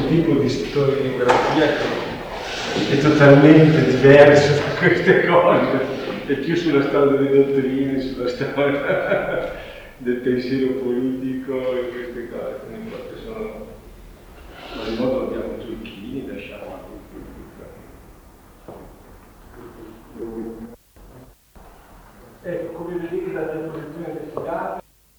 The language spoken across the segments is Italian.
tipo di storiografia che è totalmente diverso da queste cose, è più sulla storia delle dottrine, sulla storia del pensiero politico e queste cose, quindi proprio sono, ma di modo abbiamo Turchini, lasciamo anche ecco, come vedete dalla posizione del dati,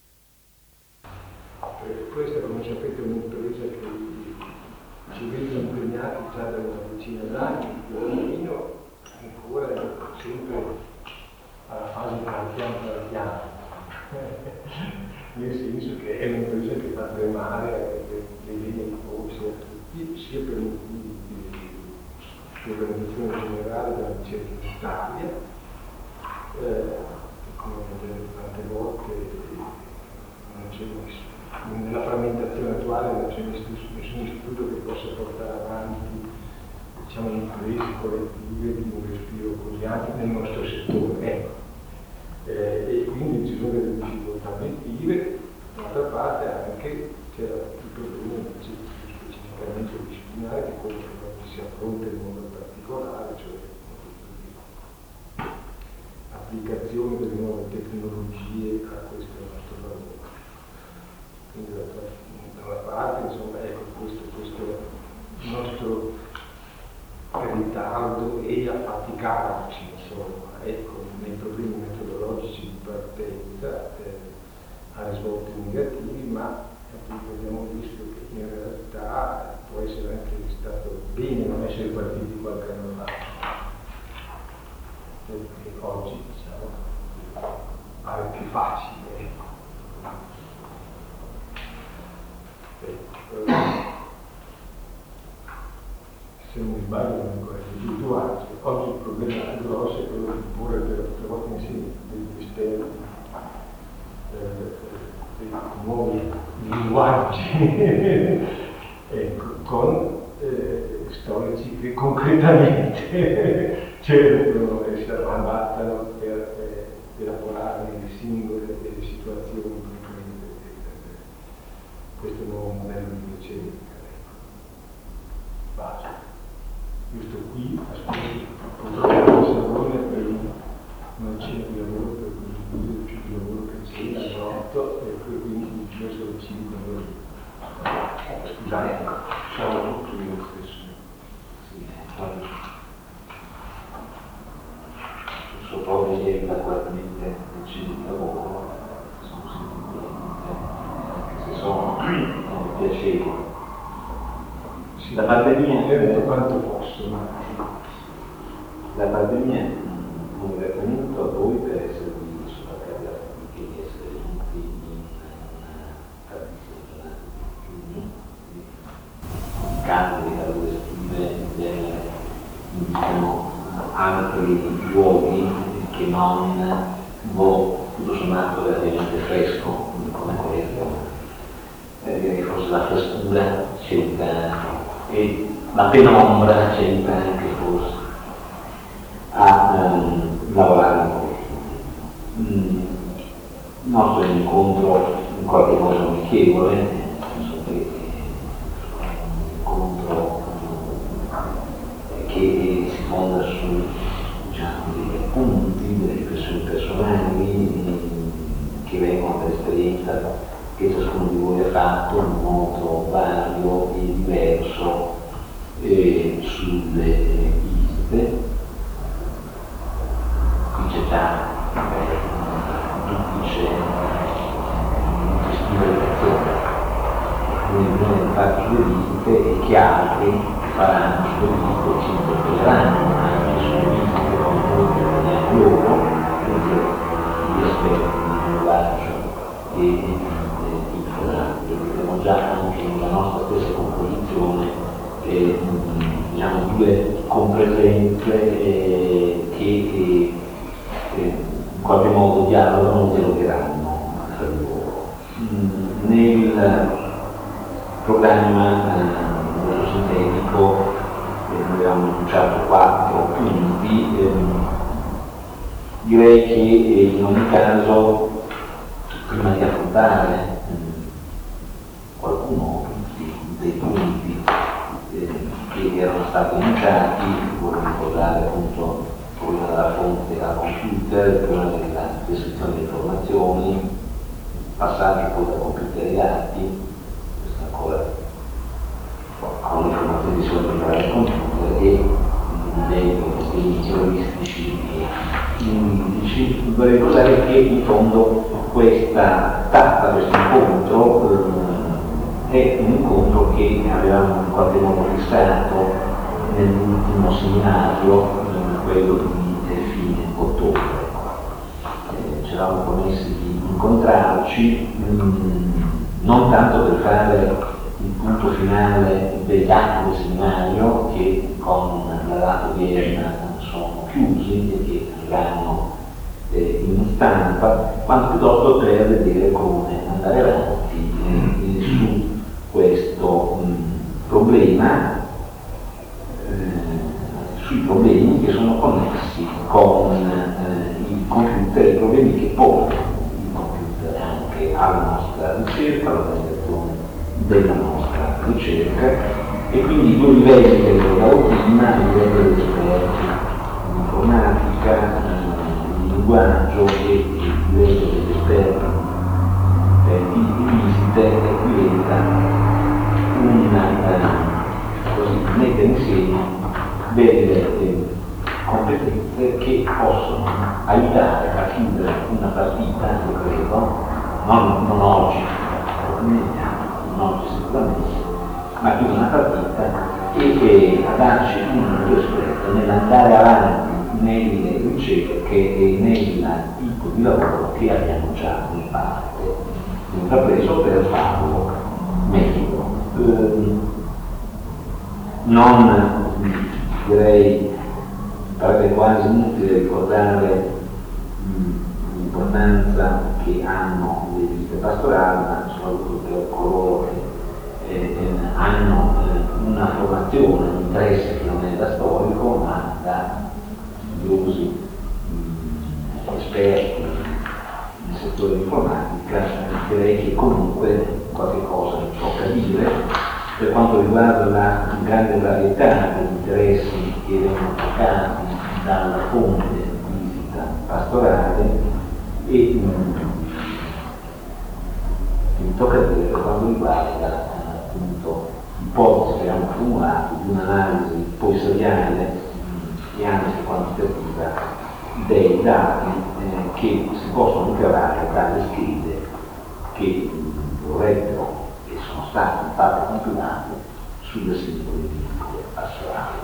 questa come sapete è un'impresa che ci vedo impegnati già da una decina d'anni, più o meno, ancora sempre alla fase piano, nel senso che è un'impresa che fa tremare le linee di corsi a tutti, sia per motivi di organizzazione generale della ricerca in Italia, come vedete tante volte non c'è nella frammentazione attuale non c'è nessun istituto che possa portare avanti, diciamo, imprese collettive di un respiro così anche nel nostro settore, ecco. E quindi ci sono delle difficoltà obiettive, d'altra parte anche c'era il problema invece specificamente disciplinare che quello che oggi si affronta in modo particolare, cioè applicazione delle nuove tecnologie a questo nostro lavoro. Quindi da una parte, insomma, ecco, questo nostro ritardo e affaticarci, insomma, ecco, nei problemi metodologici di partenza ha risvolti negativi, ma appunto abbiamo visto che in realtà può essere anche stato bene non essere partiti qualche anno fa. Perché oggi, diciamo, pare più facile, ecco. Se non mi sbaglio non è ancora più anzi, oggi il problema più grosso è quello di porre per tutte volte insieme degli esperti, dei nuovi linguaggi ecco, con storici che concretamente cercano e si arrambattano per elaborare le singole delle situazioni concrete questo nuovo modello di ricerca. Basta. Io sto qui, aspetto, purtroppo il salone per una cena di lavoro, per cui il più di lavoro che c'è, alle 8, e poi quindi mi ci sono le 5 ore. Scusate, siamo tutti io stesso. So proprio ieri da 40.000 decine di lavoro, sono se sono piacevoli. La pandemia quanto posso, ma la pandemia come veramente a voi per essere qui sulla carriera di essere tutti in tradizione di campi di calore estive, diciamo altri luoghi che non tutto sommato relativamente fresco come questo. Direi che forse la frescura c'entra e la penombra c'entra anche forse a lavorare in questo. Il nostro incontro in qualche modo amichevole, è un incontro che si fonda su, diciamo, degli appunti, delle riflessioni personali che vengono dall'esperienza che ciascuno di voi ha fatto in modo vario e diverso sulle visite. Qui c'è già un duplice stimolazione, quindi bisogna fare sulle visite e che altri faranno sulle visite e ci interpreteranno anche sulle visite come noi rimaniamo loro, quindi gli esperti di linguaggio e vediamo già anche nella nostra stessa composizione diciamo due compresenze che in qualche modo dialogano, dialogheranno tra loro. Nel programma dello sintetico noi abbiamo annunciato 4 punti, direi che in ogni caso prima di affrontare qualcuno dei punti informazioni, passaggi poi da computer ai dati, questo ancora con le informazioni di solito per il computer e livelli inizionalistici e indici. Vorrei ricordare che in fondo questa tappa, questo incontro è un incontro che avevamo in qualche modo fissato nell'ultimo seminario, quello di fine ottobre. Ci eravamo promessi di incontrarci non tanto per fare il punto finale degli atti del seminario che con la data odierna sono chiusi e che arriveranno in stampa, quanto piuttosto per vedere come andare avanti su questo problema, sui problemi che sono connessi con il computer, i problemi che pone il computer anche alla nostra ricerca, all'organizzazione della nostra ricerca, e quindi i due livelli che ricordavo prima, il livello degli esperti in informatica, in linguaggio e il livello degli esperti di visite, diventa così mettere insieme delle competenze che possono aiutare a chiudere una partita, io credo, non oggi, non oggi sicuramente, ma chiudere una partita e a darci un rispetto nell'andare avanti nelle ricerche e nel tipo di lavoro che abbiamo già in parte intrapreso per farlo meglio. Non direi, sarebbe quasi inutile ricordare l'importanza che hanno le visite pastorali, ma soprattutto per coloro che hanno una formazione, un interesse che non è da storico, ma da studiosi esperti nel settore informatica. Direi che comunque qualche cosa mi tocca dire per quanto riguarda la grande varietà degli interessi che vengono toccati dalla fonte di visita pastorale e mi tocca dire per quanto riguarda appunto ipotesi che abbiamo formulato di un'analisi poi seriale e anche quantitativa dei dati che si possono ricavare dalle schede che dovrebbero e sono state in parte compilate sulle singole visite pastorali.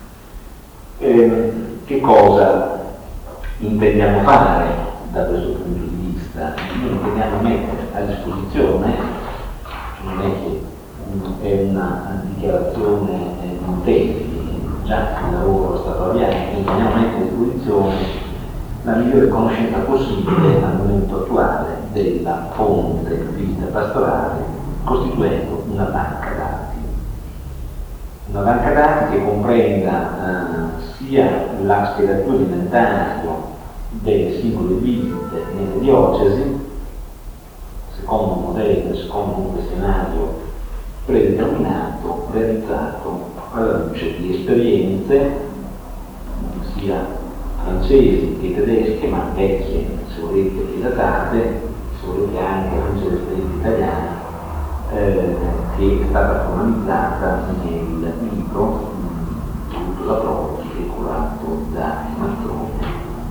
Che cosa intendiamo fare da questo punto di vista? Noi intendiamo mettere a disposizione, non è che è una dichiarazione non tecnica, già il lavoro è stato avviato, intendiamo mettere a disposizione la migliore conoscenza possibile al momento attuale della fonte di visita pastorale, costituendo una banca dati. Una banca dati che comprenda sia la schedatura di inventario delle singole visite nelle diocesi, secondo un modello, secondo un questionario predeterminato, realizzato alla luce di esperienze sia francesi che tedesche, ma vecchie, se volete, e datate, se volete anche alla luce dell'esperienza italiana, che è stata formalizzata nel libro avuto da Prodi e curato da Mastrone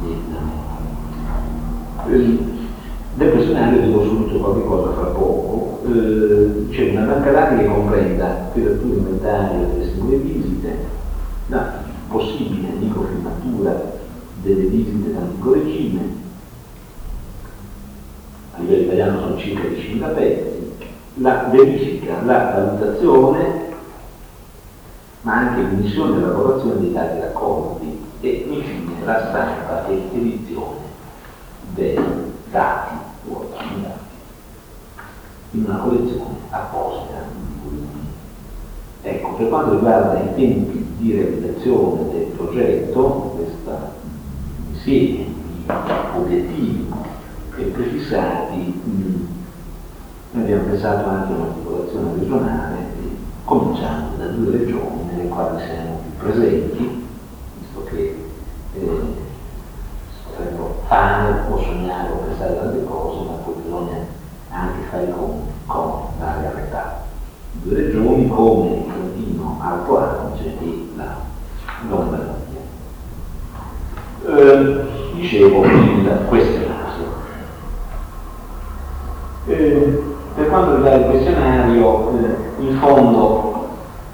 del questionario. Dico subito qualche cosa fra poco. C'è una banca dati che comprenda schedatura inventario delle singole visite, la possibile microfilmatura delle visite d'antico regime, a livello italiano sono circa 10.000 pezzi, la verifica, la valutazione, ma anche l'emissione e l'elaborazione dei dati raccolti e infine la stampa e edizione dei dati ordinati in una collezione apposita. Ecco, per quanto riguarda i tempi di realizzazione del progetto, questa insieme di obiettivi prefissati, noi abbiamo pensato anche a un'articolazione regionale, cominciando da 2 regioni nelle quali siamo più presenti, visto che si potrebbero fare o sognare o pensare dicevo, il questionario. Per quanto riguarda il questionario, in fondo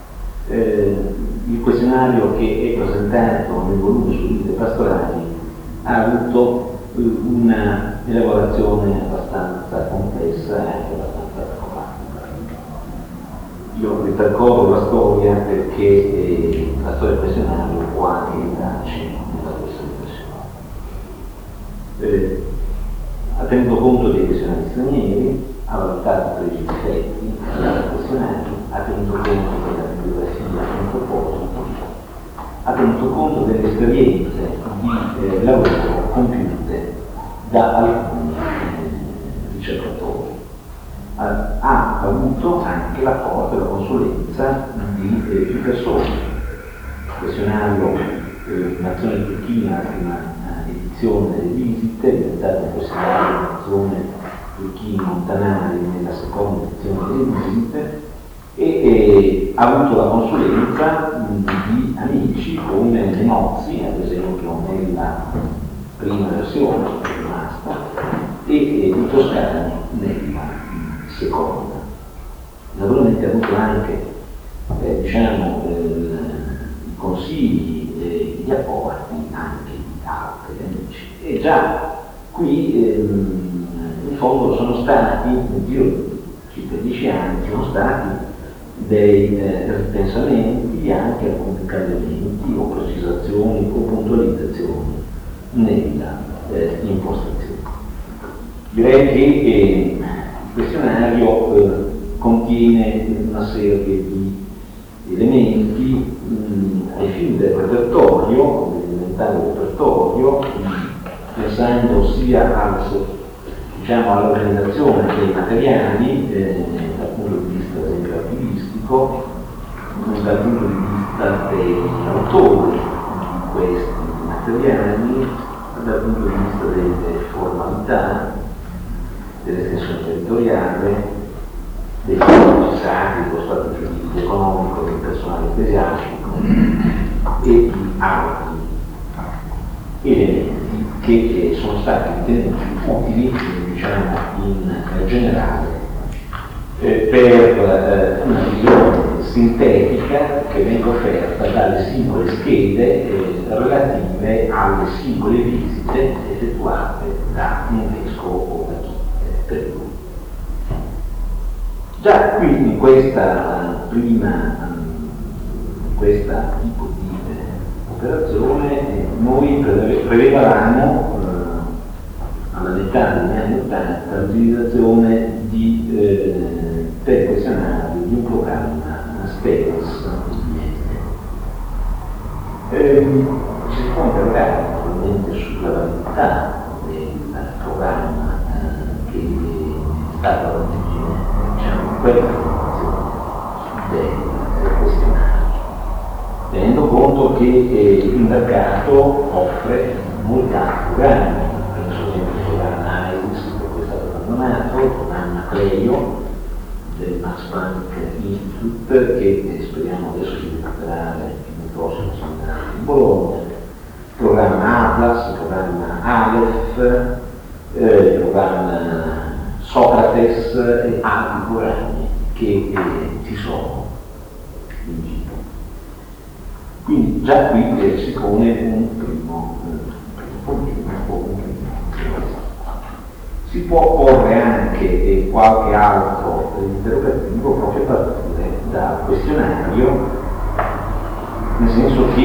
il questionario che è presentato nel volume sulle vite pastorali ha avuto una elaborazione abbastanza complessa e anche abbastanza compatta. Io ripercorro la storia perché la storia del questionario può anche aiutarci nella questa riflessione. Ha tenuto conto dei questionari stranieri, ha valutato 13 difetti dal questionario, ha tenuto conto della bibliografia in proposito, ha tenuto conto delle esperienze di lavoro compiute da alcuni ricercatori. Ha avuto anche l'apporto e la consulenza di più persone. Il questionario Nazione di Turchia, la prima edizione delle visite, è diventato un questionario Nazione Turchia Montanari nella seconda edizione delle visite, e ha avuto la consulenza di amici come Menozzi, ad esempio nella prima versione rimasta, e di Toscani nella seconda. Naturalmente ha avuto anche i consigli, gli apporti anche di altri amici. E già qui in fondo sono stati, nel giro di circa 10 anni, sono stati dei ripensamenti, anche alcuni cambiamenti o precisazioni o puntualizzazioni nella impostazione. Direi che il questionario contiene una serie di elementi ai fini del repertorio, dell'elementare repertorio, pensando sia all'organizzazione dei materiali dal punto di vista ad esempio archivistico, dal punto di vista degli autori di questi materiali, dal punto di vista delle formalità, dell'estensione territoriale, dei fatti necessari, dello stato giuridico economico, del personale ecclesiastico e di altri elementi che sono stati ritenuti utili, diciamo in generale, per una visione sintetica che venga offerta dalle singole schede relative alle singole visite effettuate da un vescovo o da chi per lui. Già qui in questa tipo di operazione noi prevedevamo alla metà degli anni 80 l'utilizzazione per questionari di un programma STELS. Si può interrogare naturalmente sulla validità del programma che è stato all'origine, quella del questionario, tenendo conto che il mercato offre molti altri programmi, penso sempre al programma AIS, per cui è stato abbandonato, il programma CLEIO del Max Planck Institute, che speriamo adesso di recuperare nel prossimo seminario di Bologna, il programma Atlas, il programma Aleph, il programma Socrates e altri programmi che ci sono in giro. Quindi già qui si pone un primo problema. Si può porre anche qualche altro interrogativo proprio a partire dal questionario, nel senso che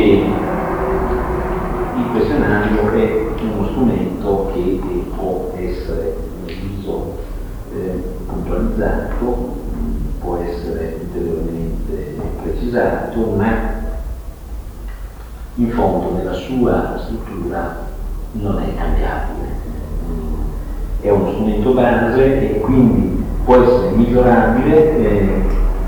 il questionario è uno strumento che può essere reviso, puntualizzato, può essere ulteriormente precisato, ma in fondo nella sua struttura non è cambiabile. È uno strumento base e quindi può essere migliorabile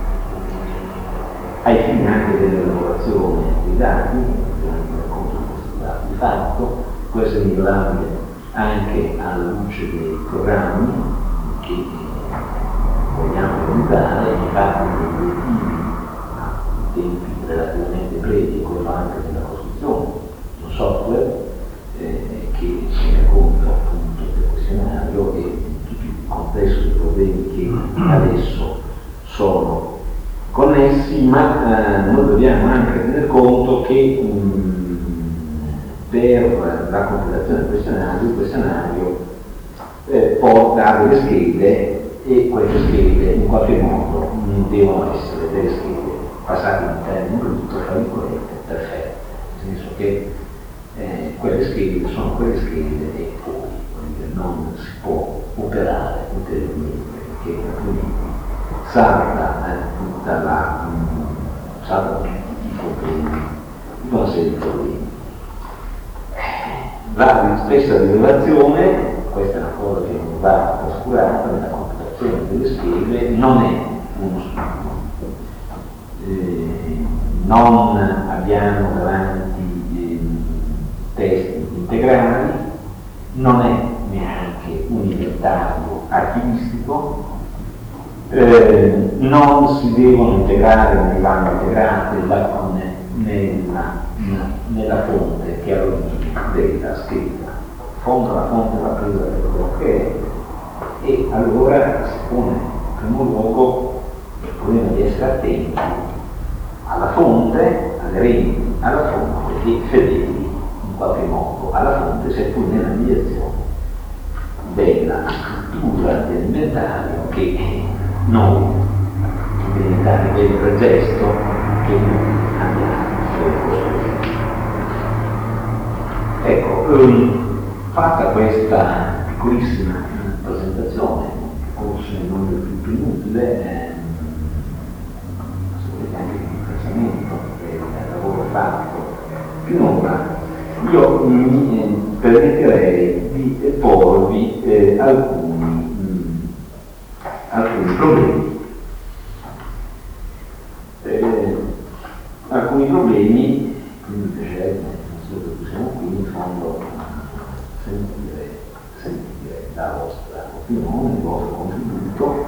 ai fini anche dell'elaborazione dei dati, dal conto di questi dati di fatto, può essere migliorabile anche alla luce dei programmi che vogliamo realizzare, infatti degli obiettivi a tempi relativamente brevi, quello anche della costruzione di un software che complesso di problemi che adesso sono connessi, ma noi dobbiamo anche tener conto che per la compilazione del questionario, il questionario porta delle schede e queste schede in qualche modo devono essere delle schede passate in termini brutto, tra virgolette, perfette, nel senso che quelle schede sono quelle schede e poi non si può operare ulteriormente, perché altrimenti salta tutti i problemi, tutta una serie di problemi. La stessa rilevazione, questa è una cosa che non va trascurata nella compilazione delle schede, non è uno studio. Non abbiamo davanti testi integrali, non è neanche un inventario archivistico, non si devono integrare, non vanno integrate lacune nella fonte che è all'origine della scheda. La fonte va presa per quello che è, e allora si pone in primo luogo il problema di essere attenti alla fonte, aderenti alla fonte e fedeli in qualche modo alla fonte, seppur nella mediazione della struttura dell'inventario che noi, dell'inventario del gesto che noi abbiamo costruito. Ecco, fatta questa piccolissima presentazione, forse non del tutto inutile, anche di pensamento del lavoro fatto finora, io mi permetterei di porvi alcuni problemi. Alcuni problemi, quindi mi piacerebbe, che siamo qui, in fondo sentire la vostra opinione, il vostro contributo,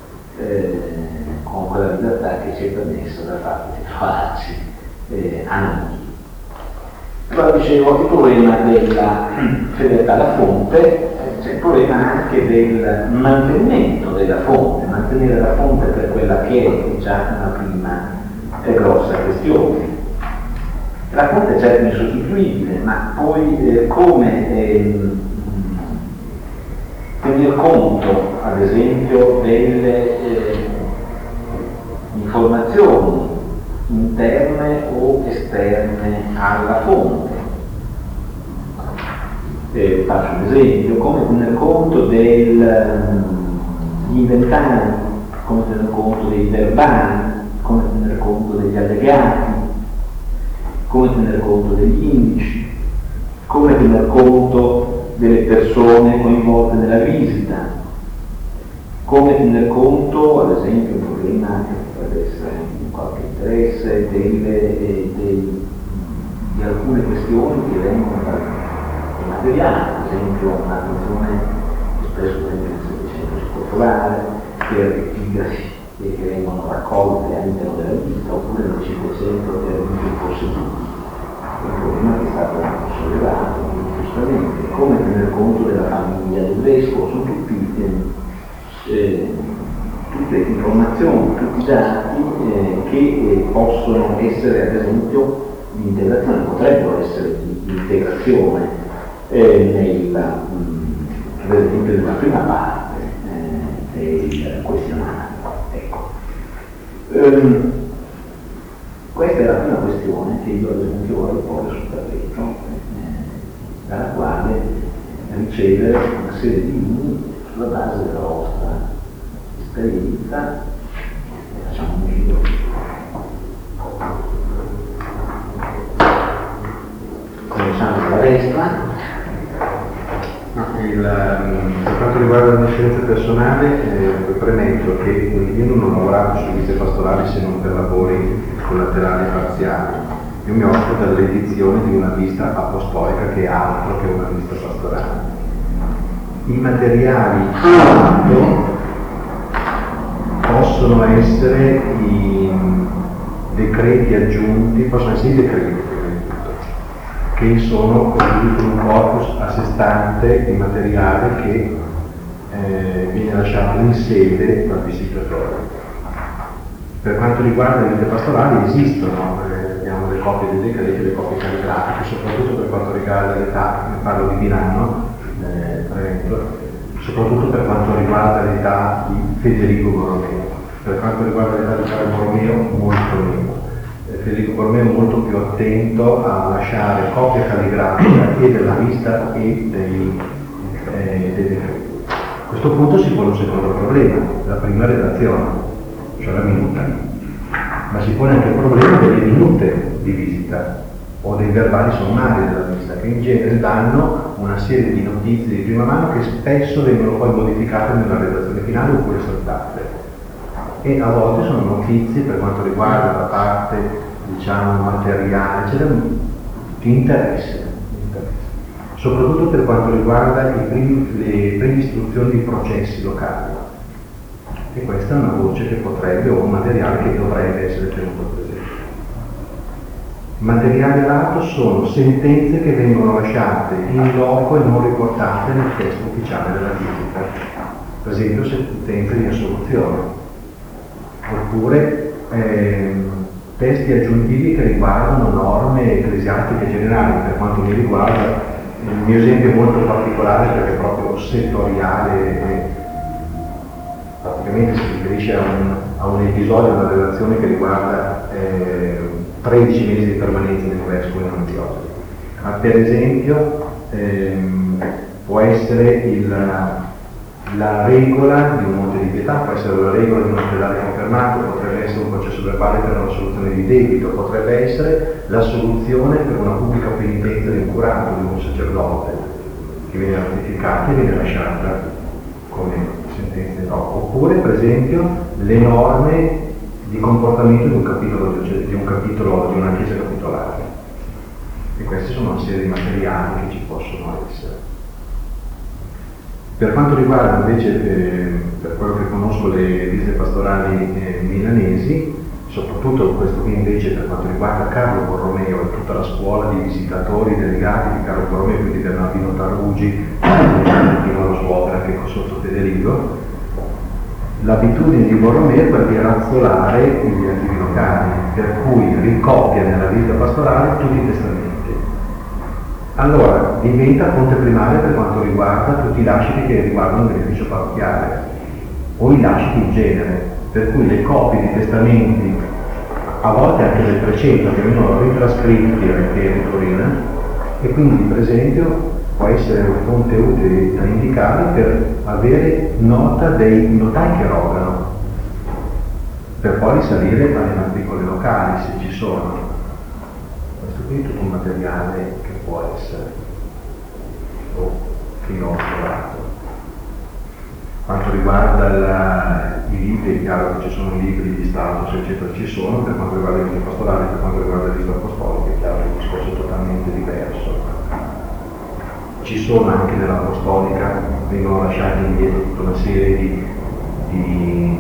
con quella libertà che ci è permessa da parte di trovarci anonimi. Allora dicevo, il problema della fedeltà alla fonte, c'è il problema anche del mantenimento della fonte, mantenere la fonte per quella che è già una prima grossa questione. La fonte è certo insostituibile, ma poi come tener conto, ad esempio, delle informazioni interne o esterne alla fonte. Faccio un esempio, come tener conto degli inventari, come tener conto dei verbali, come tener conto degli allegati, come tener conto degli indici, come tener conto delle persone coinvolte nella visita, come tener conto, ad esempio, un problema che potrebbe essere di qualche interesse, di alcune questioni che vengono dai materiali, ad esempio un'attenzione che spesso per esempio nel Settecento si può trovare per epigrafi che vengono raccolte all'interno della vita, oppure nel Cinquecento per i posseduti. È un problema che è stato sollevato giustamente, come tener conto della famiglia del vescovo, sono tutte informazioni, tutti dati che possono essere, ad esempio, di integrazione, potrebbero essere di integrazione ad esempio nella prima parte del questionario. Ecco. Questa è la prima questione che io ad esempio vorrei porre sul tappeto, dalla quale ricevere una serie di linee sulla base della vostra esperienza. Facciamo un giro. Cominciamo dalla destra. Per quanto riguarda la mia esperienza personale, premetto che io non ho lavorato su liste pastorali se non per lavori collaterali e parziali. Io mi occupo dell'edizione di una lista apostolica che è altro che una lista pastorale. I materiali possono essere i decreti aggiunti, possono essere i decreti che sono costituiti con un corpus a sé stante di materiale che viene lasciato in sede dal visitatore. Per quanto riguarda le visite pastorali esistono, abbiamo le copie dei decreti, le copie calligrafiche, soprattutto per quanto riguarda l'età, ne parlo di Milano, Trento, soprattutto per quanto riguarda l'età di Federico Borromeo. Per quanto riguarda l'età di Carlo Borromeo, molto meno. Federico Borromeo è molto più attento a lasciare copia calligrafica e della vista e dei decreti. A questo punto si pone un secondo problema, la prima redazione, cioè la minuta, ma si pone anche il problema delle minute di visita o dei verbali sommari della visita, che in genere danno una serie di notizie di prima mano che spesso vengono poi modificate nella redazione finale oppure saltate. E a volte sono notizie, per quanto riguarda la parte, diciamo, materiale, eccetera, di interesse, soprattutto per quanto riguarda le prime istruzioni di processi locali. E questa è una voce che potrebbe, o un materiale che dovrebbe essere tenuto presente. Materiali a lato sono sentenze che vengono lasciate in loco e non riportate nel testo ufficiale della visita, per esempio sentenze di assoluzione, oppure testi aggiuntivi che riguardano norme ecclesiastiche generali. Per quanto mi riguarda, il mio esempio è molto particolare perché è proprio settoriale, praticamente si riferisce a un episodio della relazione che riguarda 13 mesi di permanenza del vescovo in Antiochia. Ma per esempio può essere la regola di un monte di pietà, può essere la regola di un ospedale confermato, potrebbe essere un processo verbale per una soluzione di debito, potrebbe essere la soluzione per una pubblica penitenza di un curato, di un sacerdote, che viene ratificata e viene lasciata come sentenza in loco. Oppure, per esempio, le norme di comportamento di un capitolo di una chiesa capitolare. E questi sono una serie di materiali che ci possono essere. Per quanto riguarda invece, per quello che conosco, le visite pastorali milanesi, soprattutto questo qui invece per quanto riguarda Carlo Borromeo e tutta la scuola di visitatori delegati di Carlo Borromeo, quindi Bernardino Tarugi, fino alla sua opera che è sotto Federico, l'abitudine di Borromeo è quella di razzolare gli archivi locali, per cui ricopia nella visita pastorale tutti i testamenti. Allora diventa fonte primaria per quanto riguarda tutti i lasciti che riguardano il beneficio parrocchiale o i lasciti in genere, per cui le copie di testamenti, a volte anche del 300, che vengono ritrascritti alle chiese di Torino, e quindi per esempio può essere una fonte utile da indicare per avere nota dei notai che erogano, per poi risalire alle matricole locali se ci sono. Questo qui è tutto un materiale che può essere, o che ho trovato. Quanto riguarda i libri, è chiaro che ci sono libri di status, eccetera, ci sono. Per quanto riguarda il libro pastorale, per quanto riguarda il libro apostolico, è chiaro che il discorso è totalmente diverso. Ci sono anche nell'apostolica, vengono lasciati indietro tutta una serie di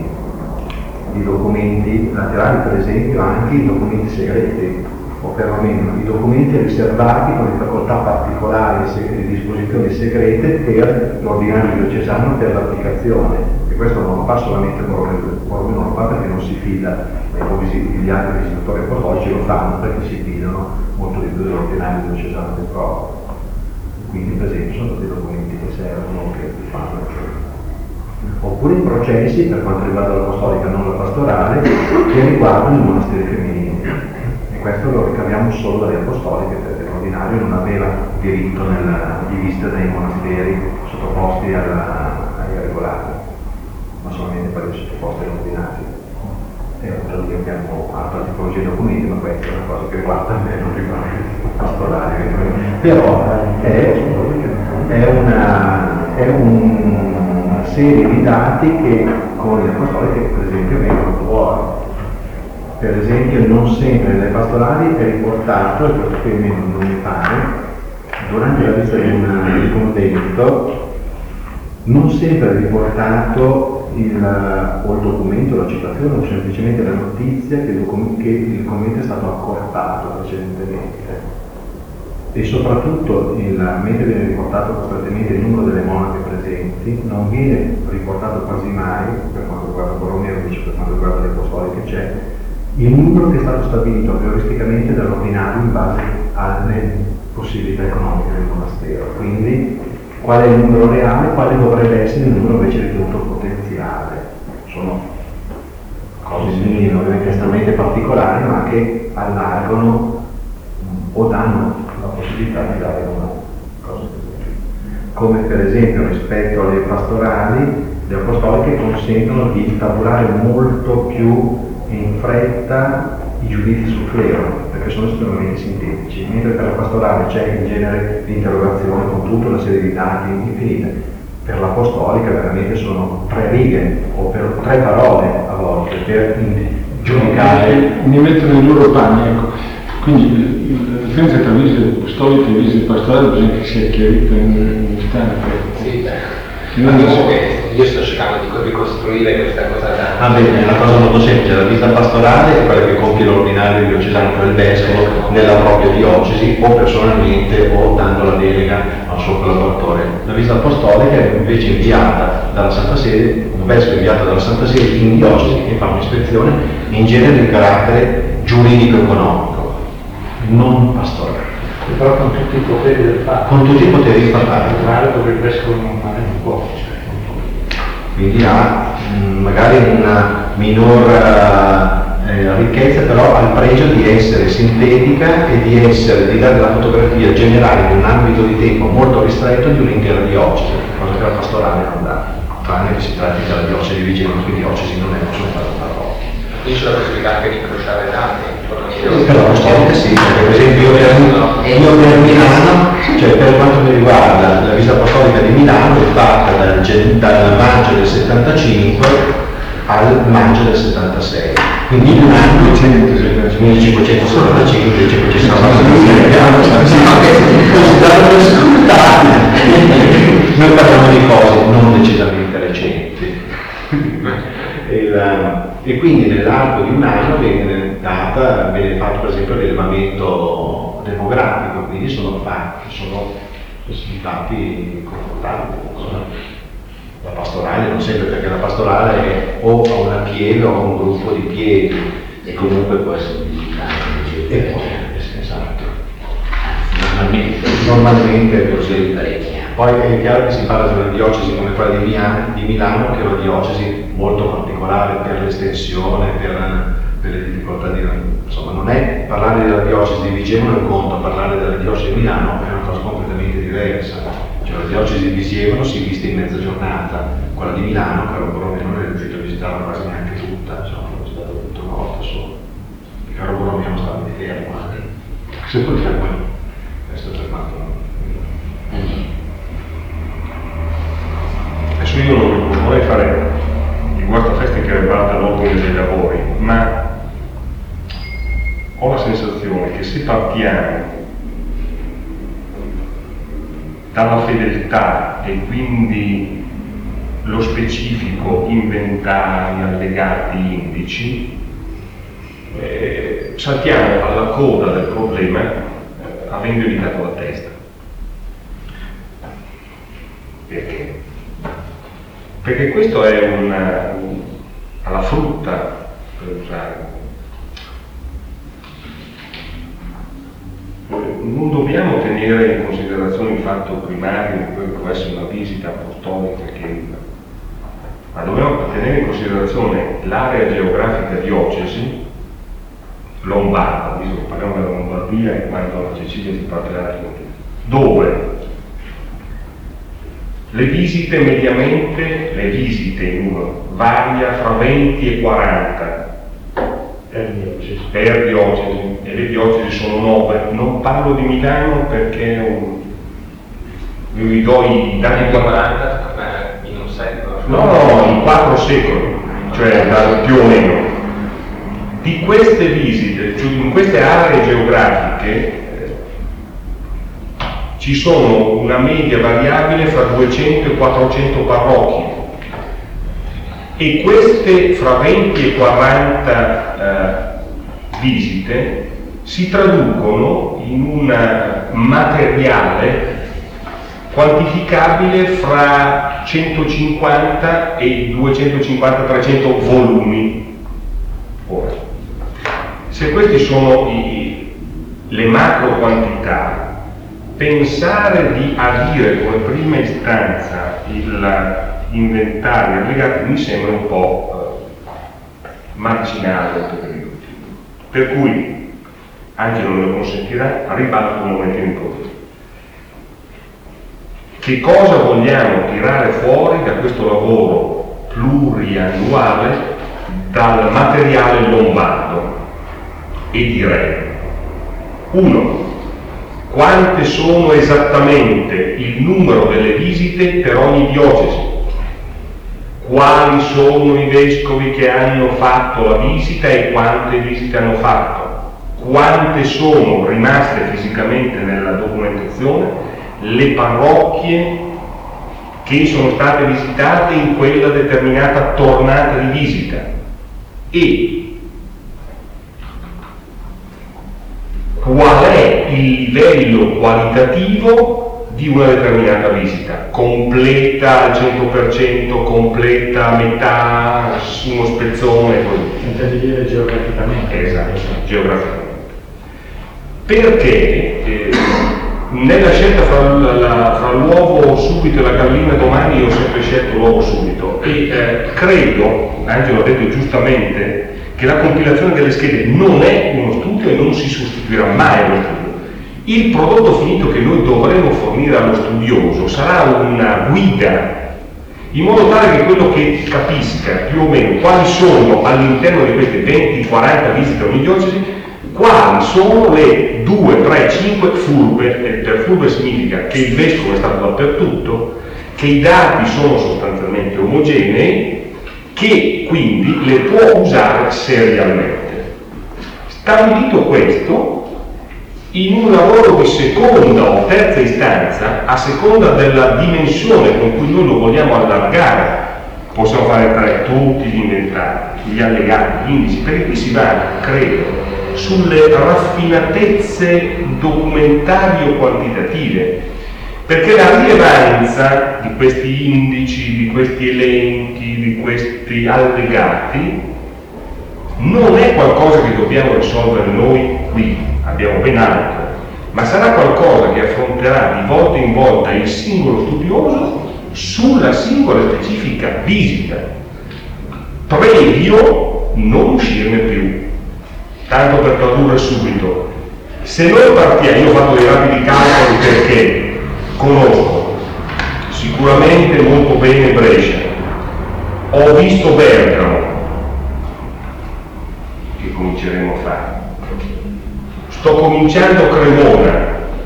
documenti laterali, per esempio anche i documenti segreti, o perlomeno i documenti riservati con le facoltà particolari e le disposizioni segrete per l'ordinario diocesano per l'applicazione. E questo non lo fa solamente Borromeo, non lo fa perché non si fida, ma gli altri visitatori apostolici lo fanno perché si fidano molto di più dell'ordinario diocesano del proprio. Quindi per esempio sono dei documenti che servono, che fanno. Oppure i processi, per quanto riguarda l'apostolica, non la pastorale, che riguardano i monasteri femminili. E questo lo ricaviamo solo dalle apostoliche, perché l'ordinario non aveva diritto di visita dei monasteri sottoposti ai regolari, ma solamente quelli sottoposti agli ordinari. E lì abbiamo altre tipologie di documenti, ma questa è una cosa che riguarda me, non riguarda il pastorale. Però è una serie di dati che con le apostoliche, per esempio, vengono fuori. Per esempio, non sempre nelle pastorali è riportato, e questo qui non mi pare, durante la visita di un convento, non sempre è riportato il documento, la citazione o semplicemente la notizia che il convento è stato accorpato precedentemente. e soprattutto mentre viene riportato costantemente il numero delle monache presenti, non viene riportato quasi mai, per quanto riguarda Borromeo, invece per quanto riguarda le apostoliche c'è, il numero che è stato stabilito prioristicamente dall'ordinario in base alle possibilità economiche del monastero. Quindi qual è il numero reale, quale dovrebbe essere il numero invece ritenuto potenziale. Sono cose minime, ovviamente estremamente particolari, ma che allargano o danno la possibilità di dare una cosa così. Come per esempio rispetto alle pastorali, le apostoliche consentono di tabulare molto più in fretta i giudizi sul clero, perché sono estremamente sintetici, mentre per la pastorale c'è in genere l'interrogazione con tutta una serie di dati infinite. Per l'apostolica veramente sono 3 righe o per 3 parole a volte per giudicare. Mi mettono nei loro panni, ecco. Quindi la differenza tra visite apostoliche e visite pastorali bisogna che sia chiarita in istante. Sì, io sto cercando di ricostruire questa cosa da... Bene, è una cosa molto semplice, la visita pastorale è quella che compie l'ordinario diocesano per il vescovo nella propria diocesi o personalmente o dando la delega al suo collaboratore. La visita apostolica è invece inviata dalla Santa Sede, un vescovo inviato dalla Santa Sede in diocesi che fa un'ispezione in genere di carattere giuridico-economico, non pastorale. Però con tutti i poteri del Papa. Con tutti i poteri statali. Dove il vescovo non può. Quindi ha magari una minor ricchezza, però ha il pregio di essere sintetica e di dare la fotografia generale in un ambito di tempo molto ristretto di un'intera diocesi, cosa che la pastorale non dà, tranne che si tratti della diocesi di Vigevano, che diocesi non è soltanto una parrocchia. Quindi c'è la possibilità anche di incrociare dati. Per la pastorale sì, perché per esempio io per Milano, cioè per quanto mi riguarda la visita apostolica di Milano è fatta dal maggio del 75 al maggio del 76, quindi in un anno 1575, 1576, noi parliamo di cose non decisamente recenti. E quindi nell'arco di un anno viene fatto per esempio l'elevamento demografico, quindi sono risultati confortanti. La pastorale non sempre, perché la pastorale è o a una piede o a un gruppo di piedi. E comunque può essere visitato. Esatto. Normalmente è così parecchia. Poi è chiaro che si parla di una diocesi come quella di Milano, che è una diocesi molto particolare per l'estensione, per le difficoltà di... Insomma, non è parlare della diocesi di Vigevano è un conto, parlare della diocesi di Milano è una cosa completamente diversa. Cioè la diocesi di Vigevano si viste in mezza giornata, quella di Milano, Caro Borromeo non è riuscito a visitarla quasi neanche tutta, insomma, l'ho visitata tutta una volta solo. Caro Borromeo non stava di fermo, se vogliamo, questo è fermato. Adesso io non vorrei fare il guastafeste che ribalta l'ordine dei lavori, ma ho la sensazione che se partiamo dalla fedeltà e quindi lo specifico inventari, allegati, indici, saltiamo alla coda del problema avendo evitato la testa. Perché? Perché questo è alla frutta, per usare. Non dobbiamo tenere in considerazione il fatto primario di quello che può essere una visita apostolica, ma dobbiamo tenere in considerazione l'area geografica diocesi lombarda, visto che parliamo della Lombardia e quando la Sicilia si parlerà di dove le visite mediamente, varia fra 20 e 40 per diocesi, e le diocesi sono 9. Non parlo di Milano perché vi do i dati 40 in un secolo. No, in 4 secoli, cioè più o meno. Di queste visite, cioè in queste aree geografiche, ci sono una media variabile fra 200 e 400 parrocchie e queste fra 20 e 40 visite si traducono in una materiale quantificabile fra 150 e 250-300 volumi. Ora, se questi sono le macro quantità, pensare di adire come prima istanza l'inventario aggregati mi sembra un po' marginale. Per cui, Angelo me lo consentirà, ribalto un momento in codice. Che cosa vogliamo tirare fuori da questo lavoro pluriannuale dal materiale lombardo? E direi: 1. Quante sono esattamente il numero delle visite per ogni diocesi? Quali sono i vescovi che hanno fatto la visita e quante visite hanno fatto? Quante sono rimaste fisicamente nella documentazione le parrocchie che sono state visitate in quella determinata tornata di visita? E qual è il livello qualitativo di una determinata visita? Completa al 100%, completa a metà, uno spezzone, così. Intendi dire geograficamente? Esatto, geograficamente. Perché nella scelta fra l'uovo subito e la gallina domani io ho sempre scelto l'uovo subito e credo, Angelo ha detto giustamente, che la compilazione delle schede non è uno studio e non si sostituirà mai allo studio. Il prodotto finito che noi dovremo fornire allo studioso sarà una guida, in modo tale che quello che capisca più o meno quali sono all'interno di queste 20-40 visite a ogni diocesi, quali sono le 2, 3, 5 furbe, e per furbe significa che il vescovo è stato dappertutto, che i dati sono sostanzialmente omogenei, che quindi le può usare serialmente. Stabilito questo, in un lavoro di seconda o terza istanza, a seconda della dimensione con cui noi lo vogliamo allargare, possiamo fare tutti gli inventari, gli allegati, gli indici, perché qui si va, credo, sulle raffinatezze documentario-quantitative, perché la rilevanza di questi indici, di questi elenchi, di questi allegati non è qualcosa che dobbiamo risolvere noi qui, abbiamo ben altro, ma sarà qualcosa che affronterà di volta in volta il singolo studioso sulla singola specifica visita, previo non uscirne più. Tanto per tradurre subito, se noi partiamo, io ho fatto dei rapidi calcoli perché conosco sicuramente molto bene Brescia, ho visto Bergamo, che cominceremo a fare, sto cominciando Cremona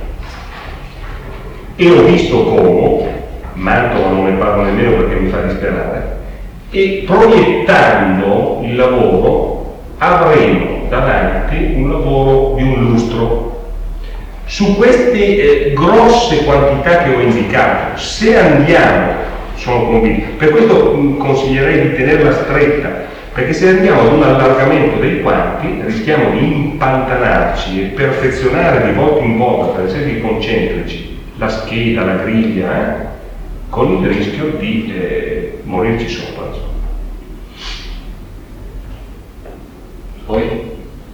e ho visto Como, Mantova non ne parlo nemmeno perché mi fa disperare, e proiettando il lavoro avremo davanti un lavoro di un lustro. Su queste grosse quantità che ho indicato, se andiamo, sono convinto, per questo consiglierei di tenerla stretta, perché se andiamo ad un allargamento dei quanti rischiamo di impantanarci e perfezionare di volta in volta per cerchi concentrici la scheda, la griglia, con il rischio di morirci sopra. Poi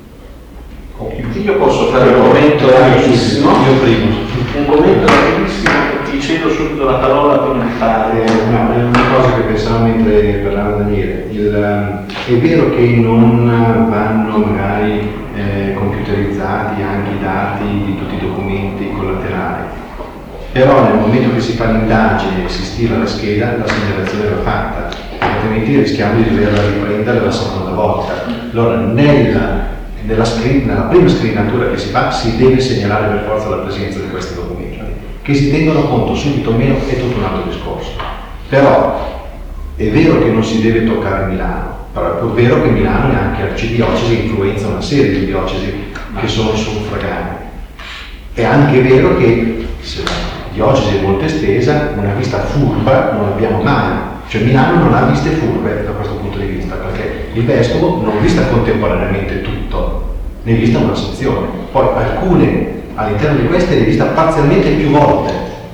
io posso fare un commento rapidissimo. Io primo. Un commento rapidissimo, ti cedo subito la parola prima di fare. No, è una cosa che pensavo mentre parlava Daniele. È vero che non vanno magari computerizzati anche i dati di tutti i documenti collaterali, però nel momento che si fa l'indagine e si stila la scheda, la segnalazione va fatta, altrimenti rischiamo di doverla riprendere la seconda volta. Allora nella prima screenatura che si fa si deve segnalare per forza la presenza di questi documenti. Che si tengano conto subito o meno è tutto un altro discorso. Però è vero che non si deve toccare Milano, però è pur vero che Milano e anche arcidiocesi influenza una serie di diocesi che sono suffraganee. È anche vero che se la diocesi è molto estesa, una vista furba non l'abbiamo mai. Cioè Milano non ha viste furbe da questo punto di vista, perché il vescovo non vista contemporaneamente tutto, ne vista una sezione. Poi alcune all'interno di queste è rivista parzialmente più volte.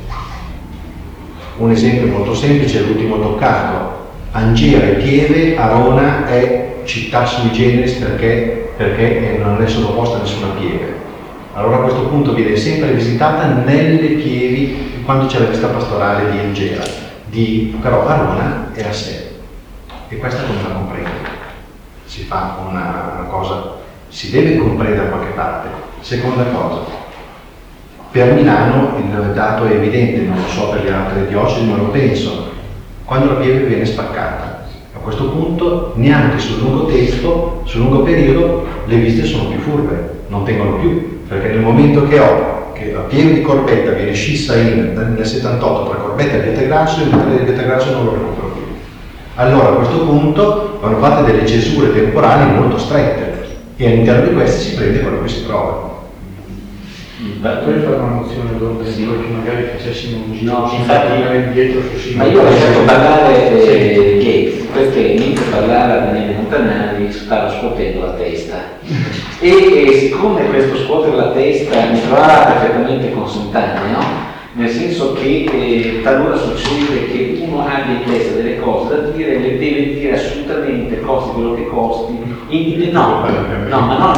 Un esempio molto semplice è l'ultimo toccato. Angera e Pieve, Arona è città sui generis perché non è sottoposta a nessuna pieve. Allora a questo punto viene sempre visitata nelle pievi quando c'è la visita pastorale di Angera, però Arona è a sé. E questa come la comprende? Si fa una cosa, si deve comprendere da qualche parte. Seconda cosa, per Milano il dato è evidente, non lo so per le altre diocesi, ma lo penso. Quando la pieve viene spaccata, a questo punto neanche sul lungo periodo le visite sono più furbe, non tengono più, perché nel momento che la pieve di Corbetta viene scissa nel 78 tra Corbetta e Vietegrasso, il Vietegrasso non lo recupero più. Allora a questo punto vanno fatte delle cesure temporali molto strette e all'interno di queste si prende quello che si trova. Puoi fare una mozione d'ordine di poi che magari facessimo un giro, No, ci infatti, indietro su ma io ho lasciato parlare Gates perché mentre parlava Daniele Montanari stava scuotendo la testa e siccome questo scuotere la testa mi trovava perfettamente consentaneo, nel senso che talora succede che uno abbia in testa delle cose da dire, le deve dire assolutamente, costi quello che costi, ma non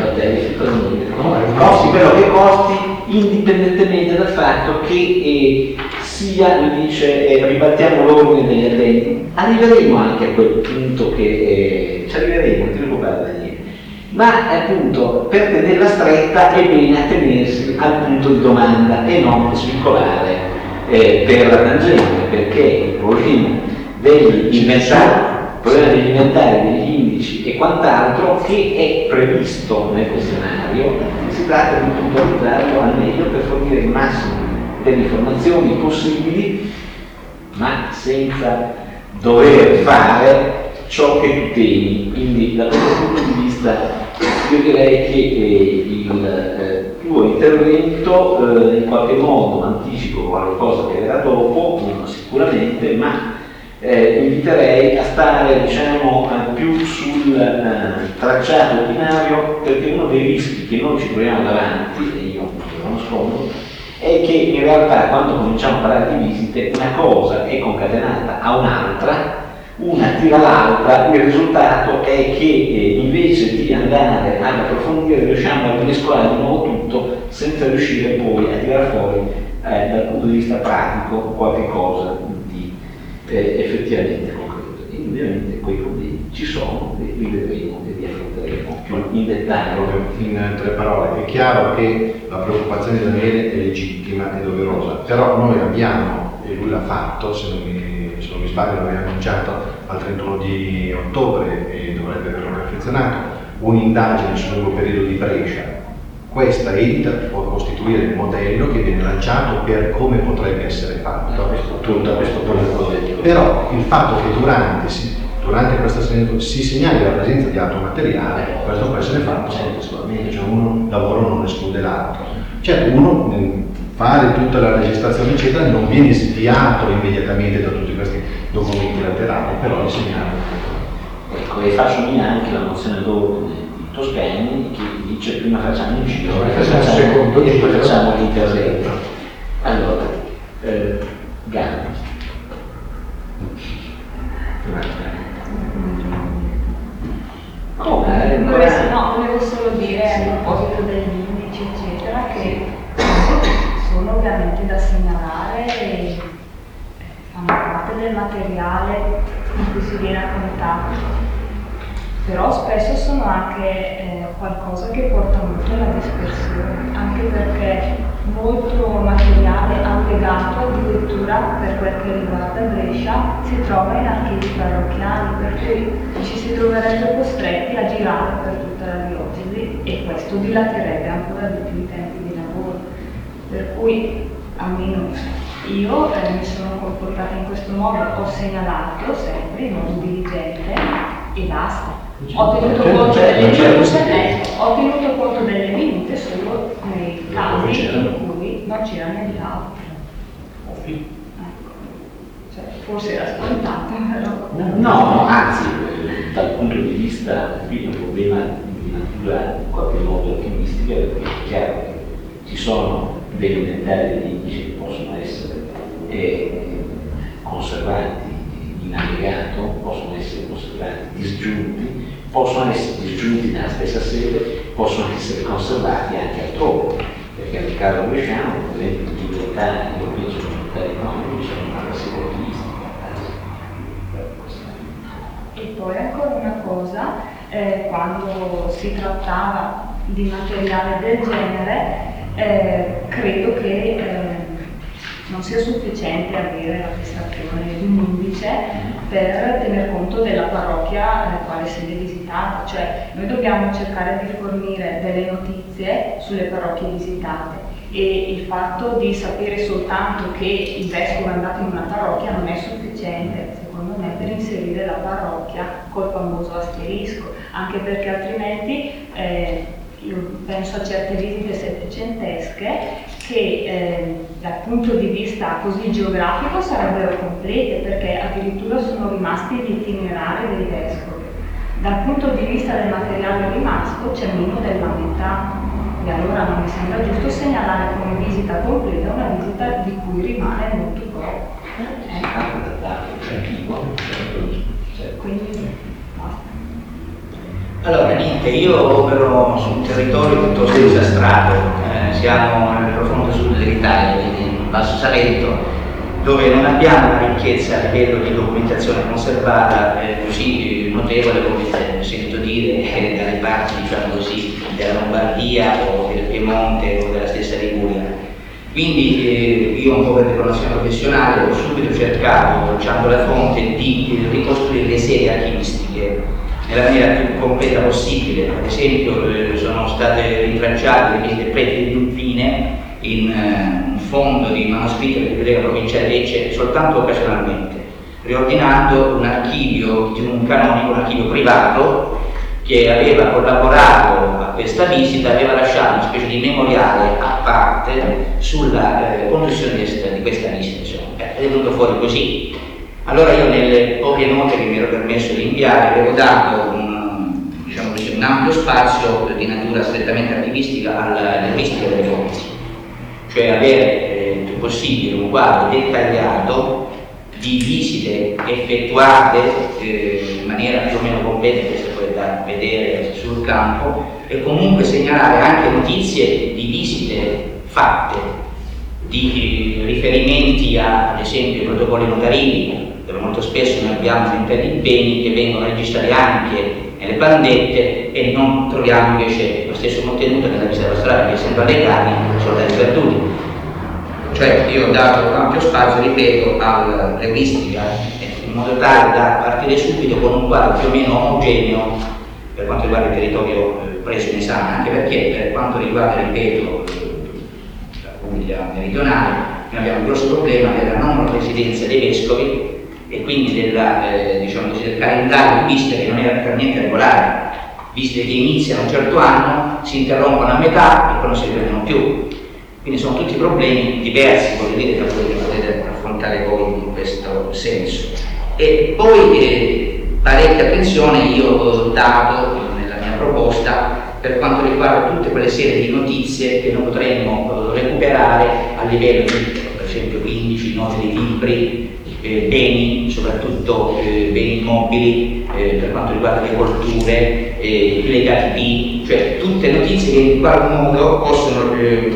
costi quello che costi indipendentemente dal fatto che sia, mi dice, ribattiamo l'ordine degli attenti. Arriveremo anche a quel punto che ci arriveremo, non ti preoccupare Daniele. Ma appunto per tenerla stretta è bene attenersi al punto di domanda e non svincolare per la tangente, perché il problema degli inventari, degli indici e quant'altro che è previsto nel questionario, si tratta di puntualizzarlo al meglio per fornire il massimo delle informazioni possibili, ma senza dover fare ciò che tu temi. Quindi da questo punto di vista io direi che il tuo intervento in qualche modo anticipo qualcosa che verrà dopo, sicuramente, ma inviterei a stare più sul tracciato binario, perché uno dei rischi che noi ci troviamo davanti, e io lo nascondo, è che in realtà quando cominciamo a parlare di visite una cosa è concatenata a un'altra, una tira l'altra, il risultato è che invece di andare ad approfondire riusciamo a mescolare di nuovo tutto senza riuscire poi a tirare fuori dal punto di vista pratico qualche cosa di effettivamente concreto. E ovviamente quei problemi ci sono e li vedremo e li affronteremo più in dettaglio. In 3 parole, è chiaro che la preoccupazione di Daniele è legittima e doverosa, però noi abbiamo, e lui l'ha fatto, se non mi sbaglio l'abbiamo annunciato al 31 di ottobre e dovrebbe averlo perfezionato, un'indagine sul lungo periodo di Brescia. Questa edita può costituire il modello che viene lanciato per come potrebbe essere fatto tutto questo progetto. Però il fatto che durante questa si segnali la presenza di altro materiale, questo può essere fatto contestualmente, cioè un lavoro non esclude l'altro. Certo, uno fare tutta la registrazione eccetera non viene sviato immediatamente da tutti questi documenti laterali, però li segnala. Ecco, e faccio mia anche la mozione d'ordine di Toscani che dice prima facciamo un giro e poi facciamo l'intervento. Allora, Gano. Come? Volevo solo dire a proposito degli indici eccetera che sono ovviamente da segnalare e fanno parte del materiale in cui si viene a contatto, però spesso sono anche qualcosa che porta molto alla dispersione, anche perché molto materiale allegato addirittura per quel che riguarda Brescia si trova in archivi parrocchiali, per cui ci si troverebbe costretti a girare per tutta la diocesi e questo dilaterebbe ancora di più i tempi di lavoro. Per cui almeno io mi sono comportata in questo modo, ho segnalato sempre in modo diligente e basta. Ho tenuto conto delle minute solo nei casi in cui non c'era nient'altro. Cioè, forse era scontato, però. No, anzi, dal punto di vista qui è un problema di natura in qualche modo alchimistica, perché è chiaro che ci sono beni inventari edilizi che possono essere conservati in allegato, possono essere conservati disgiunti, possono essere disgiunti nella stessa sede, possono essere conservati anche altrove, perché nel caso Bresciano, per esempio, gli inventari, io penso che gli inventari economici sono una sede artivistica. E poi ancora una cosa, quando si trattava di materiale del genere, credo che non sia sufficiente avere la fissazione di un indice per tener conto della parrocchia quale sede visitata, cioè noi dobbiamo cercare di fornire delle notizie sulle parrocchie visitate e il fatto di sapere soltanto che il vescovo è andato in una parrocchia non è sufficiente, secondo me, per inserire la parrocchia col famoso asterisco, anche perché altrimenti io penso a certe visite settecentesche che dal punto di vista così geografico sarebbero complete, perché addirittura sono rimasti gli itinerari dei vescovi. Dal punto di vista del materiale rimasto c'è meno della metà, e allora non mi sembra giusto segnalare come visita completa una visita di cui rimane molto poco. Quindi basta. Allora, niente, io opero su un territorio piuttosto disastrato, siamo nel profondo sud dell'Italia, quindi in Basso Salento, dove non abbiamo una ricchezza a livello di documentazione conservata così notevole come ho sentito dire dalle parti, diciamo così, della Lombardia o del Piemonte o della stessa Liguria. Quindi io un po' per declinazione professionale ho subito cercato, usando la fonte, di ricostruire le serie archivistiche nella maniera più completa possibile. Ad esempio sono state rintracciate le visite preti di Dupine in un fondo di manoscritti della Biblioteca Provinciale di Lecce soltanto occasionalmente, riordinando un archivio di un canonico, un archivio privato che aveva collaborato a questa visita, aveva lasciato una specie di memoriale a parte sulla conduzione di questa visita. È venuto fuori così. Allora io nelle poche note che mi ero permesso di inviare avevo dato diciamo così, un ampio spazio di natura strettamente archivistica alla linguistica delle fonti, cioè avere il più possibile un quadro dettagliato di visite effettuate in maniera più o meno completa, che si può vedere sul campo, e comunque segnalare anche notizie di visite fatte, di riferimenti ad esempio ai protocolli notarili, dove molto spesso noi abbiamo inventari di beni che vengono registrati anche nelle pandette e non troviamo invece lo stesso contenuto nella visita pastorale, che essendo allegati sono stati perduti. Cioè io ho dato ampio spazio, ripeto, alla linguistica in modo tale da partire subito con un quadro più o meno omogeneo per quanto riguarda il territorio preso in esame, anche perché per quanto riguarda, ripeto, la Puglia meridionale, noi abbiamo un grosso problema della non residenza dei vescovi e quindi diciamo così, del calendario di visite che non era per niente regolare. Visite che iniziano a un certo anno, si interrompono a metà e poi non si riprendono più. Quindi sono tutti problemi diversi, voglio dire, da quelli che potete affrontare voi in questo senso. E poi parecchia attenzione io ho dato nella mia proposta per quanto riguarda tutte quelle serie di notizie che noi potremmo recuperare a livello di, per esempio, indici, note di libri, beni, soprattutto beni immobili, per quanto riguarda le colture, i legati, cioè tutte notizie che in qualche modo possono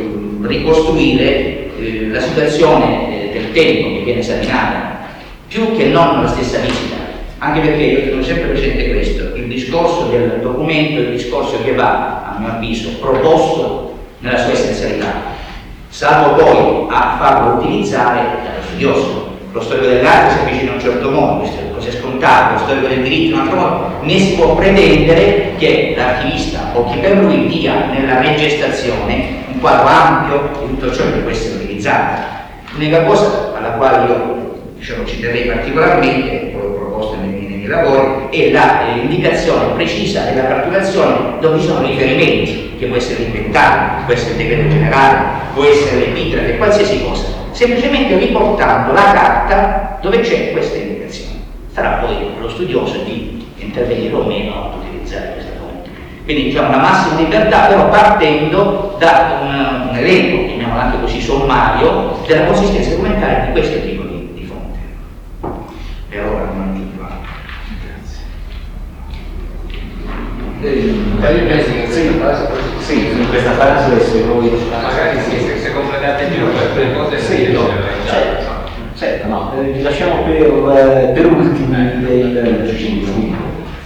ricostruire la situazione del tempo che viene esaminata, più che non la stessa visita, anche perché io tengo sempre presente questo: il discorso del documento è il discorso che va, a mio avviso, proposto nella sua essenzialità, salvo poi a farlo utilizzare dallo studioso. Lo storico dell'arte si avvicina in un certo modo, questo è così scontato, lo storico del diritto in un altro modo, né si può pretendere che l'archivista o chi per lui dia nella registrazione un quadro ampio di tutto ciò che può essere utilizzato. L'unica cosa alla quale io ci terrei particolarmente, poi ho proposto nei miei lavori, è l'indicazione precisa della cartolazione dove ci sono riferimenti, che può essere l'inventario, può essere il decreto generale, può essere l'epigrafe, qualsiasi cosa, semplicemente riportando la carta dove c'è questa indicazione. Sarà poi lo studioso di intervenire o meno ad utilizzare questa fonte. Quindi diciamo una massima libertà, però partendo da un elenco, chiamiamolo anche così sommario, della consistenza documentale di questo tipo di fonte. Per ora non più qua. Sì, in questa fase se voi magari se completate il giro per le cose certo, no, vi lasciamo per ultimi del ciclo.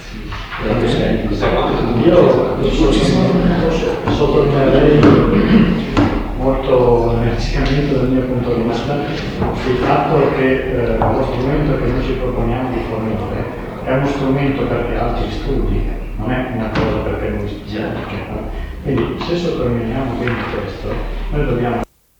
Io sottolineerei molto energicamente dal mio punto di vista il fatto che lo strumento che noi ci proponiamo di fornire è uno strumento per gli altri studi, non è una cosa perché noi ci siamo. Quindi se sottolineiamo bene questo, noi dobbiamo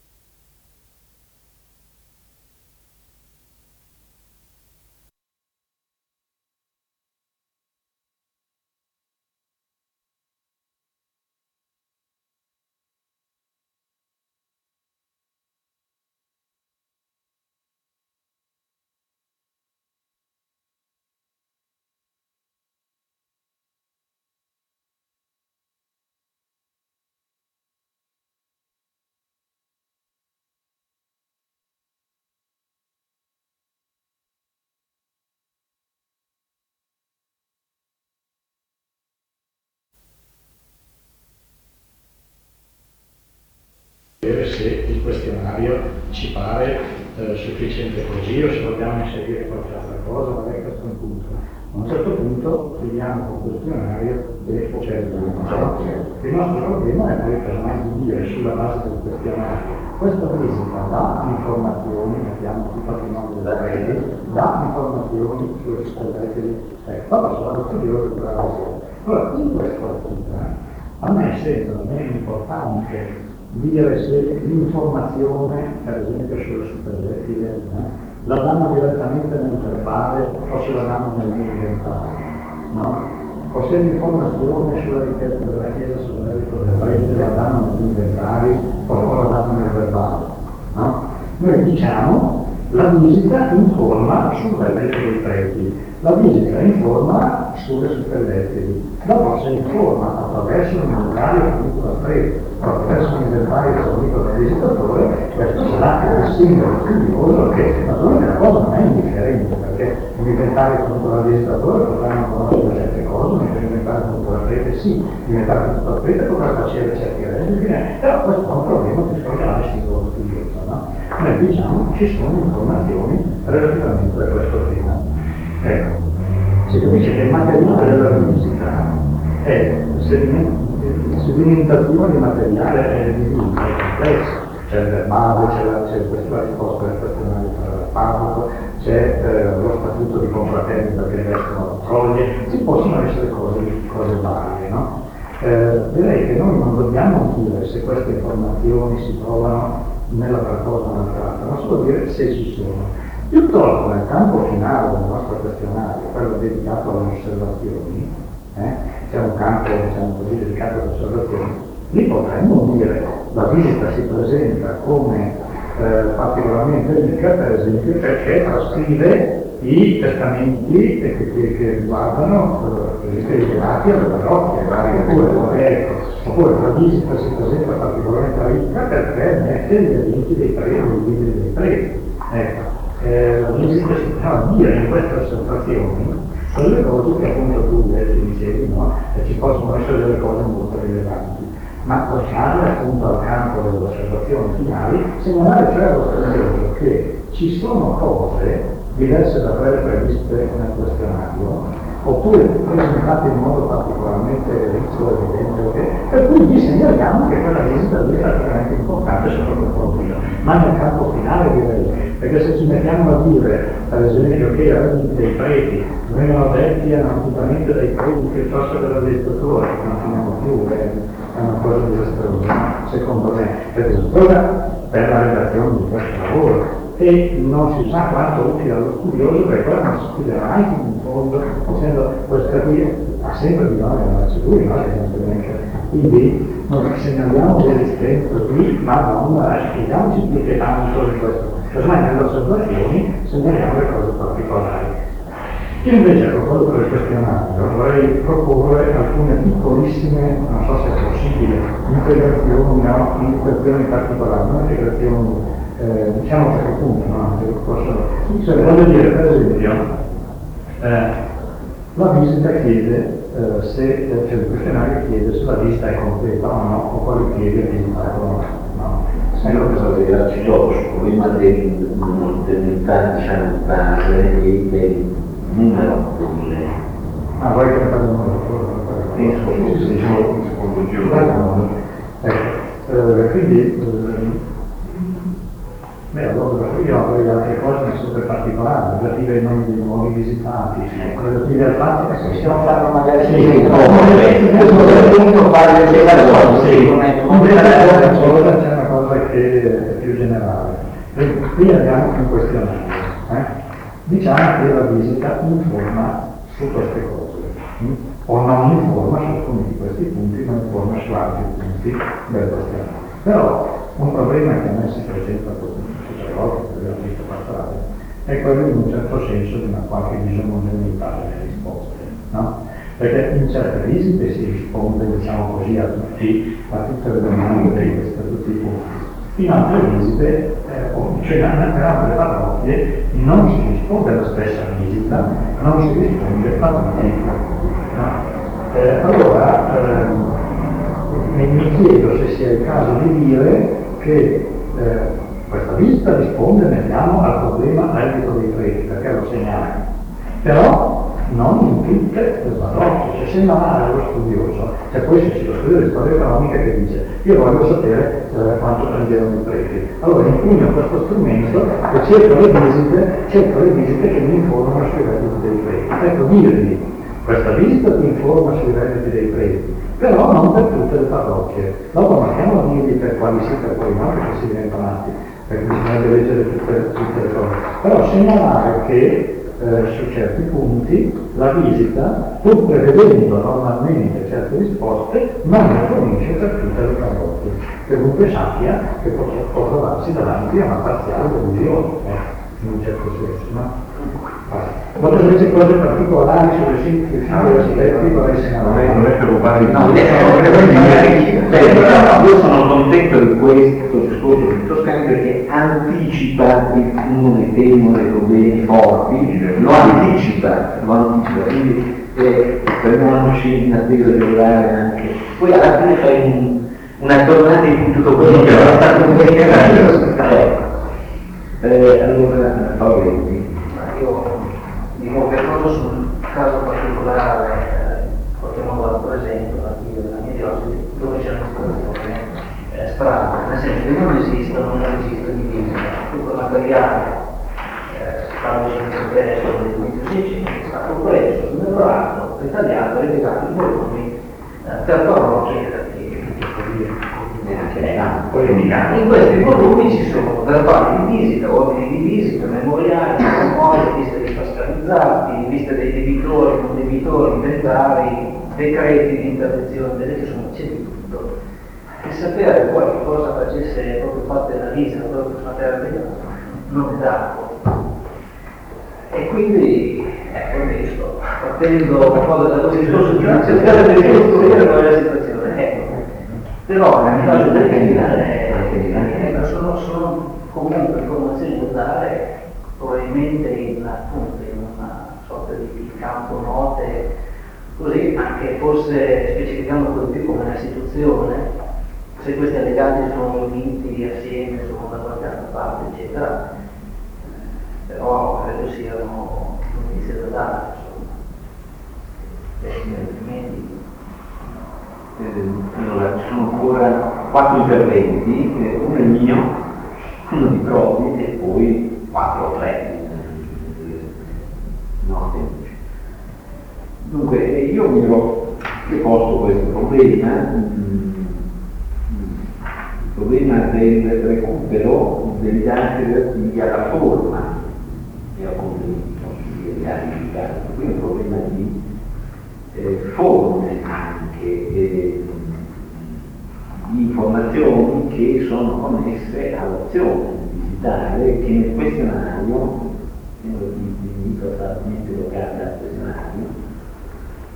vedere se il questionario ci pare sufficiente così o se vogliamo inserire qualche altra cosa, magari questo è un punto. A un certo punto vediamo con il questionario che c'è il problema. Il nostro problema è poi casomai di dire sulla base del questionario questa visita dà informazioni, mettiamo sul patrimonio della rete, dà informazioni sulle cittadelle, dopo sono studioso della lavoro. Allora, in questa attività a me sembra meno importante dire se l'informazione, per esempio sulle superlettile, la danno direttamente nel verbale o se la danno nell'inventario, no? O se l'informazione sulla richiesta della Chiesa sul merito del prete la danno nell'inventario o la danno nel verbale, no? Noi diciamo la visita informa sul merito dei preti, la visita informa sulle superlettili, dopo se informa attraverso l'inventario fornito dal prete, attraverso l'inventario fornito dal visitatore, questo sarà il singolo studioso che naturalmente la cosa non è indifferente, perché l'inventario fornito dal visitatore potranno conoscere certe cose, mentre l'inventario fornito dal prete sì, l'inventario fornito dal prete potrà facere certi redditi, però questo è un problema che scorderà il singolo studioso, no? Noi diciamo che ci sono informazioni relativamente a questo tema. Ecco, si capisce che il materiale della visita è sedimentazione di materiale è diviso, è complesso, c'è il verbale, c'è questa risposta del questionario parroco, c'è lo statuto di confraternita che investono proglie, ci possono essere cose varie, no? Direi che noi non dobbiamo dire se queste informazioni si trovano nella qualcosa o nell'altra, ma solo dire se ci sono. Piuttosto nel campo finale del nostro questionario, quello dedicato alle osservazioni, c'è un campo diciamo così dedicato alle osservazioni, lì potremmo dire la visita si presenta come particolarmente ricca, per esempio perché trascrive i testamenti che riguardano i legati alle parrocchie, oppure la visita si presenta particolarmente ricca perché mette gli elenchi dei preti, i libri dei preti. Ecco. La visita si può dire in queste osservazioni quelle cose che appunto tu dicevi, no? E ci possono essere delle cose molto rilevanti, ma lasciarle appunto al campo delle osservazioni finali, segnalare cioè allo studioso che ci sono cose diverse da quelle previste nel questionario, oppure presentate in modo particolarmente ricco e evidente, per cui gli segnaliamo che quella visita lì è veramente importante sotto quel profilo, ma nel campo finale direi, perché se ci mettiamo a dire, per esempio, che i redditi dei preti vengono detti anticamente dai preti piuttosto che dal legislatore, che non finiamo più, è una cosa disastrosa, secondo me, è disastrosa per la redazione di questo lavoro. E non si sa quanto utile allo studioso, perché quello non si studia mai in fondo, dicendo questa qui ha sempre bisogno di andarci lui, no? Quindi noi segnaliamo l'esistenza qui, ma non spieghiamoci più che tanto di questo. Ormai nelle osservazioni segnaliamo le cose particolari. Io invece a proposito del questionario vorrei proporre alcune piccolissime, non so se è possibile, integrazioni particolari, non integrazioni, diciamo a che punto, no? Cioè, voglio dire, per esempio, la visita chiede se, cioè il questionario chiede se la visita è completa o no, o quali piedi è visitato o no. Io cosa vedrà ci sono sul problema dell'unità di base e del numero delle... Ah, vuoi che ne parliamo dopo? Sì, diciamo il secondo giro. Ecco, quindi, allora io avrei altre cose super particolari, relative ai nomi dei luoghi visitati, relative al fatto che Possiamo farlo magari c'è una cosa che è più generale. Qui abbiamo un questionario. Diciamo che la visita informa su queste cose, o non informa su alcuni di questi punti, ma informa su altri punti del questionario. Però un problema che a me si presenta tutte le volte che abbiamo visto passare è quello in un certo senso di una qualche disomogeneità delle risposte, no? Perché in certe visite si risponde, diciamo così, a tutte le domande di tutti i punti. In altre visite, cioè per altre parrocchie, non si risponde alla stessa visita, non si risponde alla visita. No? Allora, mi chiedo se sia il caso di dire che questa visita risponde, mettiamo, al problema reddito dei preti, perché lo segnala. Però non in tutte le parrocchie, cioè sembra male allo studioso, cioè poi se lo studio di storia economica che dice io voglio sapere quanto prendevano i preti, allora impugno questo strumento e cerco le visite che mi informano sui redditi dei preti. Ecco, dirgli questa visita ti informa sui redditi dei preti, però non per tutte le parrocchie. Dopo non stiamo a dirgli per quali sì, per quali no, perché si diventa matti, perché bisogna leggere tutte le cose, però segnalare che su certi punti la visita, pur prevedendo normalmente certe risposte, non le fornisce per tutte le parrocchie, che comunque sappia che può trovarsi davanti a una parziale delusione, in un certo senso, no? Dopo invece cose particolari sulle singoli aspetti vorrei segnalare. Non è per rubare il io sono contento di questo discorso di Toscani perché anticipa uno dei temi, uno dei problemi forti, lo anticipa, quindi fermiamoci in attesa di lavorare anche. Poi alla fine fai una tornata di tutto quello che era stato allora Paoletti. Io dico che proprio sul caso particolare, qualche modo rappresento la mia diocesi, dove c'è una situazione strana, nel senso che non esistono un registro di visita, tutto il materiale, parlo sempre del testo del 2016, è stato preso, smemorato, ritagliato, replicato in volumi per parrocchie e archivi. In questi volumi ci sono verbali di visita, ordini di visita, memoriali, liste dei pascalizzati, liste dei debitori, non debitori, inventari, decreti di interdizione, vedete che c'è di tutto. E sapere poi che cosa facesse proprio parte della visita, proprio per materia non è dato. E quindi, questo, partendo da questo discorso, cercare di ricostruire qual è la situazione. Però nel caso del criminale sono comunque informazioni da dare probabilmente in una sorta di campo note, così anche forse specificando quello più come una istituzione, se questi allegati sono uniti assieme, sono da qualche altra parte, eccetera, però credo siano notizie da dare, insomma. Allora, ci sono ancora 4 interventi, uno è mio, uno di Prodi e poi 4 o 3 nostri. Dunque, io mi ero posto questo problema, il problema del recupero dei dati relativi alla forma e al contenuto dei dati digitali, quindi un problema di forme anche di informazioni che sono connesse all'opzione digitale che nel questionario di microtransmettere locale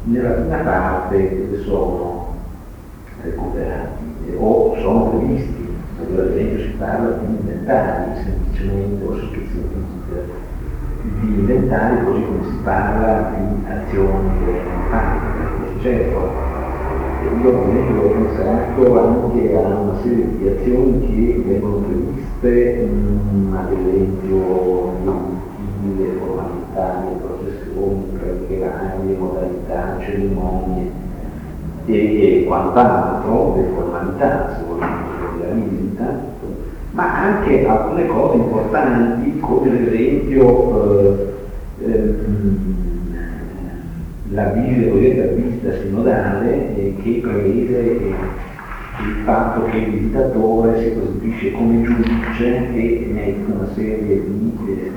nella prima parte sono recuperati o sono previsti, per esempio si parla di inventari semplicemente o di inventari, così come si parla di azioni fatte. Certo, io ho pensato anche a una serie di azioni che vengono previste, ad esempio le formalità, le processioni, le modalità, cerimonie e quant'altro, le formalità, se vogliamo, della visita, ma anche alcune cose importanti, come ad esempio la cosiddetta visita sinodale, che prevede il fatto che il visitatore si costituisce come giudice e mette una serie di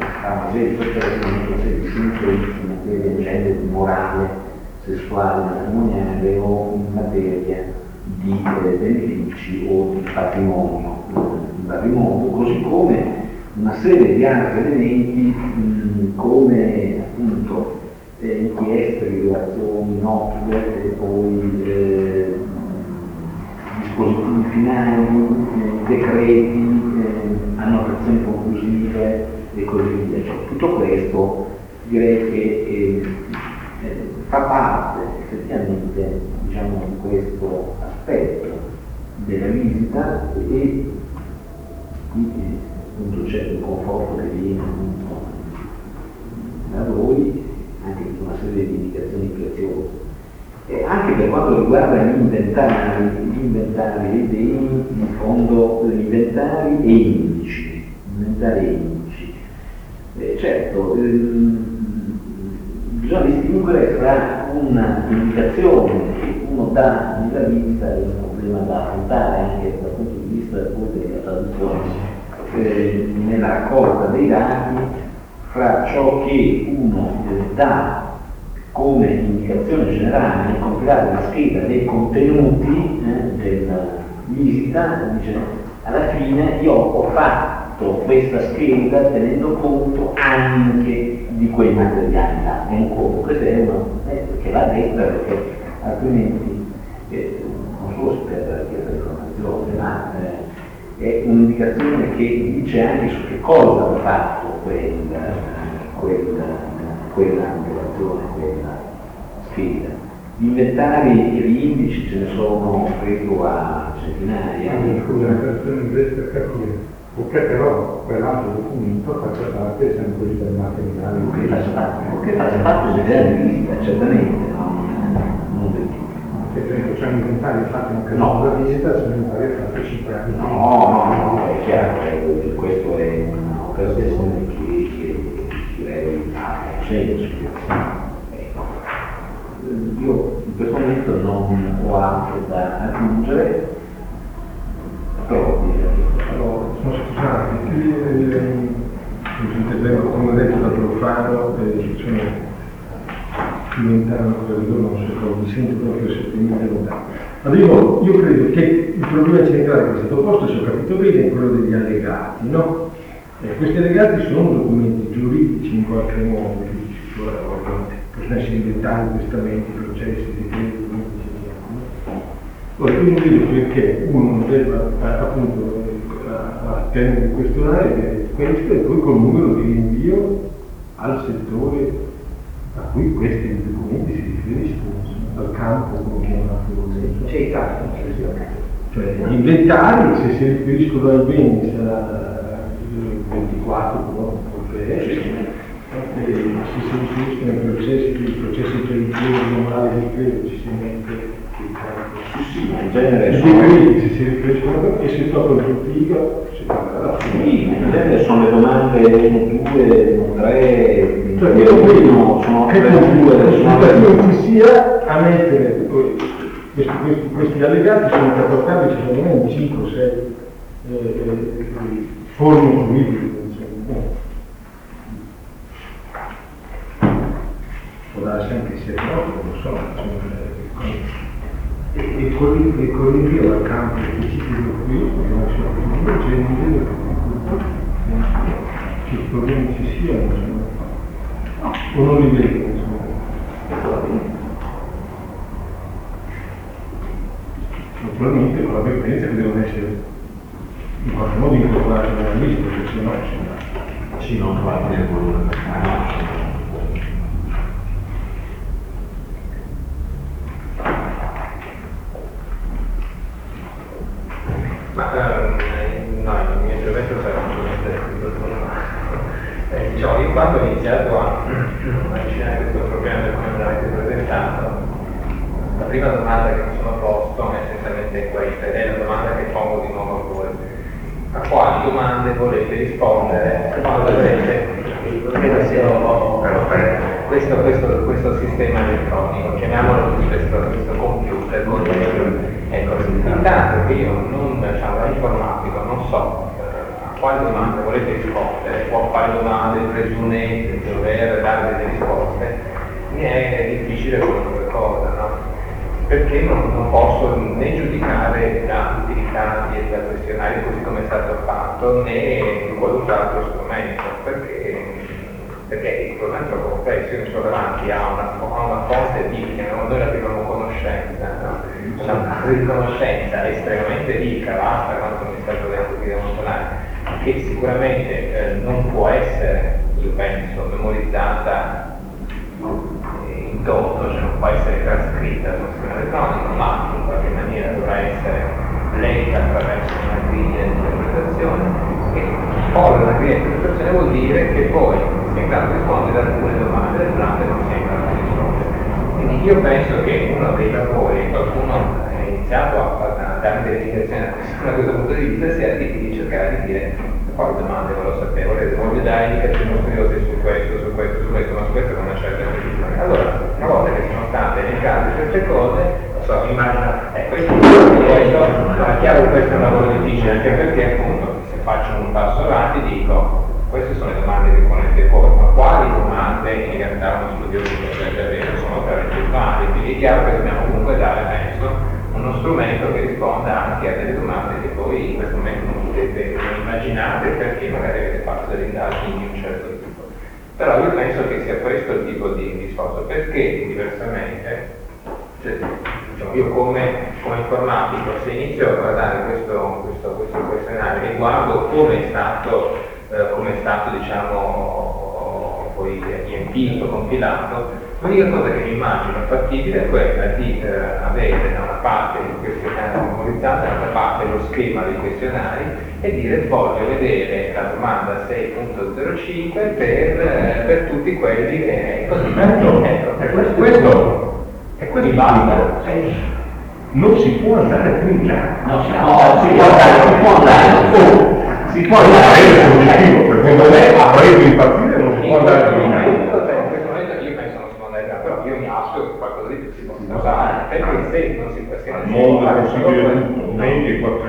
sentenze in materia di genere, di morale, sessuale, matrimoniale o in materia di benefici o di patrimonio in vari modo, così come una serie di altri elementi come appunto inchieste, rilevazioni, note e poi dispositivi finali, decreti, annotazioni conclusive e così via. Cioè, tutto questo direi che fa parte effettivamente, diciamo, di questo aspetto della visita, e quindi appunto c'è un conforto che viene appunto da voi, anche di una serie di indicazioni preziose. E anche per quanto riguarda gli inventari e i beni, in fondo inventari e indici. Certo, bisogna distinguere tra una indicazione che uno dà nella visita, è un problema da affrontare anche dal punto di vista della traduzione, nella raccolta dei dati, fra ciò che uno dà come indicazione generale nel compilare la scheda dei contenuti della visita, dice alla fine io ho fatto questa scheda tenendo conto anche di quei materiali là. È un conto, questa è una che va detta, perché altrimenti non solo si perde la chiesa informazione, ma è un'indicazione che dice anche su che cosa ha fatto quella scheda. Gli inventari e gli indici ce ne sono, credo, a centinaia. Scusa, la versione inglese per capire, perché però quell'altro documento faccia parte sempre così del materiale. Che faccia parte dell'idea di visita, certamente, non del tutto. Se per esempio c'è un inventario fatto in occasione della visita, c'è un inventario fatto 5 anni. No, è chiaro, questo è un'operazione che direi ha senso. Io in questo momento non ho altro da aggiungere, però sono scusati, qui intervengo, come ho detto, da profano, sono più lontano da loro, non so, mi sento proprio settimane lontano. Ma dico, io credo che il problema centrale che è stato posto, se ho capito bene, è quello degli allegati, no? Questi allegati sono documenti giuridici in qualche modo, possono essere inventati, testamenti, processi, decreti, ora io non vedo perché uno debba appunto a termine di questionare questo e poi col numero di rinvio al settore a cui questi documenti si riferiscono, al campo come chiamato. C'è il campo, cioè gli inventari, se si riferiscono ai beni sarà 24, no? Se si riferiscono ai processi per il credo, morale del credo, ci si mette il campo. Sì, in genere se si riferiscono e se tocca il figo, si parlerà. Sì, in genere sono le domande 1, 2, 3, cioè io non vedo sono che motivo ci sia a mettere questi allegati sono catalogali secondo me in 5 o 6 forme giuridiche. Può darsi anche se troppo, non so, e con l'invio al campo specifico qui, non so, c'è un che problemi ci siano, o non li vedo, insomma. evidenze che devono essere in qualche modo incorporate nella lista, perché se no Sì, non trovate nel volume. Ma no, il mio intervento sarà diciamo, io quando ho iniziato a immaginare questo problema del come me l'avete presentato, la prima domanda che mi sono posto è essenzialmente questa, ed è la domanda che pongo di nuovo a voi. A quali domande volete rispondere quando avrete questo sistema elettronico, chiamiamolo così, questo computer, ecco, intanto che io non, diciamo, da informatico non so a quali domande volete rispondere, o a quali domande presume di dover dare delle risposte, mi è difficile qualunque cosa, no? Perché non posso né giudicare l'utilità del questionario così come è stato fatto, né di qualunque altro strumento, perché il problema è troppo complesso. Io mi sono davanti a una fonte di, noi la chiamiamo conoscenza, no? Una base di conoscenza estremamente ricca, vasta, quanto mi è stato detto qui da Montanari, che sicuramente non può essere, io penso, memorizzata in toto, cioè non può essere trascritta sul sistema elettronico, ma in qualche maniera dovrà essere letta attraverso una griglia di interpretazione, e poi una griglia di interpretazione vuol dire che poi sia in grado di rispondere ad alcune domande e durante non sia in grado di rispondere. Quindi io penso che uno dei lavori, qualcuno ha iniziato a dare delle indicazioni da questo punto di vista, sia di cercare di dire quali domande voglio sapere, voglio dare indicazioni studiose su questo, ma su questo con una certa precisione. Allora, una volta che sono state elencate queste cose, immagino, questo è chiaro che questo è un lavoro difficile, anche perché appunto se faccio un passo avanti dico, queste sono le domande che ponete voi, ma quali domande in realtà uno studioso dovrebbe avere? Sono veramente vari, quindi è chiaro che dobbiamo comunque dare, penso, uno strumento che risponda anche a delle domande che voi in questo momento non potete immaginare perché magari avete fatto delle indagini di un certo tipo. Però io penso che sia questo il tipo di sforzo, perché diversamente, cioè, diciamo, io come informatico, se inizio a guardare questo questionario e guardo come è stato diciamo, poi riempito, compilato, l'unica cosa che mi immagino fattibile è quella di avere da una parte il questionario memorizzato, dall'altra parte lo schema dei questionari e dire voglio vedere la domanda 6.05 per tutti quelli che così. questo mi basta. Non si può andare più in là. Si può andare per secondo me a breve impazzire non si può andare più in là. In questo momento io penso non si può andare in là, però io mi aspetto che qualcosa di più si possa usare, perché se non si può Al mondo è possibile tutto, 20 e 4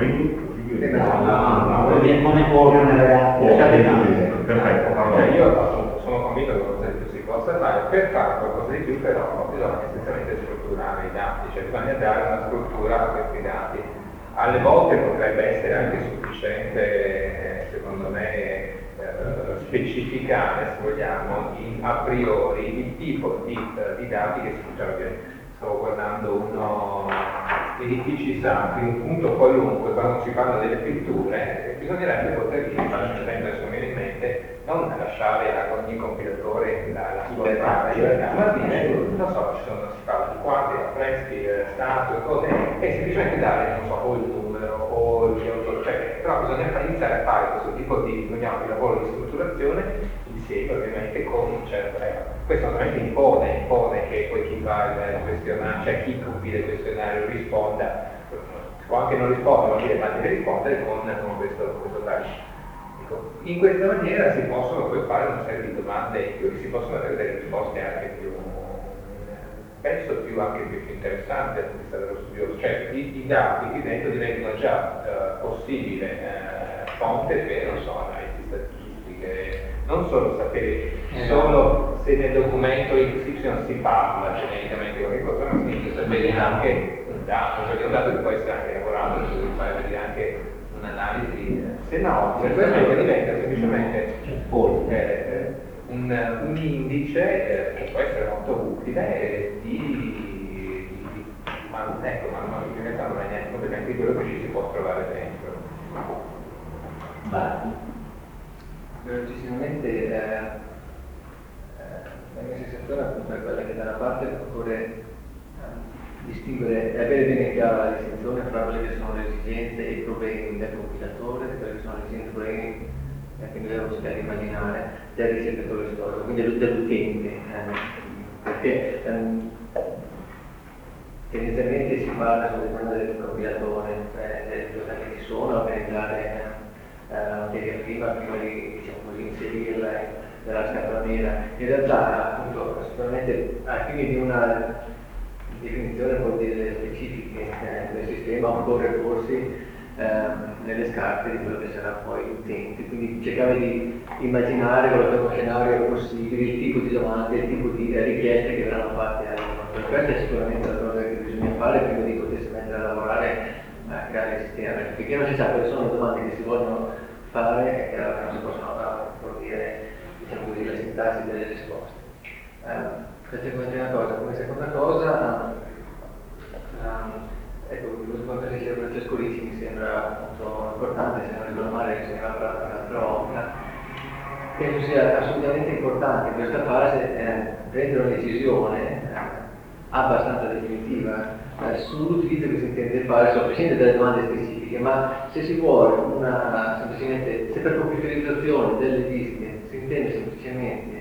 non ne può perfetto. Io appunto sono convinto che qualcosa di più si possa fare. Per fare qualcosa di più però bisogna essenzialmente strutturare i dati, cioè bisogna dare una struttura a questi dati. Alle volte potrebbe essere anche sufficiente, secondo me, specificare, se vogliamo, a priori il tipo di dati che si utilizzano. Stavo guardando uno edifici sacri, un punto qualunque, quando si parla delle pitture, bisognerebbe poter dire, faccio un esempio adesso mi viene in mente, non lasciare a ogni compilatore la sua traccia, ma dire, non so, si parla di quadri, affreschi, statue, cose, e semplicemente dare, non so, o il numero, o il autore, cioè, però bisogna iniziare a fare questo tipo di lavoro di strutturazione insieme ovviamente con un certo questo ovviamente impone che poi chi fa il questionario, cioè chi compila il questionario risponda, può anche non rispondere, ma deve rispondere con questo traccio. In questa maniera si possono poi fare una serie di domande, si possono avere delle risposte anche più, penso anche più interessanti dal punto di vista dello studioso, cioè i dati qui dentro diventano già possibile fonte per, non so, analisi statistiche, non solo sapere solo se nel documento XY si parla genericamente di qualche cosa, ma si sapere anche un dato, perché un dato che può essere anche lavorato, si può fare vedere anche un'analisi, se no, semplicemente diventa semplicemente un indice che può essere molto utile di ecco, ma in realtà non è neanche completamente quello che ci si può trovare dentro. Velocissimamente la mia sensazione appunto è quella che da una parte occorre distinguere, avere bene chiara la distinzione fra quelle che sono le esigenze e i problemi del compilatore, quelle che sono le esigenze e i problemi che noi dobbiamo cercare di immaginare del ricercatore storico, quindi dell'utente, perché tendenzialmente si parla soltanto del compilatore, delle due che ci sono, organizzare la materia prima di, diciamo così, inserirla nella scatola nera. In realtà, appunto, sicuramente ai fini di una definizione un po' delle specifiche del sistema occorre porsi nelle scarpe di quello che sarà poi l'utente, quindi cercare di immaginare con lo scenario possibile il tipo di domande, il tipo di richieste che verranno fatte all'interno. Questa è sicuramente la cosa che bisogna fare prima di potersi mettere a lavorare a creare il sistema, perché non si sa quali sono le domande che si vogliono fare e che non si possono fornire, diciamo così, la sintassi delle risposte. Questa è come prima cosa. Come seconda cosa, ecco, l'ultima cosa che diceva Francesco Ricci mi sembra appunto importante, se non ricordo male, che si chiama l'altra volta. Penso sia assolutamente importante in questa fase prendere una decisione abbastanza definitiva sull'utilizzo che si intende fare, a prescindere dalle domande specifiche, ma se si vuole semplicemente, se per computerizzazione delle visite si intende semplicemente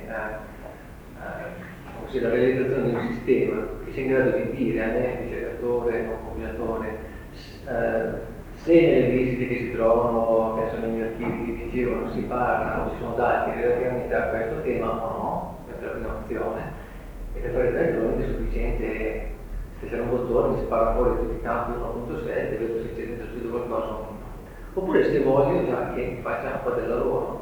la realizzazione di un sistema che sia in grado di dire a me, ricercatore o compilatore, se nelle visite che si trovano, che sono negli archivi che dicevano, si parla o ci sono dati relativamente a questo tema o no, questa è la prima opzione, e per fare questo non è sufficiente, se c'è un bottone mi si parla fuori tutti i campi 1.7, vedo se c'è dentro scritto qualcosa o no. Oppure se voglio già che faccia un po' del lavoro.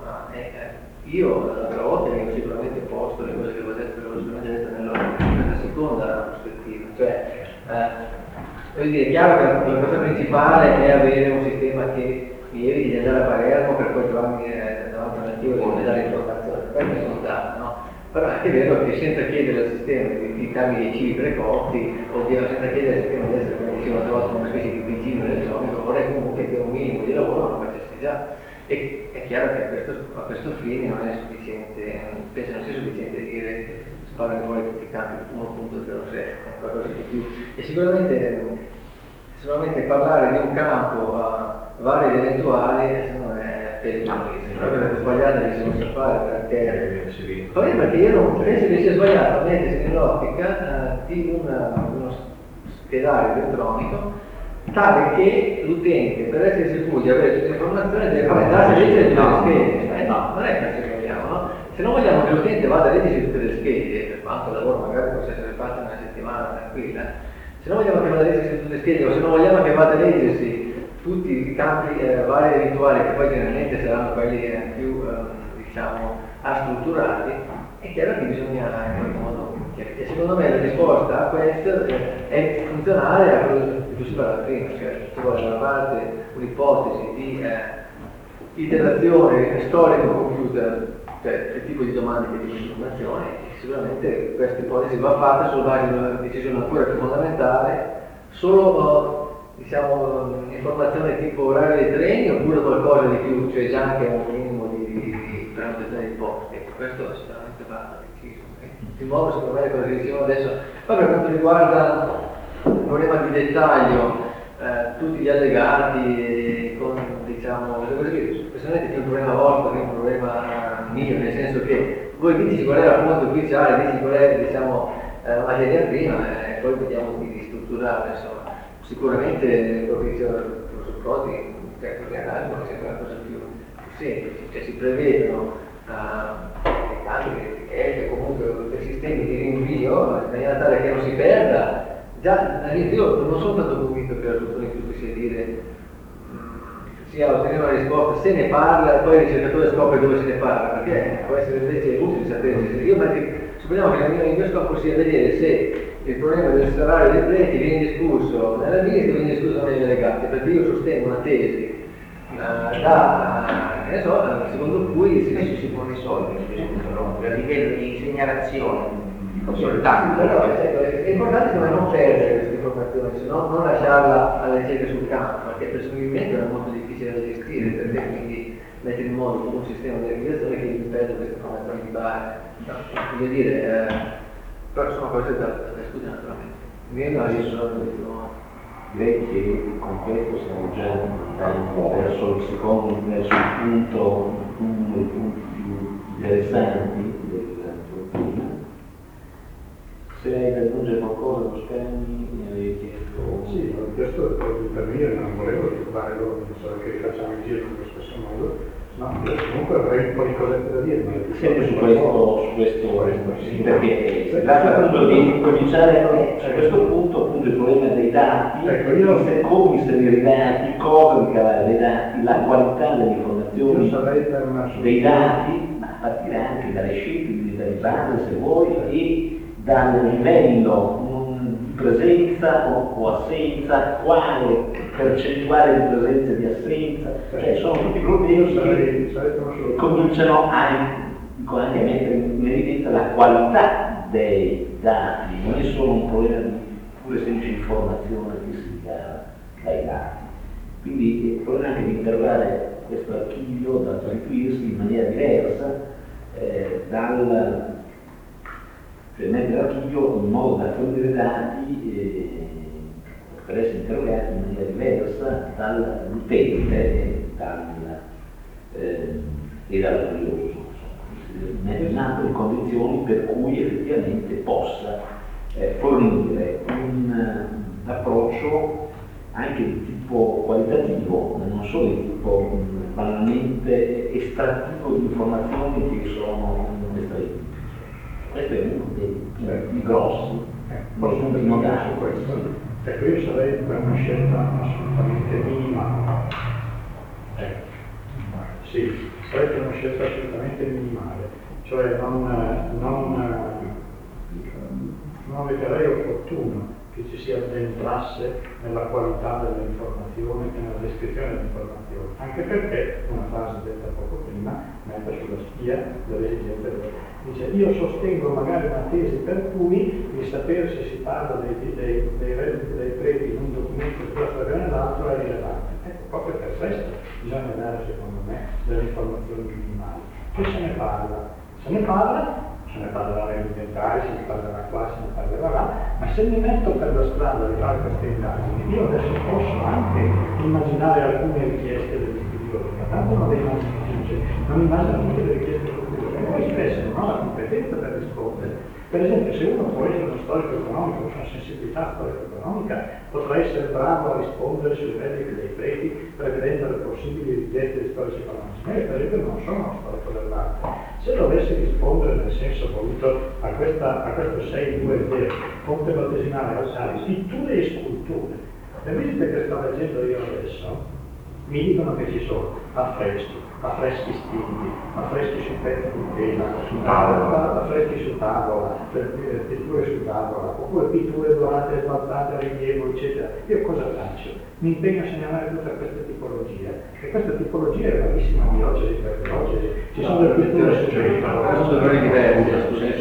Io l'altra volta mi ho sicuramente posto le cose che avevo detto velocemente nella seconda prospettiva, cioè è chiaro che la cosa principale è avere un sistema che mi eviti di andare a Palermo per poi trovarmi davanti a un archivio e dare informazioni, questo è scontato, no? Però è anche vero che senza chiedere al sistema di darmi dei cibi precotti o senza chiedere al sistema di essere, come dicevo una volta, una specie di principio elettronico, vorrei comunque che un minimo di lavoro lo facessi già. E è chiaro che a questo fine non è sufficiente, penso non sia sufficiente dire sparare fuori tutti i campi 1.06, qualcosa di più. E sicuramente parlare di un campo a vari ed eventuali non è pericolosissimo, proprio per sbagliare che si possa fare, perché io non penso che sia sbagliato mettersi nell'ottica di uno schiedario elettronico tale che l'utente, per essere sicuro di avere tutte le informazioni, deve fare darsi a leggere tutte le schede. No, non è questo che vogliamo, no? Se non vogliamo che l'utente vada a leggere tutte le schede, per quanto il lavoro magari possa essere fatto in una settimana tranquilla, se non vogliamo che vada a leggersi tutte le schede, o se non vogliamo che vada a leggersi tutti i campi vari e rituali, che poi generalmente saranno quelli più, diciamo, astrutturati, è chiaro che bisogna in qualche modo. E secondo me la risposta a questo è funzionale a quello di cui si parla prima, cioè ci vuole da una parte un'ipotesi di iterazione storico-computer, cioè il tipo di domande che di informazioni, e sicuramente questa ipotesi va fatta sulla base di una decisione ancora più fondamentale, solo diciamo informazione tipo orario dei treni oppure qualcosa di più, cioè già anche un minimo di prenotazione di posti. Questo sicuramente va deciso. Di nuovo secondo me cosa che dicevo adesso. Poi per quanto riguarda il problema di dettaglio, tutti gli allegati con, diciamo, personalmente è più un problema vostro che un problema mio, nel senso che voi dici qual è la fonte ufficiale, dici qual è, diciamo, la materia prima e poi vediamo di strutturare, insomma. Sicuramente quello che diceva il professor Prodi, cioè quello che analizza mi sembra una cosa più semplice, cioè si prevedono che comunque dei sistemi di rinvio in maniera tale che non si perda. Già all'inizio non sono tanto convinto che la soluzione più sia dire sia ottenere una risposta, se ne parla e poi il ricercatore scopre dove se ne parla, perché può essere invece utile sapere. Supponiamo che il mio scopo sia vedere se il problema del salario dei preti viene discusso nella visita o viene discusso negli allegati, perché io sostengo una tesi secondo cui si può risolvere a livello di segnalazione soltanto. Però è importante non perdere queste informazioni. informazione, se no non lasciarla alle ricerche sul campo, perché presumibilmente è molto difficile da gestire, per te quindi mettere in modo tutto un sistema di organizzazione che impede queste informazioni di base. Voglio dire, però sono cose da studiare naturalmente. Direi che con questo stiamo già andando verso il secondo, verso il punto, uno dei punti più interessanti del film. Se hai da aggiungere qualcosa, lo Scani mi avevi chiesto. Sì, ho chiesto per intervenire, non volevo ricordare loro, pensavo che facciamo in giro in questo stesso modo. No, comunque avrei un po' di cosette da dire. Sempre su questo sì, perché si tratta appunto di cominciare a questo punto appunto il problema dei dati, come inserire i dati, cosa ricavare dai dati, la qualità delle informazioni dei dati, ma a partire anche dalle scelte, dalle base se vuoi, e dal livello di presenza o assenza, quale percentuale di presenza e di assenza, cioè sono tutti problemi che cominciano anche a mettere in evidenza la qualità dei dati, non è solo un problema di pure semplice informazione che si ricava dai dati. Quindi il problema anche di interrogare questo archivio, da attribuirsi in maniera diversa cioè mettere l'archivio in modo da fornire dati per essere interrogati in maniera diversa dall'utente e dal curioso, mettere in condizioni per cui effettivamente possa fornire un approccio anche di tipo qualitativo, non solo di tipo banalmente estrattivo di informazioni che sono estraibili. Questo è uno dei grossi. Posso intervenire su questo? Ecco, io sarei per una scelta assolutamente minimale. Sì, sarei per una scelta assolutamente minimale, cioè non riterrei opportuno che ci si addentrasse nella qualità delle informazioni e nella descrizione delle informazioni, anche perché, una frase detta poco prima, mette sulla spia delle esigenze delle. Dice, io sostengo magari una tesi per cui il sapere se si parla dei redditi dei preti in un documento piuttosto che nell'altro è rilevante. Ecco, proprio per questo bisogna dare, secondo me, delle informazioni minimali. Che se ne parla? Se ne parlerà elementari, se ne parlerà qua, se ne parlerà là, ma se mi metto per la strada di fare queste indagini, io adesso posso anche immaginare alcune richieste degli studiosi, ma tanto non le non immagino tutte le richieste dello studio, e poi spesso non ho la competenza per rispondere. Per esempio, se uno può essere uno storico economico, con una sensibilità storico-economica, potrà essere bravo a rispondere sui redditi dei preti, prevedendo le possibili richieste di storici economici. Ma io, per esempio, non sono uno storico dell'arte. Se dovessi rispondere nel senso voluto a questo 6-2-0, fonte battesimale alzare, pitture e sculture, le visite che sto leggendo io adesso mi dicono che ci sono affreschi stinti, affreschi su pezzi di tela, affreschi su tavola, pitture su tavola, oppure pitture dorate, sbalzate a rilievo, eccetera. Io cosa faccio? Mi impegno a segnalare tutta questa tipologia, e questa tipologia è bravissima diocesi per diocesi. Ci sono delle pitture su pezzi, sono due diverse,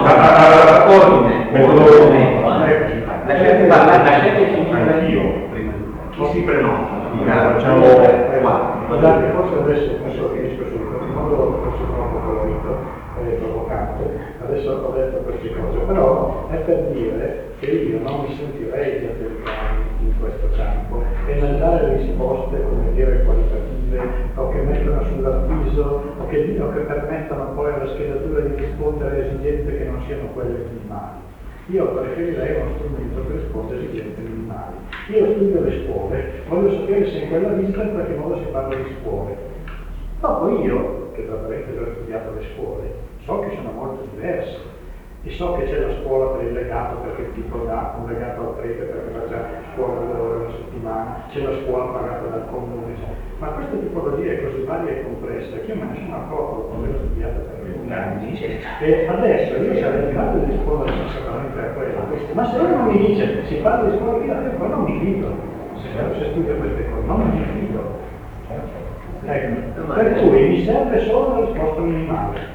chi si prenota? Facciamo Guardate, forse adesso finisco subito, in modo forse troppo colorito e provocante, adesso ho detto queste cose, però è per dire che io non mi sentirei di addentrarmi in questo campo e nel dare risposte, come dire, qualitative, o che mettono sull'avviso, o che permettano poi alla schedatura di rispondere a esigenze che non siano quelle minimali. Io preferirei uno strumento per rispondere a esigenze minimali. Io studio le scuole, voglio sapere se in quella visita in qualche modo si parla di scuole. Dopo io, che tra parentesi ho studiato le scuole, so che sono molto diverse. E so che c'è la scuola per il legato, perché il tipo dà un legato al prete perché faccia scuola 2 ore alla settimana, c'è la scuola pagata dal comune. Ma questa tipologia è così varia e complessa che io me ne sono accorto quando l'ho studiata per 20 anni. E adesso io sarei in grado di rispondere sensatamente a quella. Ma se uno mi dice si parla di scuola poi non mi fido. Se studio queste cose, non mi fido. Ecco. Per cui mi serve solo una risposta minimale.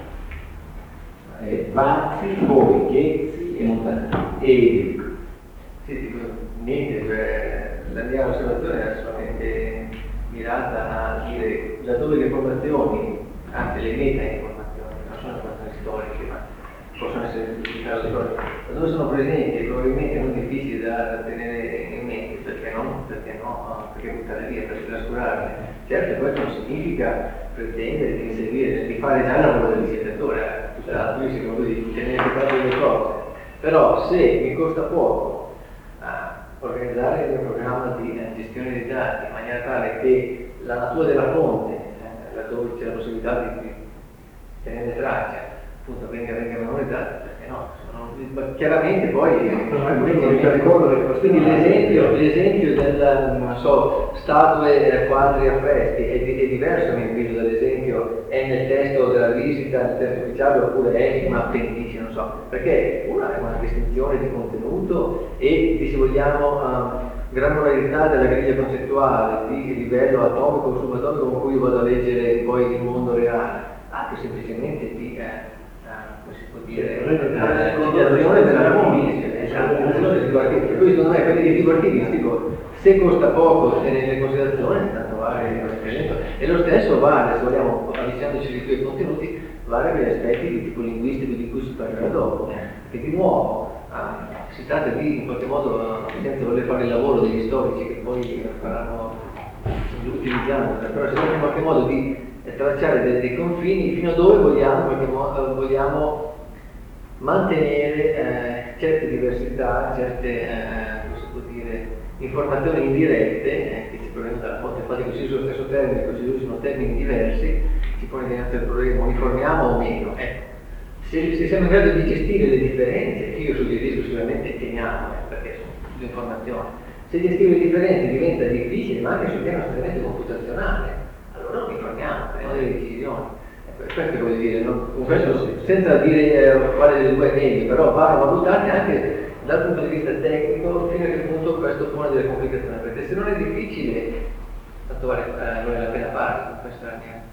Vazzi, Borghezzi e Montanari. Sì, Niente, cioè, la mia osservazione è assolutamente mirata a dire laddove le informazioni, anzi le meta informazioni, non sono informazioni storiche, ma possono essere giustificate storiche, laddove sono presenti e probabilmente non difficili da tenere in mente, perché no, perché buttare via, perché trascurarle. Certo, questo non significa pretendere di inseguire, di fare già il lavoro del ricercatore, tutt'altro, io secondo di tenere contatto delle cose, però se mi costa poco organizzare il mio programma di gestione dei dati in maniera tale che la natura della fonte, laddove c'è la possibilità di tenere traccia, appunto venga memorizzata, perché no? Chiaramente poi quindi l'esempio del non so, statue, quadri, affreschi è diverso mi invito dall'esempio è nel testo della visita, nel testo ufficiale oppure è un appendice, non so, perché una è una distinzione di contenuto e di, se vogliamo, granularità della griglia concettuale, di livello atomico o subatomico con cui vado a leggere poi il mondo reale, anche semplicemente di come si può dire, la condizione della commissione, poi secondo me per il tipo archivistico se costa poco tenere in considerazione tanto vale e lo stesso vale, se vogliamo avvicinandoci ai tuoi contenuti, vale per gli aspetti di tipo linguistico di cui si parlerà dopo, che di nuovo si tratta di in qualche modo, senza voler fare il lavoro degli storici che poi faranno utilizzando, però si tratta in qualche modo di tracciare dei confini fino a dove vogliamo mantenere certe diversità, certe come si può dire, informazioni indirette che ci provengono dalla fonte, infatti così sullo stesso termine, così usano termini diversi, ci pone dinanzi al problema, uniformiamo o meno. Se siamo in grado di gestire le differenze, che io suggerisco sicuramente teniamo, perché sono tutte informazioni, se gestire le differenze diventa difficile, ma anche sul piano strettamente computazionale, allora uniformiamo, prendiamo delle decisioni. Questo voglio dire, questo senza dire quale delle due è meglio, però vanno valutate anche dal punto di vista tecnico fino a che punto questo pone delle complicazioni, perché se non è difficile, tanto vale la pena farlo, questa è la mia.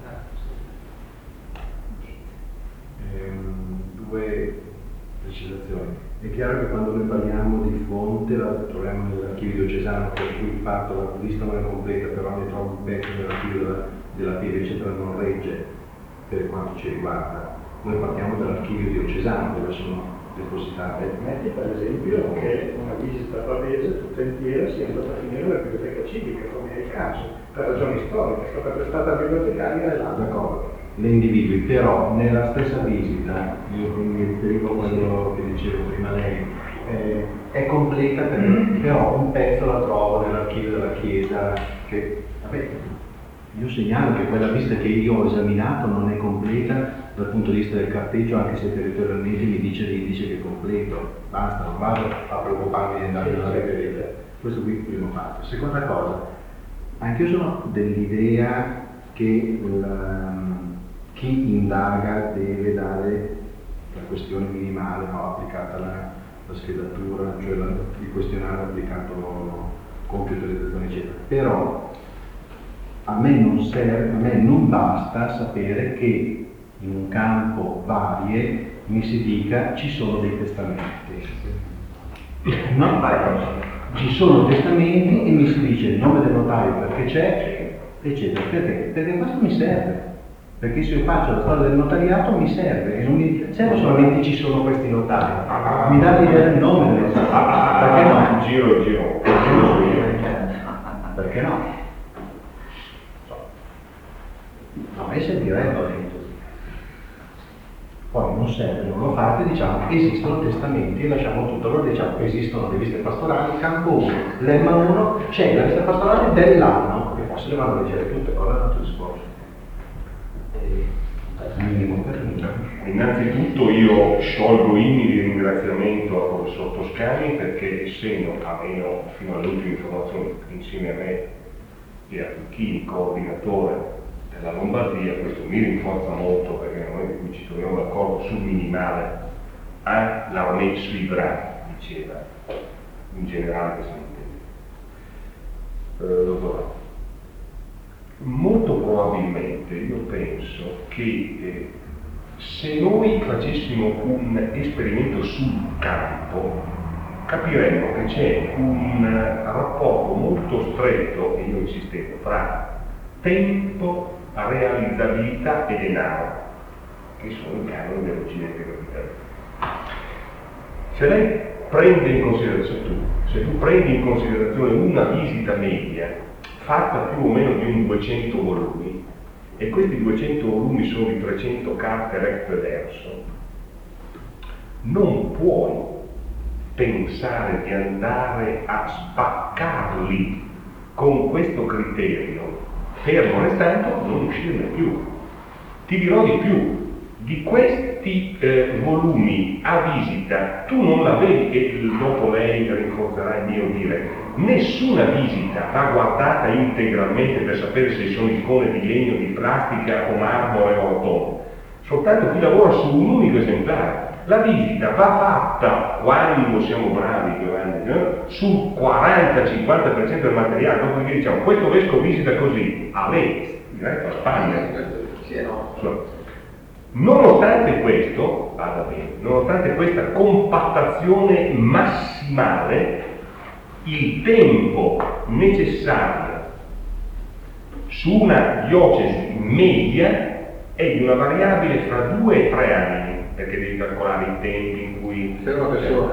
Due precisazioni. È chiaro che quando noi parliamo di fonte la troviamo nell'archivio diocesano, per cui parto la lista non è completa, però ne trovo un pezzo nell'archivio della Pieve, eccetera, non regge per quanto ci riguarda. Noi partiamo dall'archivio diocesano dove sono depositate. Metti per esempio che una visita a Pavese tutta intera sia andata a finire nella biblioteca civica, come è il caso, per ragioni storiche, è stata prestata al bibliotecario e l'altra cosa. Le individui, però nella stessa visita, io mi riferivo a quello che dicevo prima lei, è completa però un pezzo la trovo nell'archivio della chiesa che, vabbè, io segnalo che quella visita che io ho esaminato non è completa dal punto di vista del carteggio, anche se territorialmente mi dice l'indice che è completo, basta, non vado a preoccuparmi di andare nella rete. Questo qui è il primo fatto. Seconda cosa, anche io sono dell'idea che chi indaga deve dare la questione minimale, no, applicata alla schedatura, cioè il questionario applicato computerizzazione eccetera. Però a me non basta sapere che in un campo varie mi si dica ci sono dei testamenti. No, ci sono testamenti e mi si dice il nome del notaio perché c'è, eccetera. Perché? Perché questo mi serve. Perché se io faccio la storia del notariato mi serve, e non mi serve solamente ci sono questi notari, mi dà l'idea del nome del notario. Perché no? Giro. Perché no? A me servirebbe. Poi non serve, non lo fate, diciamo esistono testamenti e lasciamo tutto. Allora diciamo esistono le liste pastorali, campo 1, lemma 1, c'è la lista pastorale dell'anno, che poi se le vanno a leggere tutte, poi l'anno discorso. Minimo per minimo. Innanzitutto io sciolgo inni di ringraziamento al professor Toscani perché essendo almeno fino alle ultime informazioni insieme a me e a Tucchini coordinatore della Lombardia, questo mi rinforza molto perché nel momento in cui ci troviamo d'accordo sul minimale l'armée suivra, diceva in generale che si intende. Dottorato. Molto probabilmente io penso che se noi facessimo un esperimento sul campo capiremmo che c'è un rapporto molto stretto, e io insistevo, fra tempo, realizzabilità e denaro, che sono i canoni dell'Occidente capitalismo. Se lei prende in considerazione, se tu prendi in considerazione una visita media fatta più o meno di un 200 volumi, e questi 200 volumi sono di 300 carte recto e verso, non puoi pensare di andare a spaccarli con questo criterio, fermo restando non uscirne più. Ti dirò di più, di questi volumi a visita tu non la vedi, e dopo lei rinforzerà il mio dire, nessuna visita va guardata integralmente per sapere se sono icone di legno, di plastica o marmore o ottone, soltanto chi lavora su un unico esemplare. La visita va fatta, quando siamo bravi, sul 40-50% del materiale, dopodiché diciamo questo vescovo visita così, a lei, diretto a Spagna. Nonostante questo, vada bene, nonostante questa compattazione massimale, il tempo necessario su una diocesi media è di una variabile fra 2 e 3 anni, perché devi calcolare i tempi in cui... Per una persona,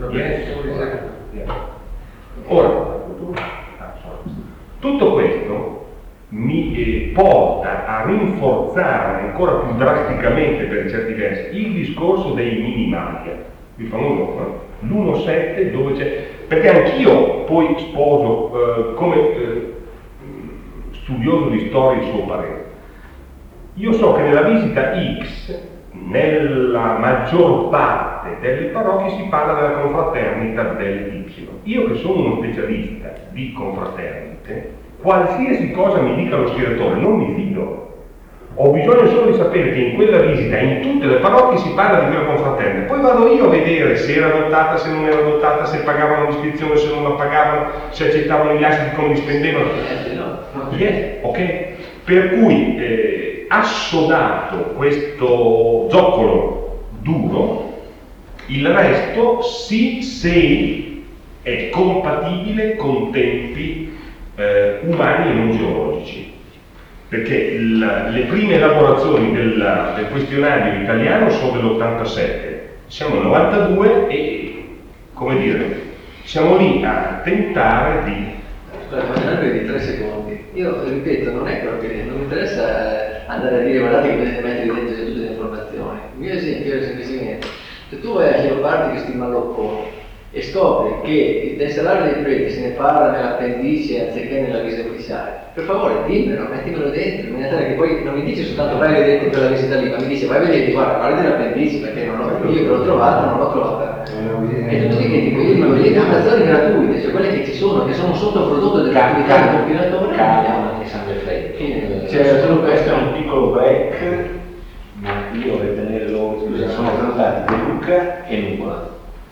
Ora, tutto questo mi porta a rinforzare ancora più drasticamente, per certi versi, il discorso dei minimali, il famoso l'1,7 dove c'è... Perché anch'io poi sposo, come studioso di storia, il suo parere. Io so che nella visita X, nella maggior parte delle parrocchie si parla della confraternita dell'Y. Io che sono uno specialista di confraternite, qualsiasi cosa mi dica lo spiratore, non mi fido. Ho bisogno solo di sapere che in quella visita, in tutte le parrocchie, si parla di quella confraternita. Poi vado io a vedere se era adottata, se non era adottata, se pagavano l'iscrizione, se non la pagavano, se accettavano gli lasci, come li spendevano. Ok? Per cui, assodato questo zoccolo duro, il resto sì, se è compatibile con tempi umani e non geologici, perché le prime elaborazioni del questionario italiano sono dell'87, siamo nel 92 e, come dire, siamo lì a tentare di... Aspetta, di 3 secondi. Io ripeto, non è quello che non mi interessa andare a dire guardate che potete mettere dentro tutte le informazioni. Il mio esempio è semplicemente, se tu vai a Chiroparti che sti mallocconi e scopri che del salario dei preti se ne parla nell'appendice anziché nella visita ufficiale, per favore dimmelo, mettimelo dentro, in maniera tale che poi non mi dice soltanto vai a vedere quella visita lì, ma mi dice vai a vedere, guarda dell'appendice perché non l'ho, io che l'ho trovata, non l'ho trovata. E tutti che dico, io me lo dico, informazioni gratuite, cioè quelle che ci sono, che sono un sottoprodotto dell'attività del compilatore. Cioè, solo questo è un piccolo break, ma io vorrei tenere loro, sono presentati De Luca e Nuvola.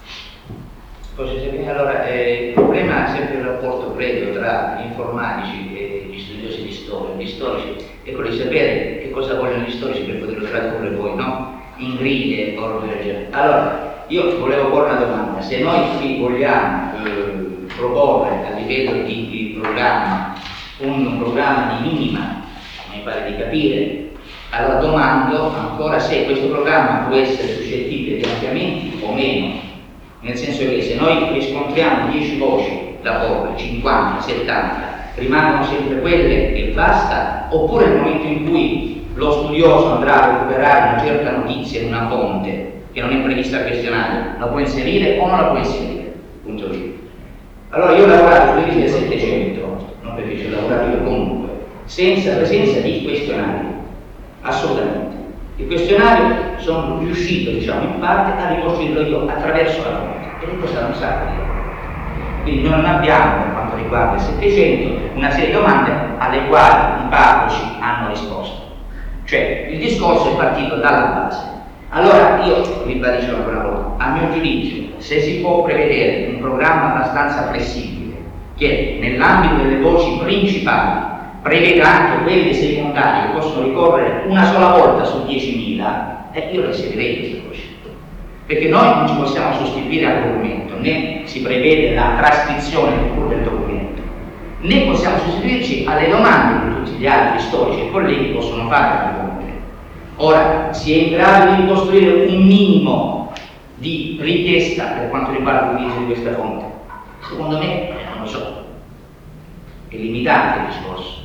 Allora, il problema è sempre il rapporto previo tra gli informatici e gli studiosi di storia. Gli storici è quello di sapere che cosa vogliono gli storici per poterlo tradurre poi, no? In griglie o robe del genere. Allora, io volevo porre una domanda: se noi qui vogliamo proporre a livello di programma un programma di minima, mi pare di capire, allora domando ancora se questo programma può essere suscettibile di ampliamenti o meno. Nel senso che se noi riscontriamo 10 voci da porre, 50, 70, rimangono sempre quelle e basta, oppure nel momento in cui lo studioso andrà a recuperare una certa notizia in una fonte che non è prevista al questionario, la può inserire o non la può inserire? Punto lì. Allora io ho lavorato sulle visite 700, non perché ci ho lavorato io comunque, senza presenza di questionario, assolutamente. Il questionario sono riuscito, diciamo, in parte a ricostruirlo io attraverso la fonte, e lei cosa non sa dire. Quindi noi non abbiamo, per quanto riguarda il 700, una serie di domande alle quali i parroci hanno risposto. Cioè, il discorso è partito dalla base. Allora, io ribadisco ancora una volta, a mio giudizio, se si può prevedere un programma abbastanza flessibile, che nell'ambito delle voci principali preveda anche quelle secondarie che possono ricorrere una sola volta su 10.000, io le seguirei queste voci. Perché noi non ci possiamo sostituire al documento, né si prevede la trascrizione del documento, né possiamo sostituirci alle domande che tutti gli altri storici e colleghi possono fare alla fonte. Ora, si è in grado di costruire un minimo di richiesta per quanto riguarda l'utilizzo di questa fonte? Secondo me, non lo so, è limitante il discorso.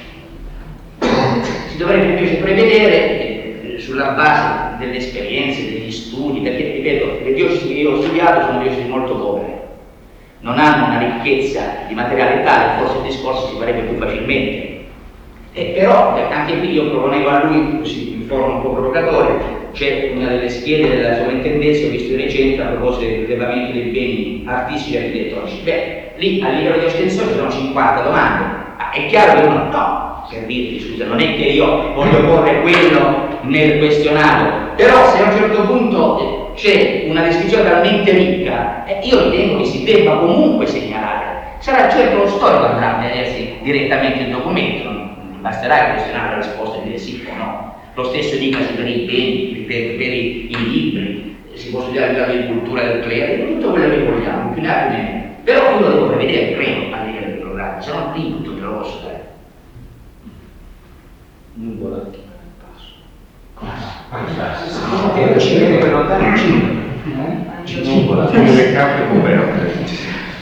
Si dovrebbe invece prevedere sulla base delle esperienze, degli studi, perché ripeto, le diocesi che io ho studiato sono diocesi molto povere, non hanno una ricchezza di materiale tale, forse il discorso si farebbe più facilmente. Però anche qui io proponevo a lui, così in forma un po' provocatoria, c'è una delle schede della sovrintendenza, ho visto di recente, a proposito del rilevamento dei beni artistici e architettonici. Beh, lì a livello di estensione sono 50 domande. È chiaro che uno no, per dirti scusa, non è che io voglio porre quello nel questionario, però se a un certo punto c'è una descrizione talmente ricca, io ritengo che si debba comunque segnalare. Sarà certo lo storico andrà a vedersi direttamente il documento, non basterà questionare la risposta e dire sì o no. Lo stesso dicasi per i beni, per i libri, si può studiare il grado di cultura del clero, tutto quello che vogliamo, più ne ha più ne meno. Però io lo devo prevedere, credo, a livello di programma, se no lì tutto te lo posso dare. Non vuole Ci vede per lontano in cima. Non vuole le cappe coperte.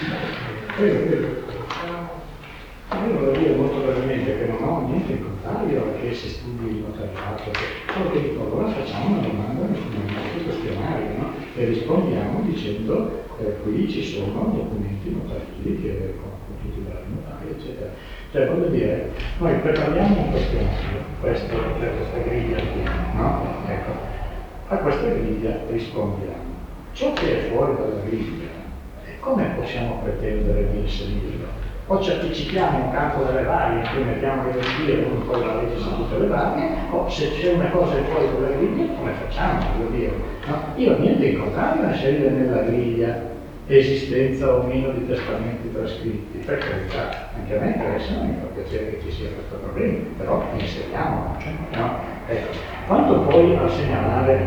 Io volevo dire molto brevemente che non ho niente in contrario a che si studi il notariato, solo che dico, allora facciamo una domanda nel questionario, no? E rispondiamo dicendo qui ci sono documenti notarili che con tutti i vari notari, eccetera. Cioè, voglio dire, noi prepariamo un questionario, questo per questa griglia qui, no? Ecco, a questa griglia rispondiamo. Ciò che è fuori dalla griglia, come possiamo pretendere di inserirlo? O ci anticipiamo un campo delle varie, in cui mettiamo le griglie e uno poi la legge su tutte le varie, o se c'è una cosa è fuori dalle griglie, come facciamo? Voglio dire, no? Io ho niente in contrario a scegliere nella griglia esistenza o meno di testamenti trascritti, per carità, anche a me interessa, mi fa piacere che ci sia questo problema, però inseriamo, no? Ecco. Quanto poi a segnalare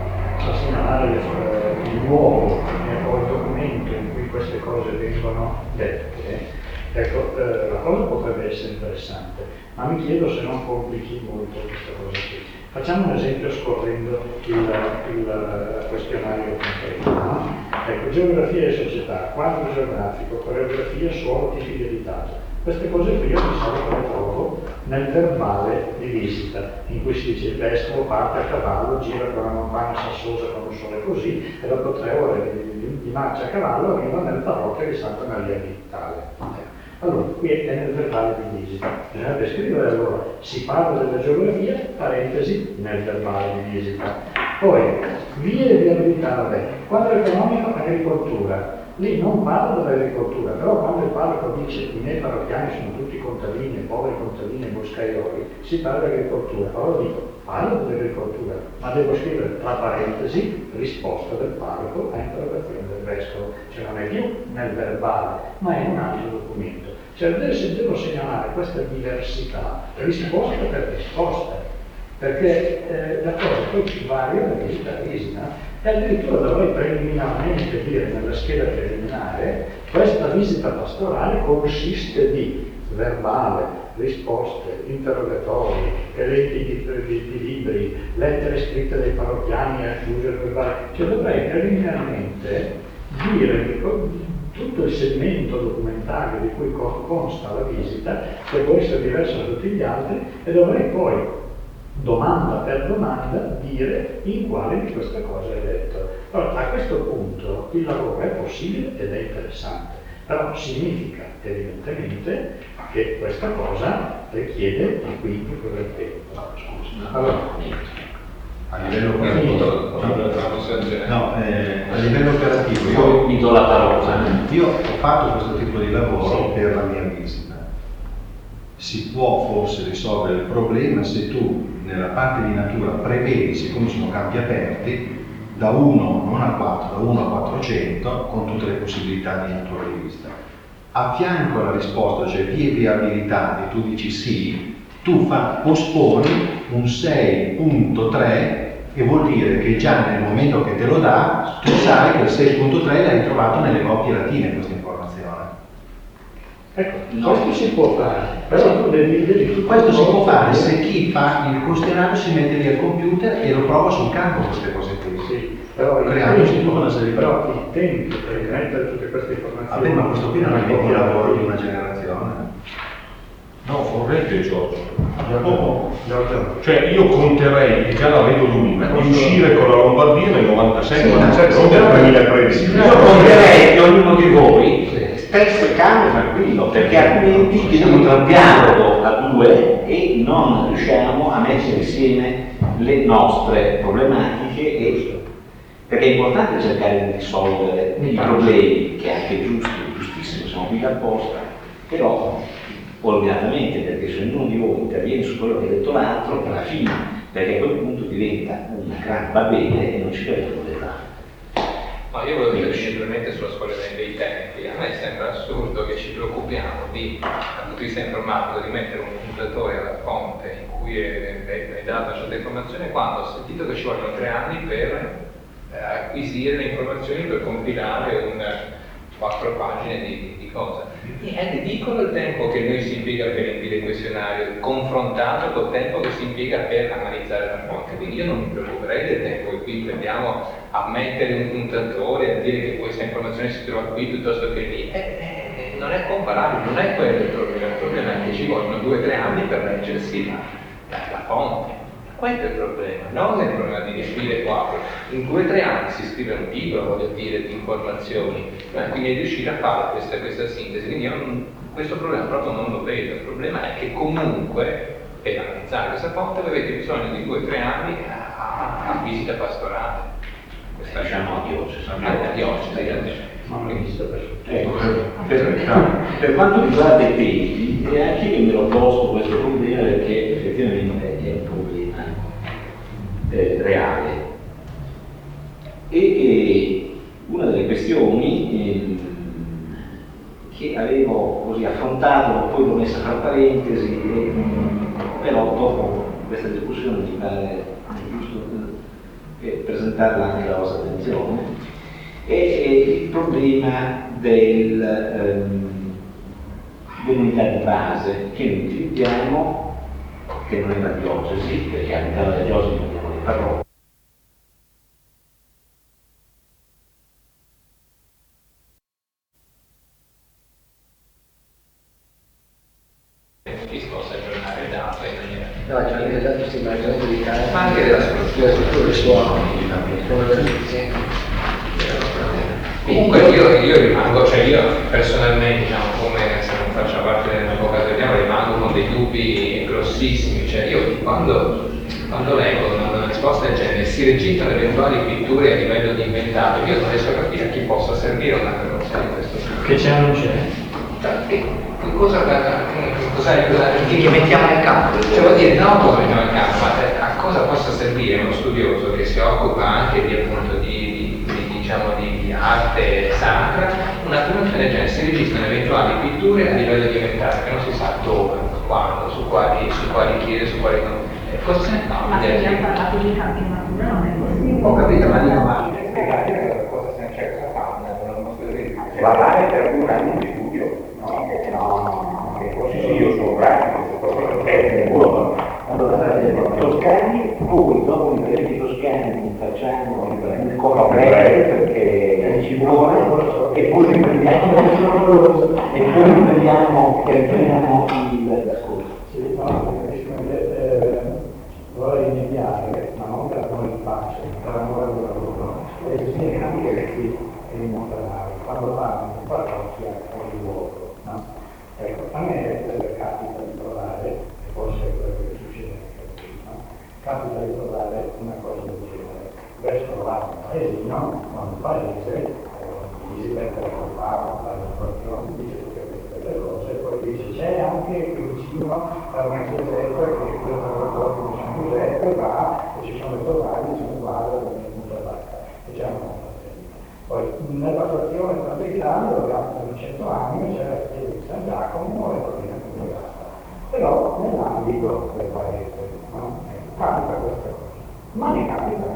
il luogo o il documento in cui queste cose vengono dette, ecco, la cosa potrebbe essere interessante, ma mi chiedo se non complichi molto questa cosa qui. Facciamo un esempio scorrendo il questionario concreto. No? Ecco, geografia e società, quadro geografico, coreografia, suolo, tipi di abitato. Queste cose qui io di solito le trovo nel verbale di visita, in cui si dice il vescovo parte a cavallo, gira per la montagna sassosa con un sole così, e dopo 3 ore di marcia a cavallo arriva nel parrocchio di Santa Maria di Italia. Allora, qui è nel verbale di visita, bisogna descrivere allora, si parla della geografia, parentesi, nel verbale di visita. Poi, vie viabilitate, quadro economico, agricoltura. Lì non parlo dell'agricoltura, però quando il parroco dice i miei parrocchiani sono tutti contadini, poveri contadini e boscaioli, si parla di agricoltura. Allora dico, parlo dell'agricoltura, ma devo scrivere tra parentesi risposta del parroco a interrogazione del vescovo. Cioè non è più nel verbale, ma è in un altro documento. Cioè se devo segnalare questa diversità, risposta per risposta, perché la cosa poi varia da visita a visita. E addirittura dovrei preliminarmente dire nella scheda preliminare questa visita pastorale consiste di verbale, risposte, interrogatori, elenchi di libri, lettere scritte dai parrocchiani a chiusere il verbale. Cioè dovrei preliminarmente dire tutto il segmento documentario di cui consta la visita, che può essere diverso da tutti gli altri, e dovrei poi domanda per domanda dire in quale di queste cose hai detto. Allora, a questo punto il lavoro è possibile ed è interessante, però significa evidentemente che questa cosa richiede e quindi quel tempo. Allora, a livello operativo, a livello operativo io mi do la parola. Io ho fatto questo tipo di lavoro per la mia visita. Si può forse risolvere il problema se tu nella parte di natura prevedi, siccome sono campi aperti, da 1 non a 4, da 1 a 400 con tutte le possibilità di natura di vista. A fianco alla risposta, cioè vie viabilità, e tu dici sì, tu posponi un 6.3 e vuol dire che già nel momento che te lo dà, tu sai che il 6.3 l'hai trovato nelle copie latine questa informazione. Ecco, questo si può fare, però tu devi questo si può fare se chi fa il questionario si mette lì al computer e lo prova sul campo queste cose qui. Sì, però i tempi per mettere tutte queste informazioni. Vabbè, ma questo qui non è il lavoro di una generazione. No, vorrebbe Giorgio. Cioè io conterei, e già la vedo lunga, di uscire con la Lombardia nel 96, non del 2013. Io conterei che ognuno di voi stesse calmo e tranquillo, perché altrimenti chiudiamo un dialogo a due e non riusciamo a mettere insieme le nostre problematiche, perché è importante cercare di risolvere i problemi, che è anche giusto, giustissimo, siamo qui apposta, però ordinatamente, perché se ognuno di voi interviene su quello che ha detto l'altro, alla fine, perché a quel punto diventa una gran va bene e non ci capiamo dell'altro. No, io volevo dire semplicemente sulla scuola dei tempi. A me sembra assurdo che ci preoccupiamo di, dal punto di vista informatico, di mettere un puntatore alla fonte in cui è data una certa informazione, quando ho sentito che ci vogliono 3 anni per acquisire le informazioni, per compilare 4 pagine di cose. È ridicolo il tempo che noi si impiega per inviare il questionario, confrontato col tempo che si impiega per analizzare la fonte. Quindi io non mi preoccuperei del tempo che qui prendiamo a mettere un puntatore, a dire che questa informazione si trova qui piuttosto che lì. Non è comparabile, non è quello il problema è che ci vogliono 2 o 3 anni per leggersi la fonte. Questo è il problema, non è il problema di scrivere 4. In 2 o 3 anni si scrive un libro, voglio dire, di informazioni, quindi è riuscire a fare questa sintesi. Quindi io questo problema proprio non lo vedo. Il problema è che comunque per analizzare questa fonte avete bisogno di 2 o 3 anni a visita pastorale. Questa Diciamo a diocesi. Per quanto riguarda i tempi, e anche io me l'ho posto questo problema perché effettivamente è un problema reale. E una delle questioni che avevo così affrontato, poi l'ho messa tra parentesi, però dopo questa discussione mi pare giusto presentarla anche alla vostra attenzione, è il problema dell'unità di base che noi utilizziamo, che non è la diocesi, perché all'interno della diocesi abbiamo le parrocchie. No, c'è anche già questi immagini di casa, ma anche della struttura del suono, comunque io rimango, cioè io personalmente, diciamo, come se non faccia parte dell'avvocato italiano, rimango con dei dubbi grossissimi. Cioè io quando leggo una risposta del genere, si registrano eventuali pitture a livello di inventario, io non riesco a capire a chi possa servire una traduzione di questo tipo. Che c'è o non c'è? Che mettiamo nel campo. Cioè vuol dire, no, cosa mettiamo nel campo, ma a cosa possa servire uno studioso che si occupa anche di appunto di arte sacra, una traduzione del genere, si registrano eventuali pitture a livello di inventario, che non si sa dove, quando, su quali chiese, su quali no. Cosa se ne fa? Ma se abbiamo parlato di campionatura non è possibile. Ho capito, ma dico, ma spiegare cosa se ne c'è, cosa fa? Guardare per un anno di studio, no, che così sì, io sono pratico, sono tecnico. Allora, toscani, poi dopo i dialetti toscani facciamo un completo perché ci vuole e poi riprendiamo l'ascolto. Vorrei iniziare, ma non per amore di pace, per amore del lavoro, e bisogna anche qui dimostrare, quando parlo di parrocchia o di luogo, no? Ecco, a me capita di trovare, e forse è quello che succede anche qui, no? Capita di trovare una cosa del genere. Verso l'altro paesino, quando paese, si mette a compare, fare la porzione, dice tutte queste cose, poi dice c'è anche vicino a una chiesetta che è quella di San Giuseppe va e ci sono i totali, sono uguali alla mia vacca e c'è una confraternita. Poi nella frazione fraterna dove abbiamo 100 anni c'è la chiesa di San Giacomo e poi la basta. Però nell'ambito del paese, no? Capita questa cosa. Ma ne capita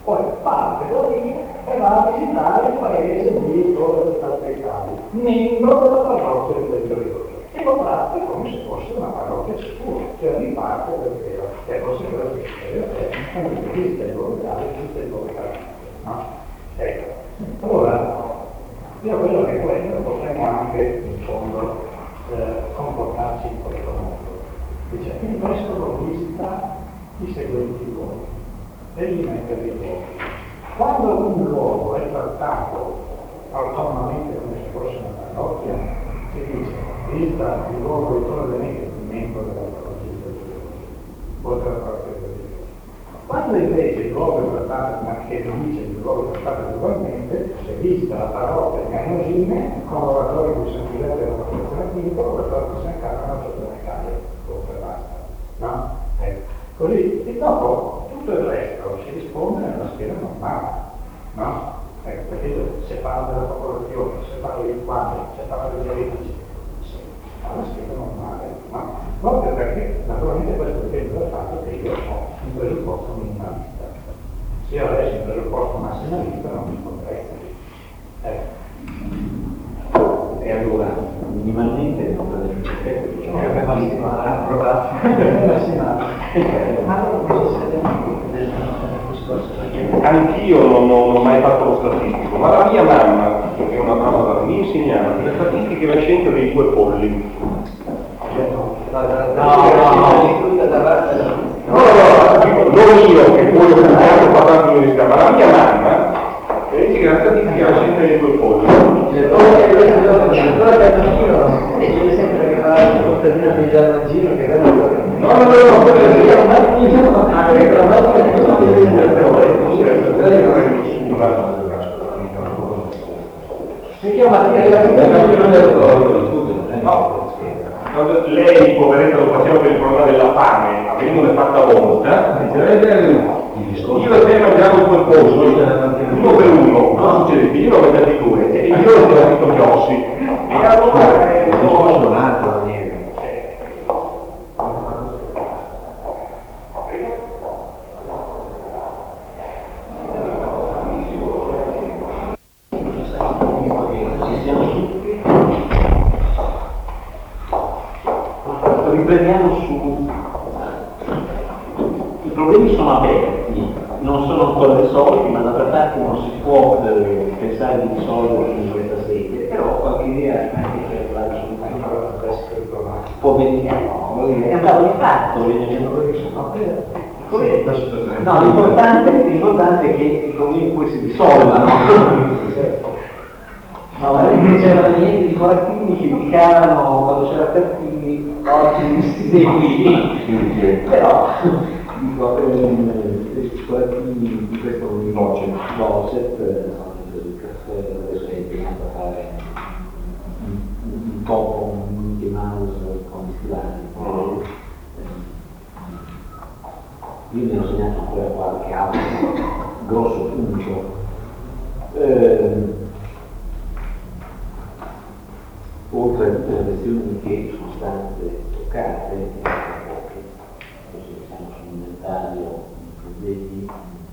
poi parte da lì e va a visitare il paese di dove sta Italia, membro della parrocchia del territorio. E lo tratta come se fosse una parrocchia sicura, cioè di parte del vero, che è così che esiste il locale, esiste il locale. No? Ecco. Allora, io credo che questo potremmo anche in fondo comportarci in questo modo. Dice, il vescovo visita i seguenti luoghi e li mette dei luoghi. Quando un luogo è trattato autonomamente come se fosse una parrocchia, si dice, visita il luogo di Torre Venezia, membro della parrocchia del Dio, oltre alla parrocchia del Dio. Quando invece il luogo è trattato, ma che non dice il luogo è trattato ugualmente, si visita la parrocchia di Agnosine, con l'oratorio di San Giuseppe della Protezione Quinto, l'oratorio di San Carlo, la Giordana Italia, e basta. No? Così, e dopo tutto il resto si risponde nella scheda normale, no? Perché se parla della popolazione, se parla dei quadri, se parla degli eretici, alla scheda normale, no? Proprio perché naturalmente questo dipende dal fatto che io ho un presupposto minimalista. Se io avessi un presupposto massimalista non mi potrei. E allora, minimalmente non prende effetto, diciamo, è malissimo, approvato. Anch'io non ho mai fatto lo statistico, ma la mia mamma, che è una brava mi insegnava le statistiche recenti dei 2 polli. Non io che poi ho pensato parlando all'università, ma la mia mamma dice che la statistica recente dei 2 polli. Ancora per anch'io, e c'è sempre che fa la contadina di Giannagino che era si chiama lei, poveretta, lo faceva per il problema della fame, avendone fatta volta, io e te mangiavo in quel posto, uno per uno, non succede che io l'ho mangiati 2 e io l'ho mangiato Giossi. E allora riprendiamo su i problemi sono aperti, non sono ancora risolti, ma d'altra parte non si può pensare di risolverli in questa sede, però qualche idea anche per la risoluzione può venire, è andato di fatto, no, l'importante è che i problemi poi si risolvano. No, ma non c'erano niente di Corattini che indicavano quando c'era Pertini, oggi dei qui, però dico, i Corattini di questo Vocet il caffè adesso è impegnato a fare un po' un Mickey Mouse con i stilani. Io mi ero segnato ancora qualche altro grosso punto. Oltre a tutte le questioni che sono state toccate, forse siamo sull'inventario di problemi,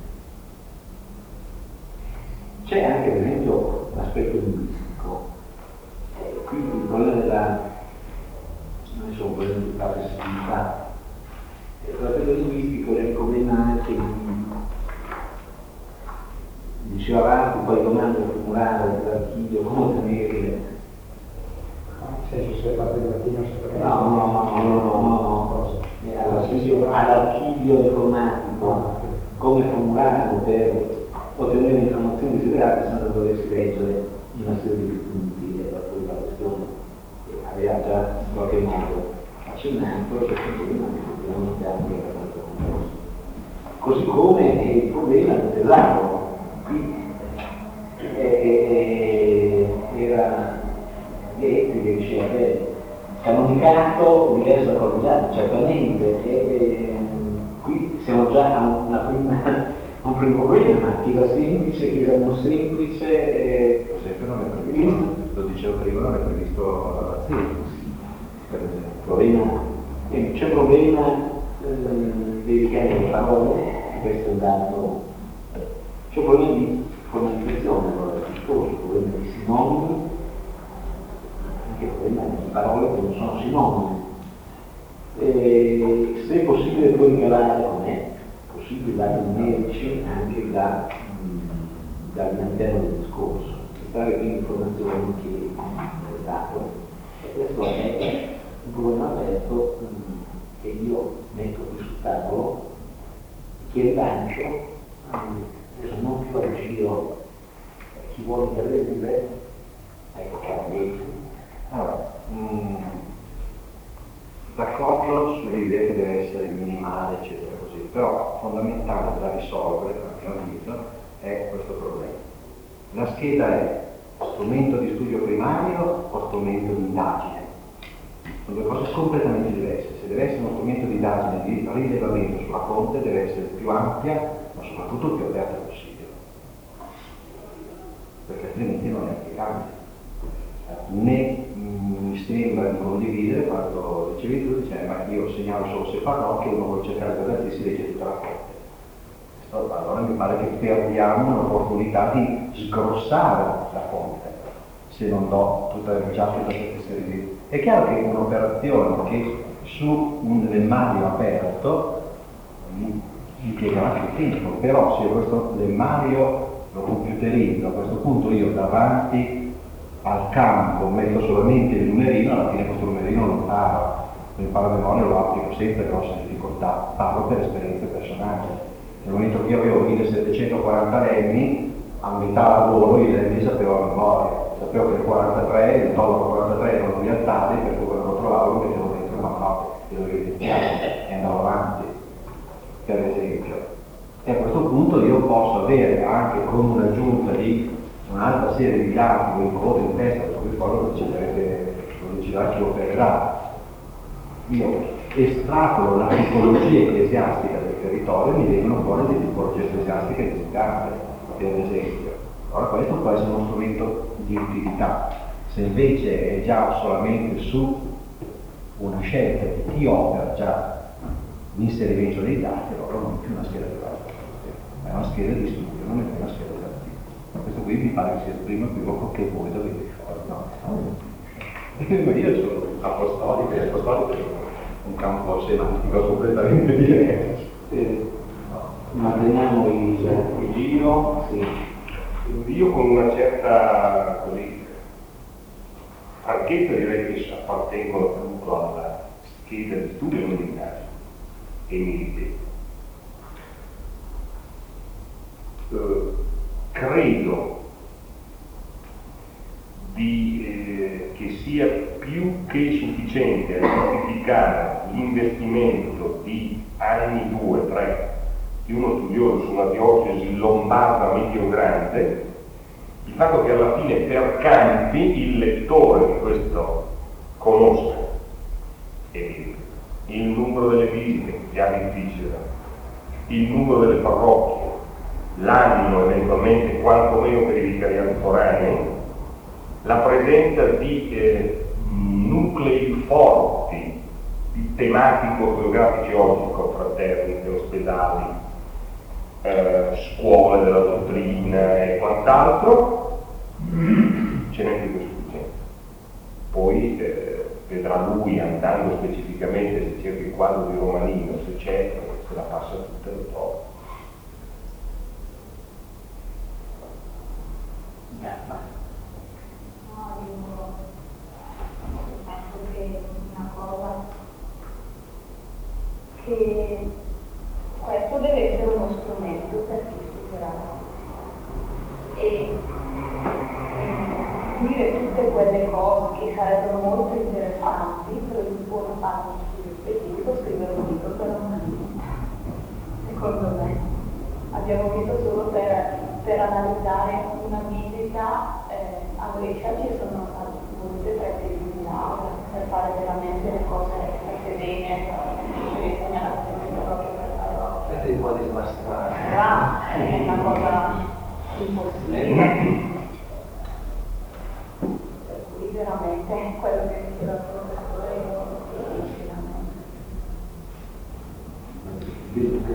c'è anche ad esempio l'aspetto linguistico. Quindi il problema della, non è solo un problema di accessibilità, l'aspetto linguistico è un problema anche di diceva avanti, poi domande formulare dell'archivio, come ottenere. All'archivio informatico, come formulare per ottenere informazioni desiderate senza doversi leggere una serie di punti della questione che aveva già in qualche modo accennato, che effettivamente anche era molto complesso. Così come il problema del tesauro, qui era Ghetti che diceva che canonicato diverso da colonizato, certamente, e qui siamo già a un primo problema, ma chi va semplice, chi va non semplice, sempre non è previsto, lo dicevo prima, non è previsto per esempio. C'è un problema dedicare le parole, questo è un dato C'è un problema di formalizzazione del discorso, un problema di sinonimi, anche un problema di parole che non sono sinonimi. E se è possibile poi migliorare, non è possibile dare numerici anche dall'interno del discorso, dare quindi informazioni che è dato. E questo è un problema aperto che io metto qui sul tavolo, che rilancio, adesso non più al giro chi vuole intervenire, ecco che allora, d'accordo sull'idea che deve essere minimale, eccetera, così, però fondamentale da risolvere, a mio avviso, è questo problema. La scheda è strumento di studio primario o strumento di indagine? Sono due cose completamente diverse. Se deve essere uno strumento di indagine di rilevamento sulla fonte, deve essere più ampia, ma soprattutto più aperta possibile, perché altrimenti non è applicabile. Né mi sembra di condividere quando dicevi tu, ma io segnalo solo se parlo, che uno vuole cercare per dati si legge tutta la fonte. Allora mi pare che perdiamo un'opportunità di sgrossare la fonte se non do tutta questa serie di... È chiaro che un'operazione che su un lemmario aperto impiegherà più tempo, però se questo lemmario lo computerizzo, a questo punto io davanti al campo metto solamente il numerino, alla fine questo numerino lo imparo a memoria, lo applico senza grosse difficoltà, parlo per esperienze personali. Nel momento che io avevo 1740 lemmi, a metà lavoro i lemmi sapevo a memoria, sapevo che il 43, il tollo 43 erano gli altari, per cui quando lo trovavo lo mettevo dentro una nota e lo evidenziavo e andavo avanti, per esempio. E a questo punto io posso avere anche con un'aggiunta di un'altra serie di dati, voi code in testa, per cui poi lo deciderà chi opererà. Io estrapolo la tipologia ecclesiastica del territorio e mi vengono fuori delle tipologie ecclesiastiche esiganti, per esempio. Allora questo può essere uno strumento di utilità. Se invece è già solamente su una scelta di chi opera già l'inserimento dei dati, allora non è più una scheda di valutazione, ma è una scheda di studio, non è una scheda di articolo. Questo qui mi pare che sia il primo equivoco che voi dovete fare. No? Io sono apostolico e apostolico è un campo semantico completamente diverso. Manteniamo il giro, sì. Io con una certa così franchezza direi che appartengo appunto alla scheda di studio e non di indagine, e mi ripeto. Credo che sia più che sufficiente a giustificare l'investimento di anni 2-3 di uno studioso su una diocesi lombarda medio-grande, il fatto che alla fine per campi il lettore di questo conosca il numero delle visite, già difficile, il numero delle parrocchie, l'anno eventualmente quantomeno per i vicariati foranei, la presenza di nuclei forti di tematico geografici oggi, confraternite, ospedali, scuole della dottrina e quant'altro, ce n'è più che sufficiente. Poi vedrà lui, andando specificamente, se cerca il quadro di Romanino, se c'è, se la passa tutta e lo trova. Che questo deve essere uno strumento per chi studierà e dire tutte quelle cose che sarebbero molto interessanti per uno fare uno studio specifico, scrivere un libro per un secondo me. Abbiamo visto solo per analizzare una visita a Brescia ci sono volute 3 tesi di laurea per fare veramente le cose fatte bene. Questo un po' di smastrare. È una cosa impossibile. Qui veramente quello che diceva il professore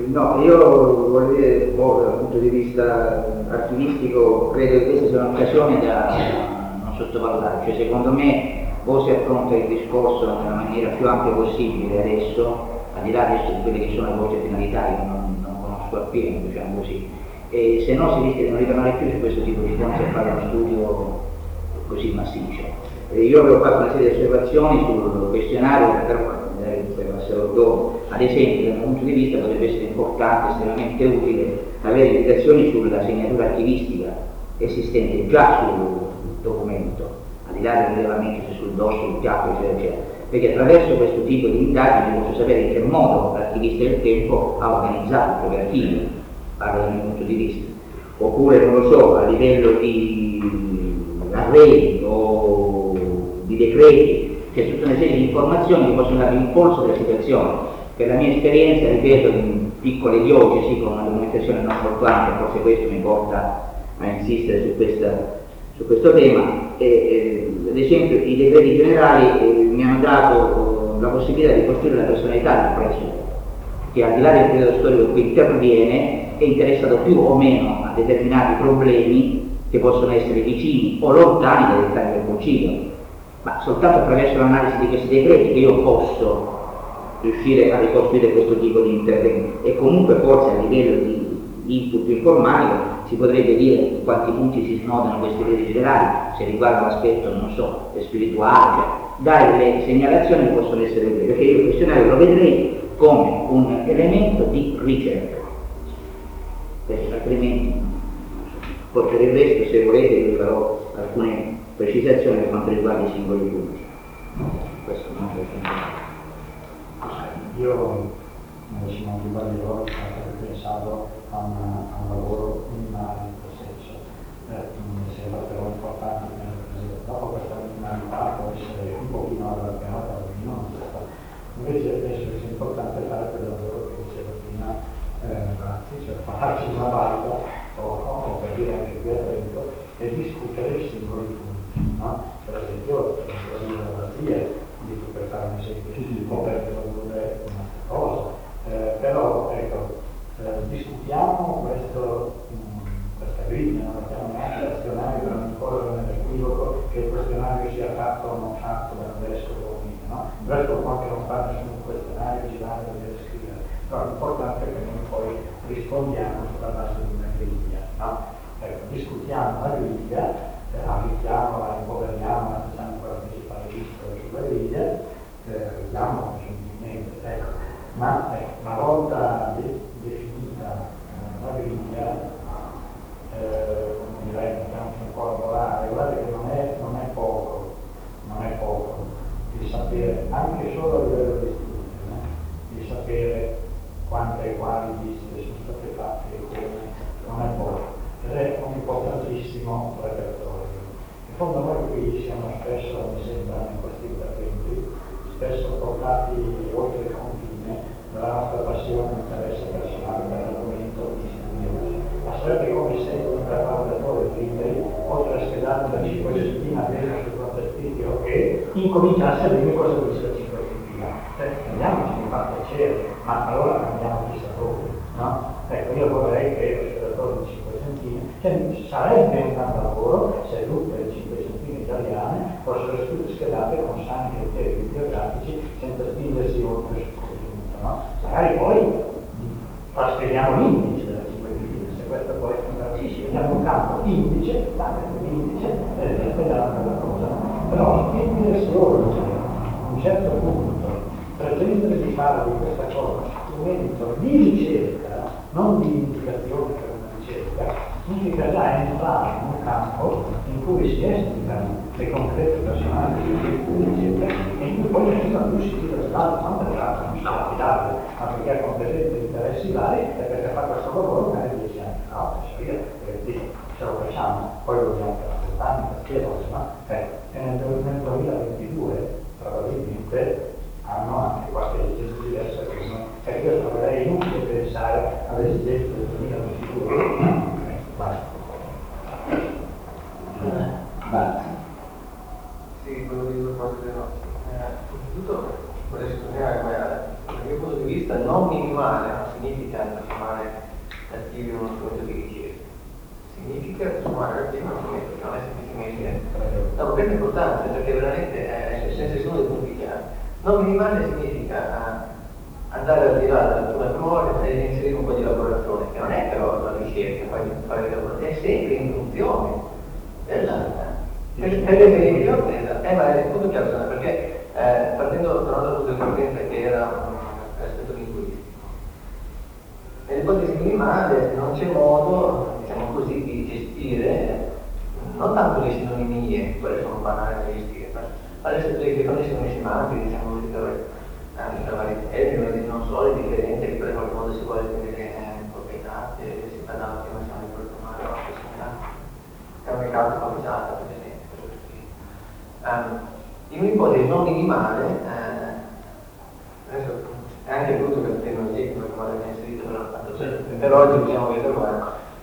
No, io voglio dire, dal punto di vista archivistico, credo che questa sia un'occasione da non sottovalutare, cioè secondo me o si affronta il discorso nella maniera più ampia possibile adesso, al di là adesso di quelle che sono le vostre finalità, che non conosco appieno, diciamo così, e se no si rischia di non ritornare più su questo tipo di fonti a fare uno studio così massiccio. Io avevo fatto una serie di osservazioni sul questionario, però ad esempio dal mio punto di vista potrebbe essere importante, estremamente utile avere indicazioni sulla segnatura archivistica esistente già sul documento, al di là del rilevamento sul dorso, sul piatto, eccetera, eccetera, perché attraverso questo tipo di indagini posso sapere in che modo l'archivista del tempo ha organizzato i propri archivi, parlo dal mio punto di vista, oppure non lo so, a livello di arredi o di decreti, c'è tutta una serie di informazioni che possono dare un polso della situazione. Per la mia esperienza, ripeto, in piccole diocesi con una documentazione non molto ampia, forse questo mi porta a insistere su questo tema, ad esempio i decreti generali mi hanno dato la possibilità di costruire la personalità del preside, che al di là del periodo storico in cui interviene è interessato più o meno a determinati problemi che possono essere vicini o lontani dai dettagli del concilio. Ma soltanto attraverso l'analisi di questi decreti che io posso riuscire a ricostruire questo tipo di intervento, e comunque forse a livello di input informatico si potrebbe dire in quanti punti si snodano questi decreti generali, se riguarda l'aspetto, non so, spirituale, cioè dare delle segnalazioni che possono essere utili, perché io il questionario lo vedrei come un elemento di ricerca, perché altrimenti poi per il resto, se volete, vi farò alcune precisazioni per quanto riguarda i singoli punti. Questo non è io sono di Bagliolo, pensavo a un lavoro minimale in questo senso, mi sembra però importante che dopo questa minimalità può essere un pochino allargata, invece penso che sia importante fare quel lavoro che diceva prima cioè farci una barca o per dire anche qui a Trento e discutere i singoli punti, no? Per esempio la democrazia, dico per fare un esempio, o per produrre un'altra cosa, però ecco, discutiamo questa griglia, non mettiamo neanche l'azionario per non correre nell'equivoco che il questionario sia fatto o non fatto da adesso o meno, no? Il resto può anche non fare nessun questionario, girare e scrivere, però l'importante è che noi poi rispondiamo sulla base di una griglia, no? Ecco, discutiamo la griglia, arricchiamola, improveriamola, facciamo quello che si fa sulla griglia, vediamo semplicemente, ecco. Ma una volta definita la griglia, direi che dobbiamo un po' lavorare, guardate che non è poco di sapere, anche solo a livello di studio, di sapere quante e quali visite sono state fatte e come, non è poco. Ed è un importantissimo repertorio. In fondo noi qui siamo spesso, mi sembra, in questi interventi, spesso portati oltre il confine dalla nostra passione e interesse personale per l'argomento di studio. Ma sarebbe come se un preparatore di libri, oltre a schedare da 5 settimane dentro sul frontespizio, che incominciasse a dirmi cosa dice la 5 settimane. Andiamoci, mi fa piacere, ma allora andiamo chissà dove, no? Ecco, io vorrei che l'osservatorio di 5 centine, cioè sarebbe un grande lavoro se tutte le 5 centine italiane fossero schedate con sani criteri bibliografici senza spingersi oltre sul contenuto, no? Magari poi trasferiamo l'indice della 5 centine, se questo poi vediamo un campo indice, e speriamo quella cosa. Però spingere solo a un certo punto, pretendere di fare di questa cosa strumento di ricerca, non di indicazione per una ricerca, significa già entrare in un campo in cui si esplicano le concrete personali di ricerca e in cui poi non sono più sicuri resultati, non per l'altro, non sono affidabili, ma perché ha competenze e interessi vari e perché fa questo lavoro magari 10 anni. No, se lo facciamo, poi lo dobbiamo per 30 anni, perché no? E nel 2022 probabilmente hanno anche qualche esigenza diversa che non, perché io troverei inutile pensare alle esigenze del 2022. Sì, quello di due cose delle nostre. Innanzitutto vorrei sottolineare come dal mio punto di vista non minimale non significa scrivere uno strumento di ricerca. Significa trasformare l'archivio in uno strumento che non è semplicemente... No, questo è importante perché veramente se sono dei punti chiari. Non minimale significa andare al di là della tua memoria e inserire un po' di elaborazione, che non è però la ricerca, poi fare elaborazione, è sempre in funzione della... Per esempio, ma è tutto chiaro, perché tornando al punto di partenza che era un aspetto linguistico, nell'ipotesi minimale non c'è modo, diciamo così, di gestire non tanto le sinonimie, quelle sono banali da gestire, ma le connessioni semantiche, diciamo così, tra vari termini, non so, le differenze che per qualche modo si vuole tenere proprietà, si parla prima siamo di programmare la possibilità, è un mercato favorito, per esempio. In un'ipotesi non minimale, adesso è anche brutto per il termine perché magari viene inserito, però oggi possiamo vedere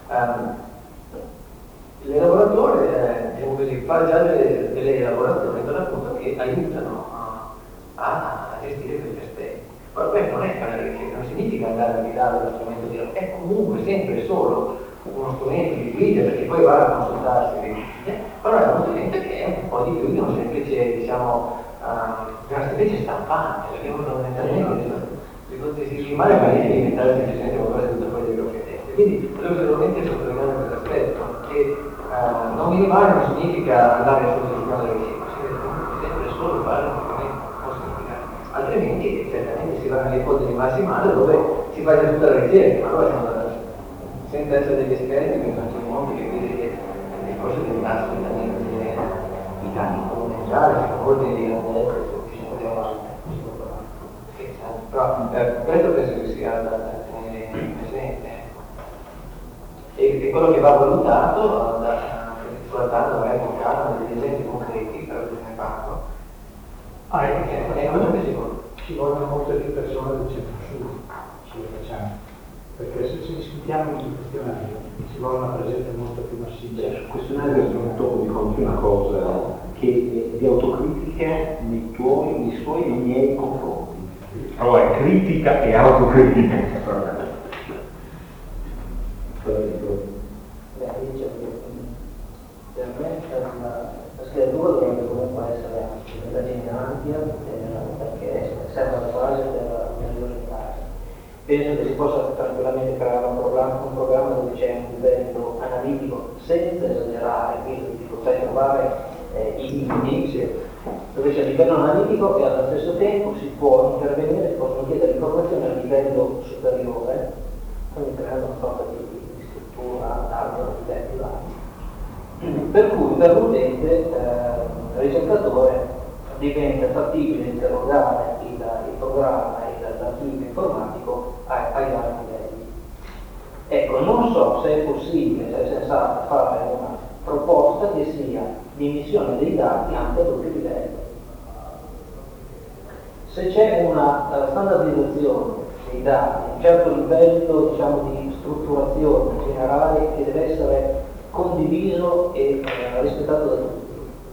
l'elaboratore, diciamo così, fa già delle elaborazioni per l'appunto che aiutano a gestire questi aspetti. Ma questo non è fare la ricerca, non significa andare al di là dello strumento di lavoro, è comunque sempre solo uno strumento di guida, perché poi va a consultarsi le guide, però è uno strumento che è un po' di più di una semplice, diciamo, una semplice stampante, perché fondamentalmente l'ipotesi minimale magari di diventare semplicemente qualcosa di tutto quello che ho detto. Quindi volevo solamente sottolineare questo aspetto, che non minimale non significa andare sul sistema della ricerca, significa sempre solo fare un strumento può significare. Altrimenti certamente si va nell'ipotesi massimale dove si fa già tutta la ricerca, ma allora siamo alla sentenza degli esperti che sono i mondi che vede che nel discorso del tasso di danni fondamentali, sono molti di ci sono delle volte. Però questo penso che sia da tenere presente. E quello che va valutato, guardando magari con calma degli esempi concreti, per cui ne parlo, è quello che ci vogliono molte più persone del centro-sud, ce le facciamo, perché se discutiamo di questionario ci vuole una presenza molto più massiccia. Sul questionario mi conti una cosa che è di autocritica nei suoi e nei miei confronti. Allora, critica e autocritica. Per me la scrittura dovrebbe comunque essere ampia perché serve alla base per migliorare. Penso che si possa tranquillamente creare un programma dove c'è un livello analitico senza esagerare, quindi difficoltà di trovare i limiti, dove c'è il livello analitico e allo stesso tempo si può intervenire, si possono chiedere informazioni a livello superiore, quindi creando una sorta di struttura d'altro livello. Per cui per l'utente il ricercatore diventa fattibile interrogare il programma e l'archivio informatico ai vari livelli. Ecco, non so se è possibile, se è sensato fare una proposta che sia di emissione dei dati anche a tutti i livelli. Se c'è una standardizzazione dei dati, un certo livello, diciamo, di strutturazione generale che deve essere condiviso e rispettato da tutti.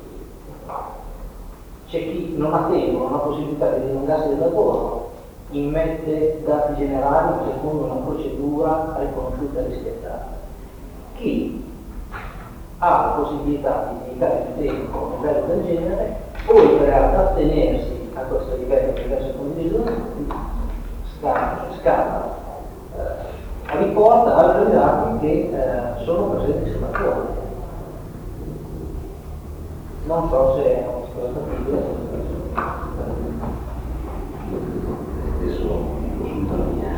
C'è chi non ha tempo, non ha possibilità di dilungarsi del lavoro, immette dati generali secondo una procedura riconosciuta e rispettata. Chi ha la possibilità di dedicare il tempo a un livello del genere, oltre ad attenersi a questo livello che deve essere condiviso da tutti, scala, riporta altri dati che sono presenti sulla fonte. Non so se è una cosa fattibile. Adesso consulta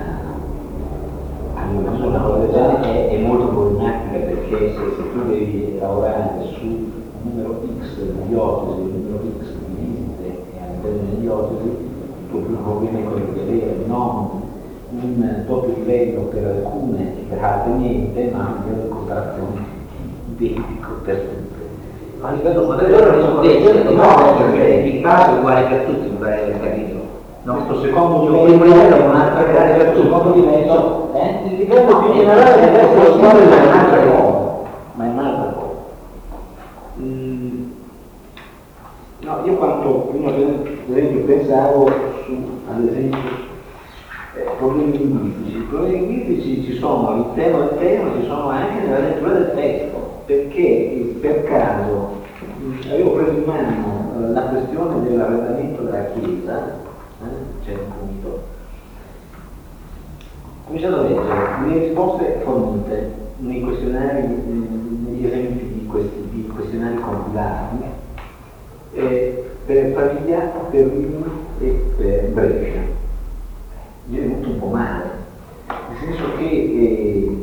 la mia valutazione è molto problematica, perché se tu devi lavorare su un numero X di ipotesi, un numero X di visite e all'interno delle ipotesi, il tuo più problema è quello di avere non un doppio livello per alcune e per altre niente, ma un livello di contrazione identico per tutte. Ma a livello superiore non il caso è uguale per tutti, mi pare di capito. Questo secondo livello è un altro per tutti, secondo livello, il livello più generale deve essere uguale ma è un'altra cosa, ma è un'altra cosa. No, io quanto prima ad esempio pensavo su, ad esempio, problemi linguistici, problemi linguistici ci sono all'interno del tema, ci sono anche nella lettura del testo, perché per caso avevo preso in mano la questione dell'arredamento della Chiesa, c'è un punto, ho cominciato a leggere le risposte fornite nei questionari, negli esempi di questionari compilati per Pavia, per Rimini e per Brescia. Mi è venuto un po' male, nel senso che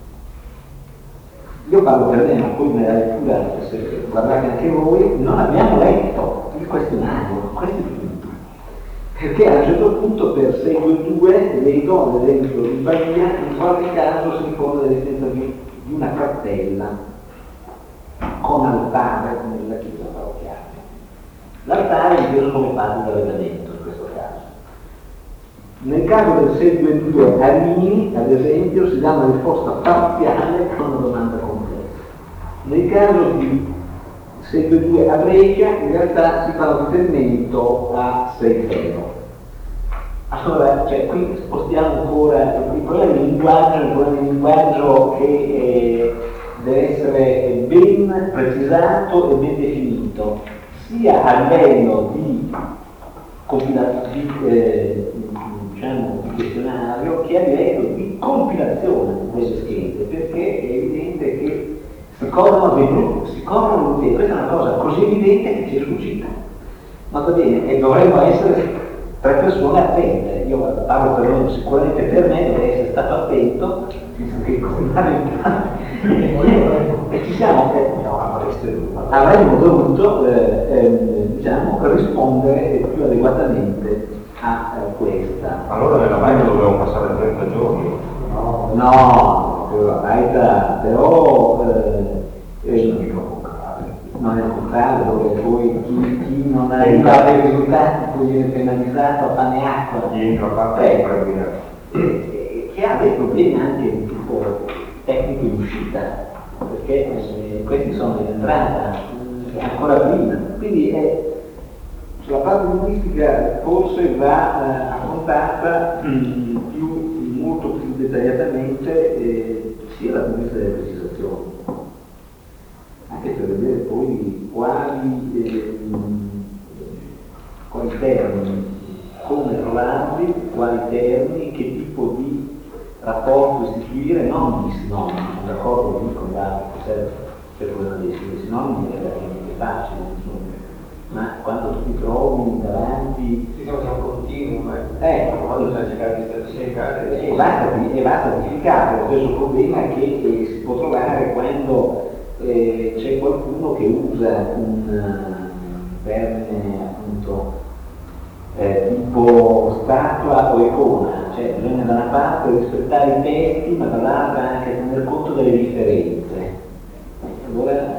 io parlo per me, ma poi nella lettura, se guardate anche voi, non abbiamo letto il questionario, questo è il punto. Perché a un certo punto per 622 vedo l'esempio di Pavia, in qualche caso si ricorda dell'esistenza di una cartella con altare nella chiesa parrocchiale. L'altare è inteso come parte dell'arredamento in questo caso. Nel caso del 622 a Rimini, ad esempio, si dà una risposta parziale con una domanda complessa. Nel caso di 622 a Brescia, in realtà si fa un riferimento a Seifero. Allora, cioè, qui spostiamo ancora il problema del linguaggio che deve essere ben precisato e ben definito, sia a livello di questionario che a livello di compilazione delle schede, perché è evidente che si corrono vedute, questa è una cosa così evidente che ci sfuggita. Ma va bene, e dovremmo essere 3 persone attente. Io parlo per me, sicuramente per me deve essere stato attento, visto che e ci siamo, avremmo dovuto rispondere più adeguatamente a questa. Allora nella Vaida dobbiamo passare 30 giorni. No, però non è contrario, dove poi chi non arriva ai risultati poi viene penalizzato a pane acqua. Chi entra a parte che ha dei problemi anche di tipo tecnico di uscita, perché questi sono in entrata ancora prima. Quindi sulla parte linguistica forse va affrontata molto più dettagliatamente sia dal punto di vista delle precisazioni, anche per vedere poi quali termini, come trovarli, quali termini, che tipo di rapporto istituire, non di sinonimi, sono d'accordo lì con l'altro, serve per il problema dei sinonimi è relativamente facile, insomma. Ma quando tu ti trovi davanti... Sì, sono un continuo, quando bisogna cercare di spiegare. E basta verificare lo stesso problema che si può trovare quando c'è qualcuno che usa un termine appunto tipo statua o icona, cioè bisogna da una parte rispettare i testi ma dall'altra anche tener conto delle differenze. Allora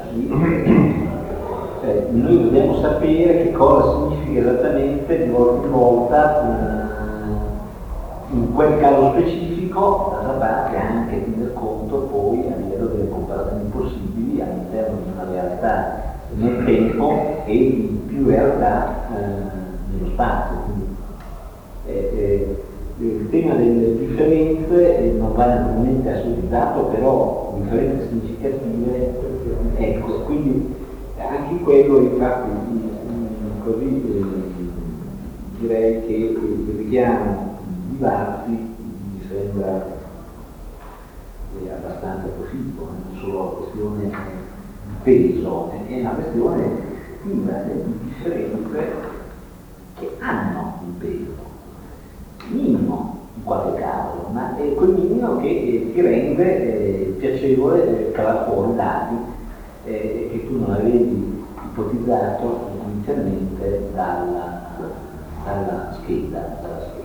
noi dobbiamo sapere che cosa significa esattamente di volta in volta in quel caso specifico, dalla parte anche tener conto poi a livello delle comparazioni possibili all'interno di una realtà nel tempo e di più realtà nello spazio. Quindi, il tema delle differenze non va naturalmente assolurizzato, però differenze significative, ecco, quindi anche in quello infatti così direi che il richiamo di Varzi mi sembra abbastanza proficuo, non solo una questione di peso, è una questione di differenze che hanno un peso minimo in qualche caso, ma è quel minimo che ti rende piacevole calar fuori dati che tu non avevi ipotizzato inizialmente dalla scheda.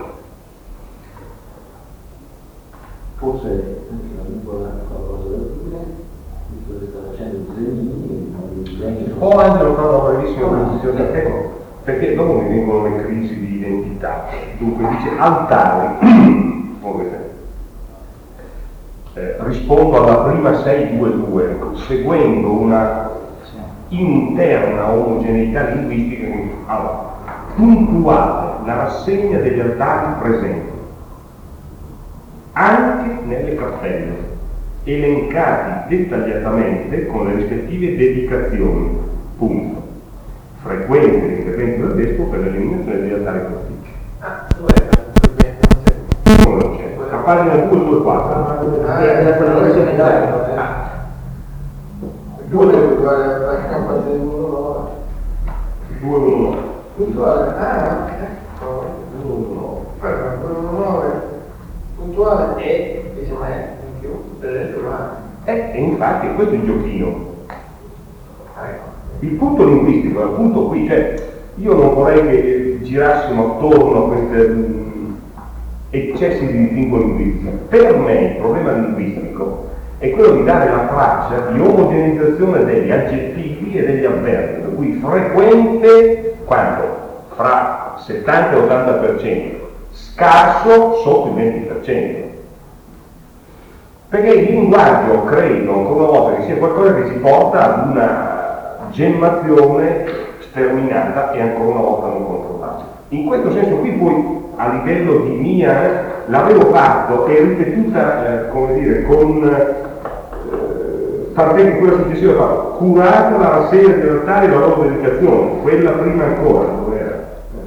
Forse anche la lingua cosa da dire, visto che sta facendo disegnini. O anche lo fanno brevissimo perché dopo mi vengono le crisi di identità. Dunque dice altari. Rispondo alla prima 622 seguendo una interna omogeneità linguistica. Allora, puntuale la rassegna degli altari presenti anche nelle cappelle, elencati dettagliatamente con le rispettive dedicazioni. Punto. Frequente l'intervento del vescovo per l'eliminazione degli altari posticci. Come non c'è? A pagina 224. Nella prenotazione d'area. 219. Puntuale, puntuale e bisogna in più per il resto E infatti questo è il giochino. Il punto linguistico è il punto qui, cioè io non vorrei che girassimo attorno a questi eccessi di distinguo linguistico. Per me il problema linguistico è quello di dare la traccia di omogeneizzazione degli aggettivi e degli avverbi, per cui frequente quanto? Fra 70 e 80%, scarso sotto il 20%. Perché il linguaggio credo ancora una volta che sia qualcosa che ci porta ad una gemmazione sterminata e ancora una volta non controllata. In questo senso qui poi a livello di mia l'avevo fatto e ripetuta come dire con parte di quella successiva curata la rassegna degli altari e la loro dedicazione, quella prima ancora dove era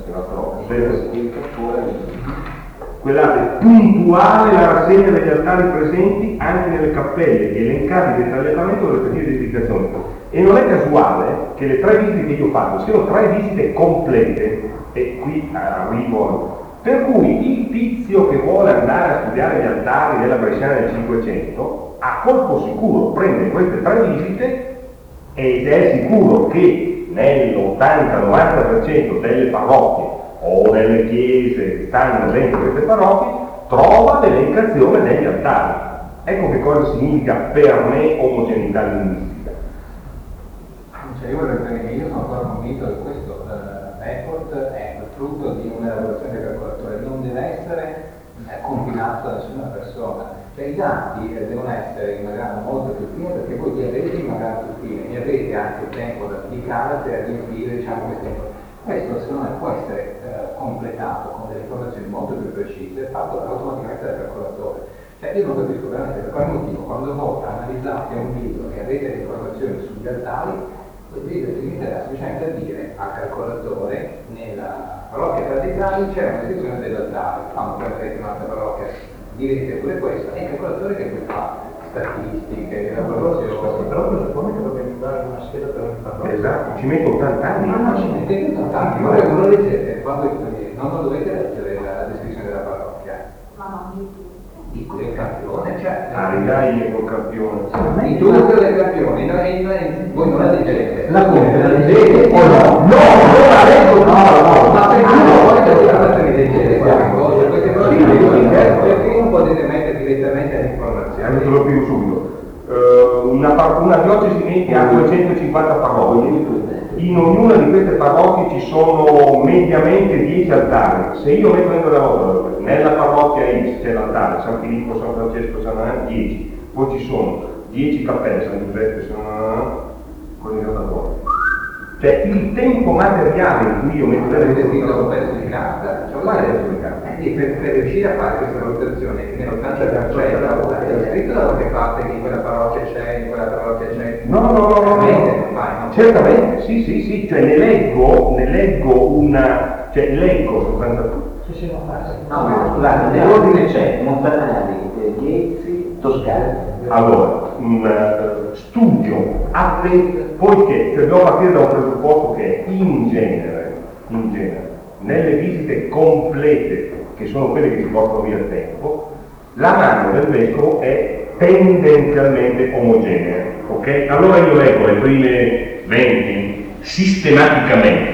quella puntuale la rassegna degli altari presenti anche nelle cappelle, elencati dettagliatamente con le rispettive dedicazioni. E non è casuale che le 3 visite che io ho fatto siano 3 visite complete, e qui arrivo. Per cui il tizio che vuole andare a studiare gli altari della Bresciana del 500, a colpo sicuro prende queste 3 visite ed è sicuro che nell'80-90% delle parrocchie o delle chiese che stanno dentro queste parrocchie trova l'elencazione degli altari. Ecco che cosa significa per me omogeneità linguistica. Cioè io vorrei dire che io sono ancora convinto che questo report è il frutto di un'elaborazione del calcolatore, non deve essere compilato da nessuna persona. Cioè i dati devono essere in una gamma molto più fine, perché voi li avete in una gamma più fine, ne avete anche il tempo da dedicare per riempire queste informazioni. Questo secondo me può essere completato con delle informazioni molto più precise, fatto automaticamente dal calcolatore. Cioè io non capisco veramente per quale motivo quando voi analizzate un video e avete le informazioni sugli altari, voi vi interessa semplicemente a dire al calcolatore nella parrocchia Tradizionale c'è una descrizione dell'altare, quando prenderete un'altra parrocchia direte pure questo, è il calcolatore che poi fa statistiche, elaborazioni. Però presuppone che dobbiamo dare una scheda per ogni parrocchia. Esatto, ci metto 80 anni. No, ci mettete 80 anni, ma voi non lo leggete, non lo dovete leggere la descrizione della parrocchia. Ma no, di tutto. Di quel campione, cioè. Ridai col campione. Di tutte le campioni, voi non la leggete. La come? La leggete o no? No, non la leggo, no, ma perché non volete le informazioni leggere queste cose? Queste cose perché non potete mettere direttamente le informazioni? Te lo spiego subito. Una diocesi media ha 250 parrocchie. In ognuna di queste parrocchie ci sono mediamente 10 altari. Se io metto dentro la volta, nella parrocchia X c'è l'altare, San Filippo, San Francesco, San Anna, 10. Poi ci sono 10 cappelle, San Giuseppe, San Anna, con il rotatore. Cioè il tempo materiale in cui io metto delle scritto un pezzo di carta, per riuscire a fare questa valutazione nell'80% è scritto da qualche parte che in quella parrocchia c'è, in quella parrocchia c'è. No. Certamente, sì, cioè ne leggo una, cioè leggo sostanzialmente. No, scusate, nell'ordine c'è Montanari, Ghiezzi, Toscana. Allora, un studio attento, poiché dobbiamo partire da un presupposto che in genere, nelle visite complete, che sono quelle che si portano via il tempo, la mano del vescovo è tendenzialmente omogenea, ok? Allora io leggo le prime 20 sistematicamente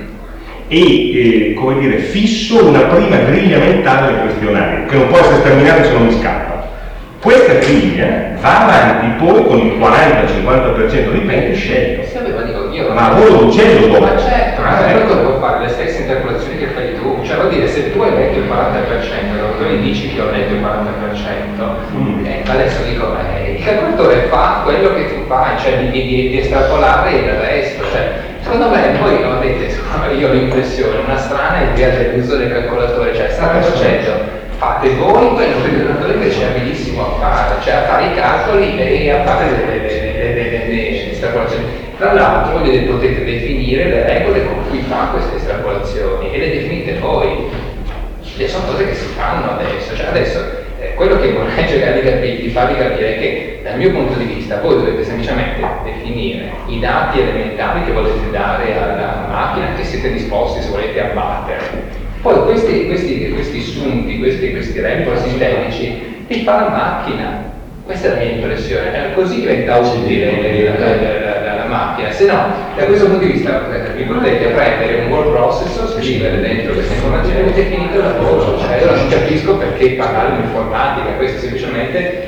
e come dire, fisso una prima griglia mentale del questionario, che non può essere sterminata se non mi scappa. Questa griglia va avanti poi con il 40-50% dipende scelto. Ma voi non c'è il Ma certo, quello puoi fare le stesse interpolazioni che fai tu, cioè vuol dire se tu hai letto il 40% e tu mi dici che ho letto il 40%, adesso dico, il calcolatore fa quello che tu fai, cioè di estrapolare il resto, cioè secondo me voi avete, io ho l'impressione, una strana idea dell'uso del calcolatore, cioè state facendo fate voi quello che l'ordinatore invece è abilissimo a fare, cioè a fare i calcoli e a fare le estrapolazioni. Tra l'altro potete definire le regole con cui fa queste estrapolazioni e le definite voi. E sono cose che si fanno adesso, cioè adesso quello che vorrei cercare di farvi capire è che dal mio punto di vista voi dovete semplicemente definire i dati elementari che volete dare alla macchina che siete disposti, se volete, a battere. Poi questi sunti, questi report sintetici li fa la macchina. Questa è la mia impressione, così diventa utile la macchina, se no da questo punto di vista vi potete prendere un word processor, scrivere dentro queste informazioni e avete finito il lavoro, cioè io non capisco perché parlare di informatica, questo è semplicemente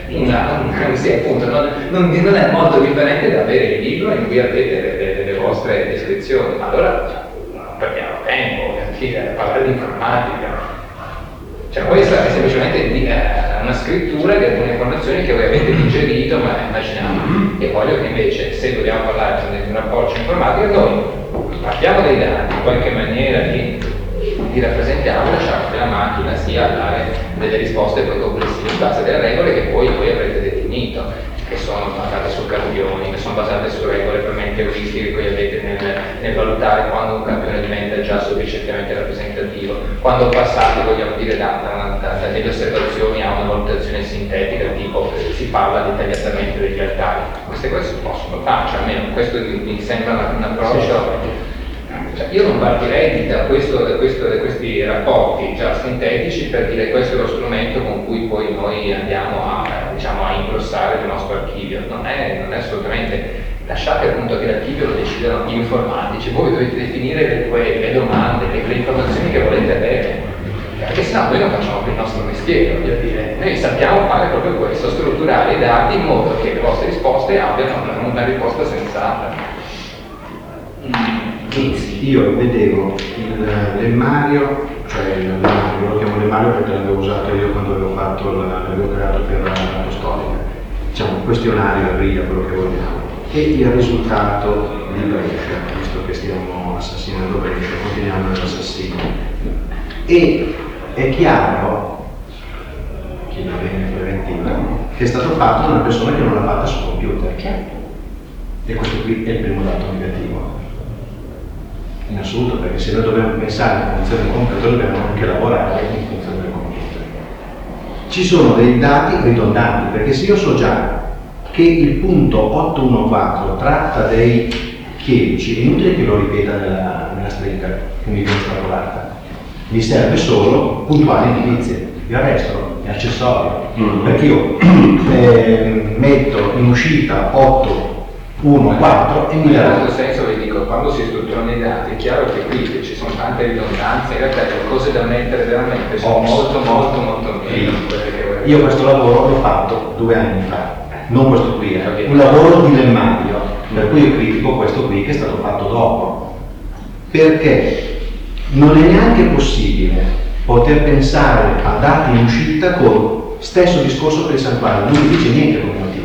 non è molto differente da avere il libro in cui avete le vostre descrizioni, allora perdiamo tempo a parlare di informatica. Cioè questa è semplicemente una scrittura di alcune informazioni che voi avete digerito, ma immaginiamo. E voglio che invece, se dobbiamo parlare di un approccio informatico, noi partiamo dai dati, in qualche maniera li rappresentiamo, lasciamo che la macchina sia a dare delle risposte poi complessive in base alle regole che poi voi avrete definito, che sono basate su campioni, che sono basate su regole probabilmente euristiche che voi avete nel valutare quando un campione diventa già sufficientemente rappresentativo, quando passate, vogliamo dire, da delle osservazioni a una valutazione sintetica, tipo si parla dettagliatamente degli altari. Queste cose si possono fare, cioè almeno questo mi sembra un approccio. Cioè, io non partirei da questi rapporti già sintetici per dire questo è lo strumento con cui poi noi andiamo a ingrossare il nostro archivio. Non è assolutamente. Lasciate appunto che l'archivio lo decidano gli informatici, voi dovete definire le domande, le informazioni che volete avere, perché sennò noi non facciamo più il nostro mestiere, voglio dire. Noi sappiamo fare proprio questo, strutturare i dati in modo che le vostre risposte abbiano una risposta sensata. Io vedevo il lemmario, lo chiamo lemmario perché l'avevo usato io quando l'avevo creato per l'apostolica, diciamo un questionario a riga, quello che vogliamo, e il risultato di Brescia, visto che stiamo assassinando Brescia, continuiamo nell'assassino. E è chiaro, chi va bene preventiva, che è stato fatto da una persona che non l'ha fatta sul computer. E questo qui è il primo dato negativo. In assoluto, perché se noi dobbiamo pensare in funzione del computer dobbiamo anche lavorare in funzione del computer. Ci sono dei dati ridondanti, perché se io so già che il punto 814 tratta dei chierici, è inutile che lo ripeta nella stringa che mi viene estrapolata. Mi serve solo puntuali indizie, il resto è accessorio, perché io metto in uscita 8 1, 4 e mi dà. In questo senso vi dico, quando si strutturano i dati è chiaro che qui ci sono tante ridondanze, in realtà le cose da mettere veramente sono molto meno. Io questo lavoro l'ho fatto 2 anni fa, non questo qui, è un lavoro di lemmario, per cui io critico questo qui che è stato fatto dopo, perché non è neanche possibile poter pensare a dati in uscita con stesso discorso per il santuario, non mi dice niente come notizia.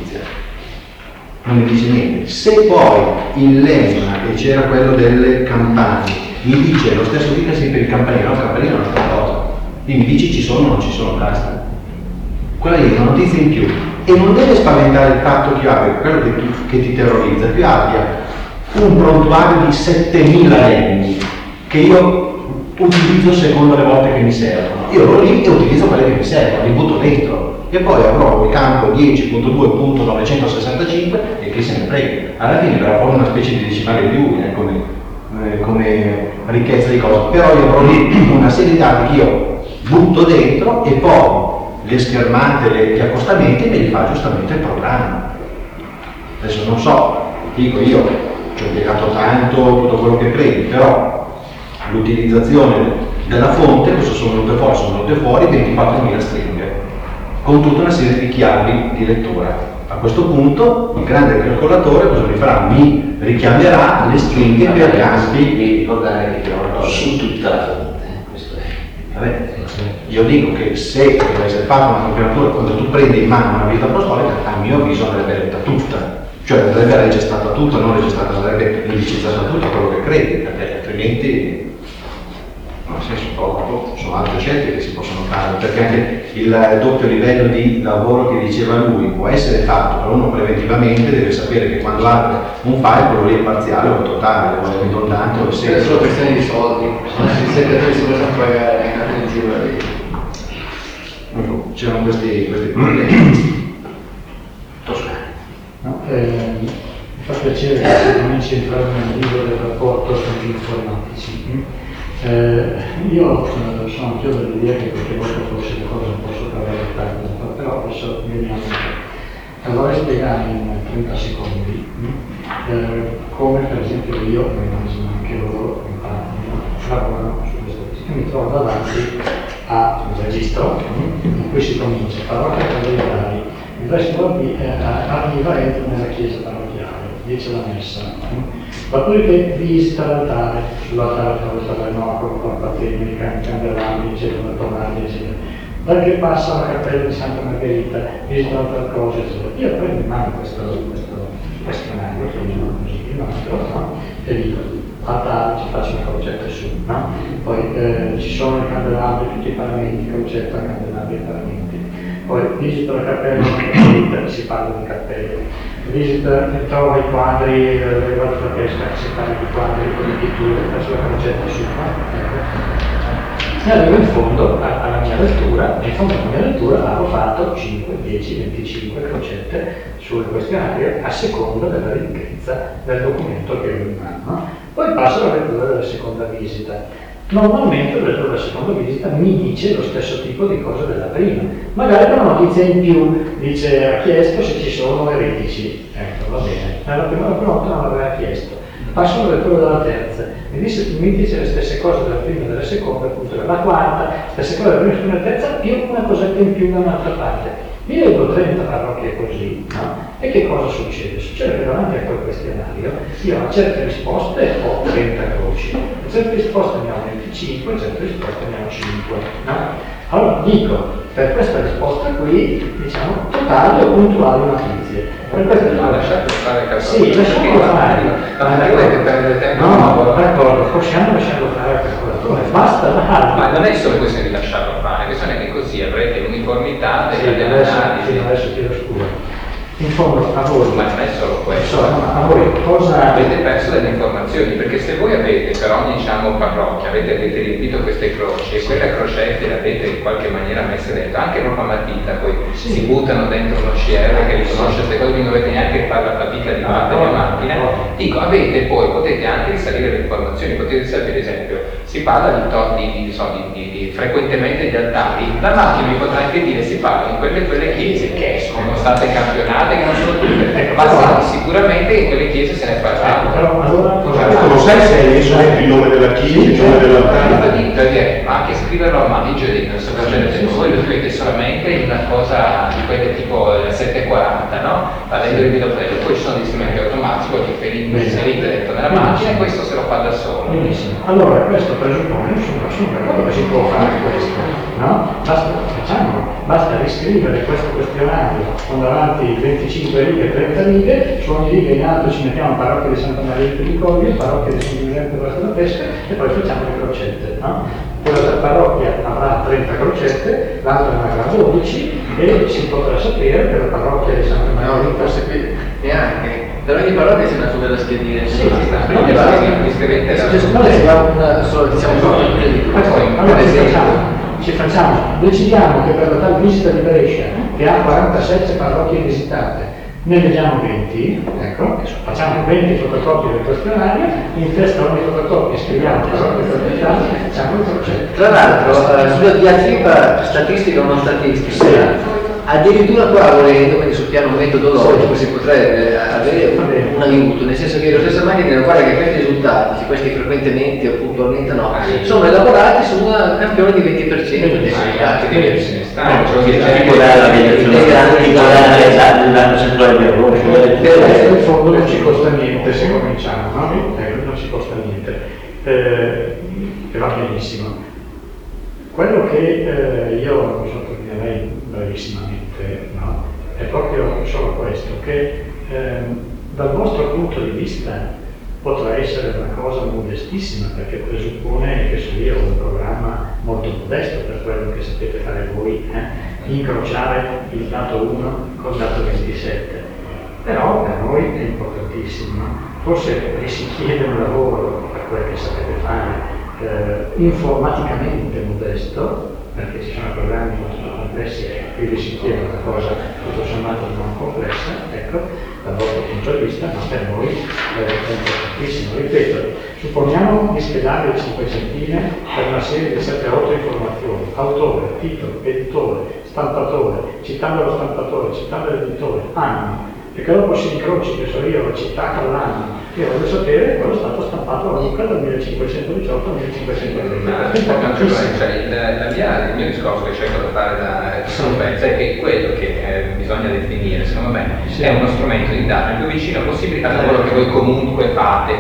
Non mi dice niente. Se poi il lemma, e c'era quello delle campane, mi dice lo stesso dica sempre il campanile, no, il campanile è un'altra cosa. E mi dici ci sono o non ci sono, basta. Quella lì è una notizia in più. E non deve spaventare il fatto che io abbia, quello che ti terrorizza, che io abbia un prontuario di 7000 lemmi che io utilizzo secondo le volte che mi servono. Io ero lì e utilizzo quelle che mi servono, li butto dentro. E poi avrò il campo 10.2.965 e chi se ne frega. Alla fine verrà fuori una specie di decimale di utile come ricchezza di cose. Però io avrò lì una serie di dati che io butto dentro e poi le schermate, gli accostamenti me li fa giustamente il programma. Adesso non so, dico io, ci ho impiegato tanto tutto quello che credi, però l'utilizzazione della fonte, questo sono venute fuori 24.000 stringhe, con tutta una serie di chiavi di lettura. A questo punto il grande calcolatore cosa mi farà? Mi richiamerà le stringhe per campi di ricordare che su tutta la fonte. Questo è. Vabbè, io dico che se deve essere fatta una campionatura, quando tu prendi in mano una vita apostolica, a mio avviso andrebbe letta tutta, cioè andrebbe registrata tutta, non registrata, andrebbe indicizzata tutta quello che credi, perché altrimenti No, nel senso, sono altre scelte che si possono fare, perché anche il doppio livello di lavoro che diceva lui può essere fatto, però uno preventivamente deve sapere che quando apre un file quello lì è parziale o totale, o è ridondante o è È semplice. solo questione di soldi, i segretatori si possono pagare in giro lì. C'erano questi problemi. Toscani. No? Mi fa piacere che si cominci a entrare nel libro del rapporto con gli informatici. Io sono più dell'idea che qualche volta forse le cose un po' sopra la realtà, però adesso vediamo. Allora spiegare in 30 secondi come per esempio io, ma immagino anche loro, lavorano su questa cosa. Mi trovo davanti a un registro in cui si comincia, parrocchia calendari, il vescovo arriva e entra nella chiesa parrocchiale, dice la messa, dopodiché visita l'altare, sull'altare trova il tabernacolo, con pateni, candelabri, eccetera, tonali, eccetera. Dal che passa alla cappella di Santa Margherita, visita altre cose, eccetera. Io prendo in mano questo questionario, chiamiamolo così, il nostro, no? E dico, altare, ci faccio una crocetta su, no? Poi ci sono i candelabri, tutti i paramenti, crocetta, candelabri e paramenti. Poi visito la cappella, si parla di cappelle, visita, trova i quadri, le volte la pesca, si parla di quadri, con le pitture, faccio la crocetta su, no? E arrivo in fondo alla mia lettura, e in fondo alla mia lettura avevo fatto 5, 10, 25 crocette sul questionario a seconda della ricchezza del documento che ho in mano. Poi passo alla lettura della seconda visita. Normalmente la lettura della seconda visita mi dice lo stesso tipo di cose della prima, magari una notizia in più, dice ha chiesto se ci sono eretici, ecco va bene, la prima volta non l'aveva chiesto. Passo alla lettura della terza, mi dice le stesse cose della prima e della seconda, appunto della quarta, stesse cose della prima e della terza, più una cosetta in più da un'altra parte. Io leggo 30 parrocchie così, no? E che cosa succede? Succede che davanti a quel questionario io a certe risposte ho 30 croci, a certe risposte ne ho 25, a certe risposte ne ho 5, no? Allora dico, per questa risposta qui, diciamo, totali o puntuali notizie. Per questa lasciate fare calcolo. Sì, lasciamo fare. Non dovete perdere tempo. No, d'accordo, possiamo lasciarlo fare al calcolatore, basta darlo. Ma non è solo questione di lasciarlo fare, è questione che così avrete uniformità delle analisi. Adesso chiedo scusa. In fondo a voi, ma non è solo questo, a voi cosa avete perso delle informazioni, perché se voi avete per ogni parrocchia avete riempito queste croci e quelle crocette le avete in qualche maniera messe dentro, anche proprio a matita, poi si buttano dentro uno CR che riconosce queste cose, non dovete neanche fare la fatica di battere la macchina, dico avete poi, potete anche risalire le informazioni, potete sapere, per esempio, si parla di frequentemente di altari, la macchina vi potrà anche dire si parla di quelle chiese che sono state campionate, che non sono tutte, ma sicuramente in quelle chiese se ne è parlato. Però allora non sai se hai messo il nome della chiesa, il nome dell'altare. Ma anche scriverlo a mano, non so voi lo scrivete solamente in una cosa di quelle tipo 740, no? Avendo il videoplayer, poi ci sono degli strumenti automatici che inserite dentro nella macchina e questo se lo fa da solo. Benissimo. Allora questo presuppone, sono d'accordo che si può fare questo, no? Basta riscrivere questo questionario con davanti 25 righe, 30 righe, su ogni riga in alto ci mettiamo parrocchia di Santa Margherita di Colle, parrocchia di San Giuseppe della Pesca e poi facciamo le crocette, no? Quella parrocchia avrà 30 crocette, l'altra ne avrà 12 e si potrà sapere che la parrocchia di Santa Margherita... No, forse qui neanche. Per ogni parrocchia c'è una sua della schedina. Sì, ci facciamo, decidiamo che per la tal visita di Brescia, che ha 47 parrocchie visitate, ne leggiamo 20, ecco, facciamo 20 fotocopie del questionario, in testa ogni fotocopia scriviamo parrocchie frequentate e facciamo il progetto. Tra l'altro, sulla diatriba statistica o non statistica, addirittura qua volendo, quindi sul piano metodologico si potrebbe avere un aiuto, nel senso che la stessa macchina guarda che questi risultati, questi frequentemente o puntualmente no, sono elaborati su un campione di 20% dei risultati. Tipo dalla percentuale di errore. In fondo non ci costa niente se cominciamo, no? Non ci costa niente. E va benissimo. Quello che io sottolineerei brevissimamente, no? È proprio solo questo, che dal vostro punto di vista potrà essere una cosa modestissima, perché presuppone che io ho un programma molto modesto per quello che sapete fare voi, incrociare il dato 1 col dato 27. Però per noi è importantissimo. Forse vi si chiede un lavoro, per quello che sapete fare, informaticamente modesto, perché ci sono programmi molto complessi e qui vi si chiede una cosa tutto sommato non complessa, ecco, dal vostro punto di vista, ma per noi è importantissimo. Ripeto, supponiamo di schedare le 5 centine per una serie di 7-8 informazioni: autore, titolo, editore, stampatore, citando lo stampatore, citando l'editore, anno, e che dopo si incroci, che so io, la città con l'anno. Io voglio sapere quello è stato stampato a Lucca dal 1518 al 1520. Il mio discorso che cerco di fare da salvezza è che quello che bisogna definire, secondo me, è uno strumento di data il più vicino possibile al lavoro che voi comunque fate,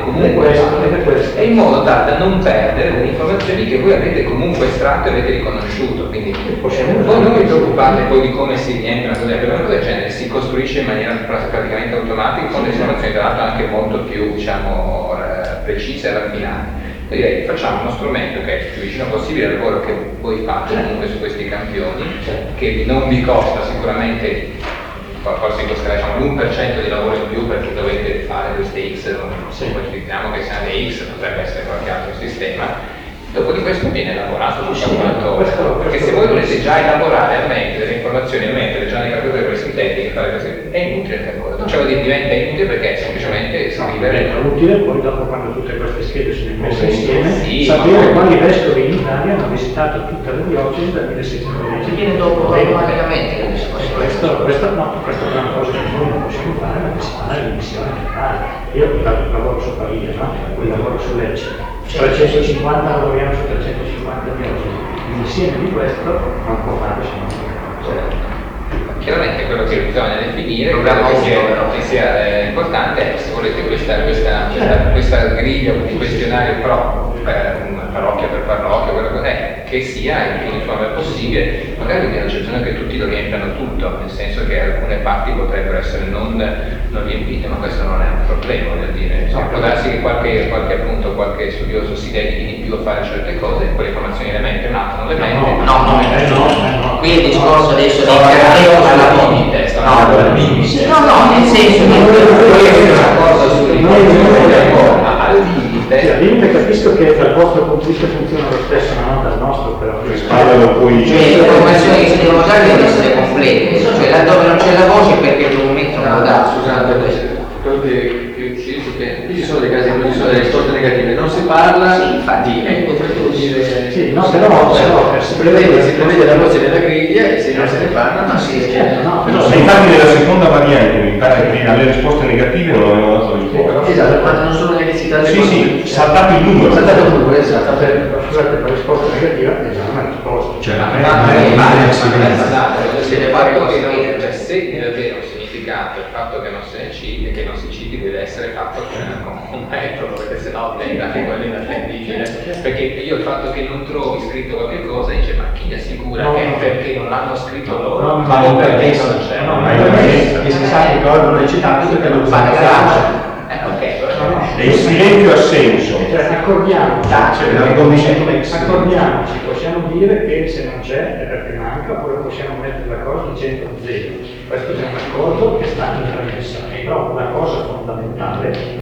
e in modo tale da non perdere le informazioni che voi avete comunque estratto e avete riconosciuto. Quindi voi non vi preoccupate poi di come si rientra, per una cosa del genere si costruisce in maniera praticamente automatica con le informazioni tra l'altro anche molto più, diciamo, precise e raffinate. Io direi facciamo uno strumento che è il più vicino possibile al lavoro che voi fate comunque su questi campioni, che non vi costa sicuramente, forse costerà l'1% di lavoro in più perché dovete fare queste X, diciamo che siano le X, potrebbe essere qualche altro sistema. Dopo di questo viene lavorato sul calcolatore, perché se voi volete già elaborare a mente delle informazioni, a mettere già nei calcolatori sintetiche, fare così, è inutile il calcolatore. Cioè diventa inutile perché è semplicemente scrivere. È utile poi dopo quando tutte queste schede sono messe insieme, sapere quali vescovi in Italia hanno visitato tutte le diocesi dal 1610. Viene dopo automaticamente. Questa è una cosa che noi non possiamo fare, ma che si fa nelle missioni generali. Io lavoro su Pavia, no? Poi lavoro su Lecce. 350 lavoriamo su 350 diocesi. L'insieme di questo non può fare Chiaramente quello che bisogna definire, quello che sia importante è, se volete, questa griglia di questionario parrocchia per parrocchia, quello che è, che sia il più uniforme possibile. Magari c'è bisogno che tutti lo riempiano tutto, nel senso che alcune parti potrebbero essere non riempite, ma questo non è un problema, voglio dire. Può darsi che qualche studioso si dedichi di più a fare certe cose, quelle informazioni le mette, un altro non le mette. No. Qui il discorso adesso è alla limite, nel senso che una cosa al limite. Al limite capisco che dal vostro punto di vista funziona lo stesso, ma non dal nostro, però. Le informazioni che si devono dare devono essere complete, cioè laddove non c'è la voce perché il documento non lo dà. Scusate, quello che qui ci sono dei casi in cui ci sono delle risposte negative, non si parla si prevede la voce della griglia e se non se ne parla non si infatti nella seconda variante mi pare che alle risposte negative non avevano dato risposta. Esatto, quando non sono neanche citate. Sì, saltato il numero. Esatto. Scusate, la risposta negativa è già una risposta. Se deve avere un significato il fatto che non se ne citi e che non si citi deve essere fatto con un metodo, perché sennò diventa anche quello inattendibile. Perché io il fatto che non trovi scritto qualche cosa dice ma chi mi assicura che è perché non l'hanno scritto loro, ma non perché non c'è. E se sa che cosa non è citato perché non fa la E il silenzio ha senso. Accordiamoci, possiamo dire che se non c'è è perché manca, oppure possiamo mettere la cosa dicendo 0. Questo è un accordo che sta in premessa, però la cosa fondamentale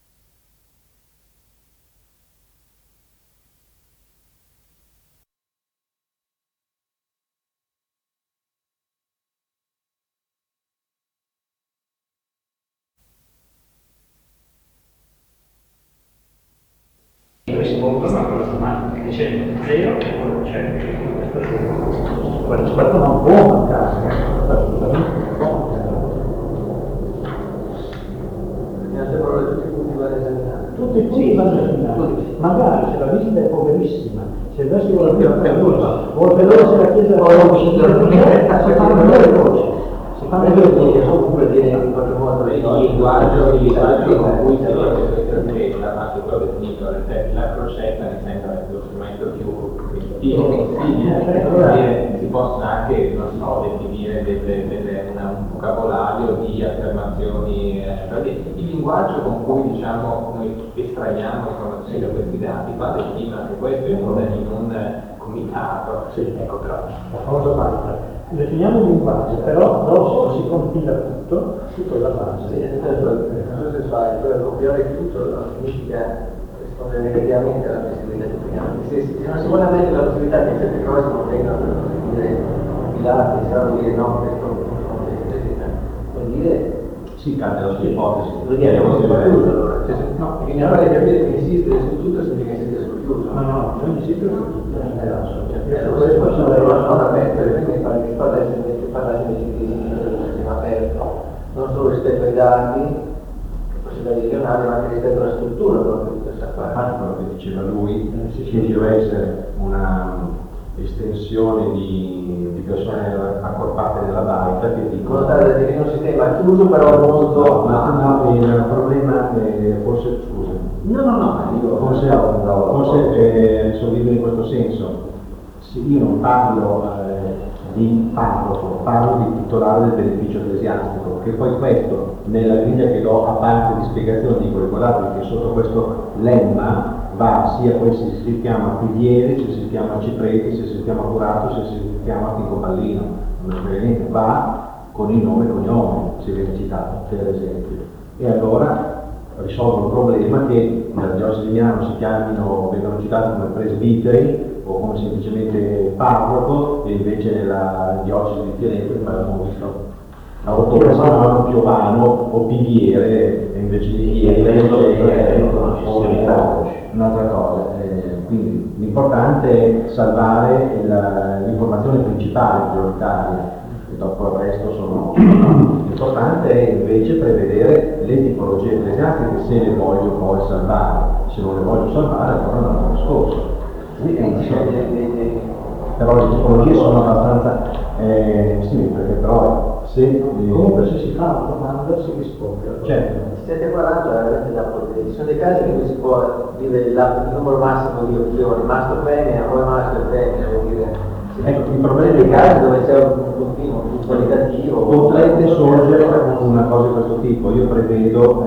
rispondono a quella domanda dicendo 0 e quello c'è. Questo non può mancare, assolutamente non può mancare. Tutti i punti vanno esaminati. Magari se la visita è poverissima, se il vescovo la prima perduta, o il veloce se la chiesa si fanno due voci. Comunque viene in qualche modo il linguaggio con cui si da parte quello definito la crocetta mi sembra lo strumento più possibile, si possono anche, non so, definire vocabolario di affermazioni, il linguaggio con cui diciamo noi estraiamo informazioni da questi dati va prima che questo in un comitato. Sì, ecco, però la famosa base. Definiamo il linguaggio, però dopo si compila tutto è la base. Sì, non so se fai, copiare tutto significa rispondere negativamente alla possibilità di copiare. Se non si vuole avere la possibilità che certe cose non vengano compilate, se vuol dire no, questo vuol dire sì, cambia la sua ipotesi. vuol dire che non si fa chiuso allora. No, bisogna fare capire che insistere su tutto significa insistere sul chiuso. No, non insistere su tutto. Questo possono avere una zona aperta, quindi parlare invece di sistema aperto, non solo rispetto ai dati, possibilità regionali, ma anche rispetto alla struttura proprio di questa parte. Infatti quello che diceva lui, che deve essere una estensione di persone accorpate nella baita che dicono da definire un sistema chiuso però molto il problema è forse scusa forse sorridere in questo senso. Se io non parlo di parroco, parlo di titolare del beneficio ecclesiastico, che poi questo nella griglia che do a parte di spiegazione dico guardate che sotto questo lemma va sia poi se si chiama Piglieri, se si chiama Cipreti, se si chiama Curato, se si chiama Picoballino, non spiega niente, va con il nome e cognome, se viene citato per esempio. E allora risolve un problema che nella diocesi di Milano si chiamino, vengono citati come presbiteri o come semplicemente parroco, e invece nella diocesi di Firenze, come abbiamo visto, autoprofano, piovano o piviere, e invece di piviere un'altra cosa. Quindi l'importante è salvare l'informazione principale, prioritaria, e dopo il resto sono. L'importante è invece prevedere le tipologie ecclesiastiche se le voglio poi salvare. Se non le voglio salvare allora non ho discorso. Però le tipologie sono abbastanza sì, perché però se comunque se si fa una domanda si risponde. Certo. 740 è veramente da potere. Ci sono dei casi in cui si può dire il numero massimo di opzioni, maschio femmina, poi maschio femmina, vuol dire. Ecco, il problema dei casi dove c'è un continuo qualitativo. Potrebbe sorgere una cosa di questo tipo. Io prevedo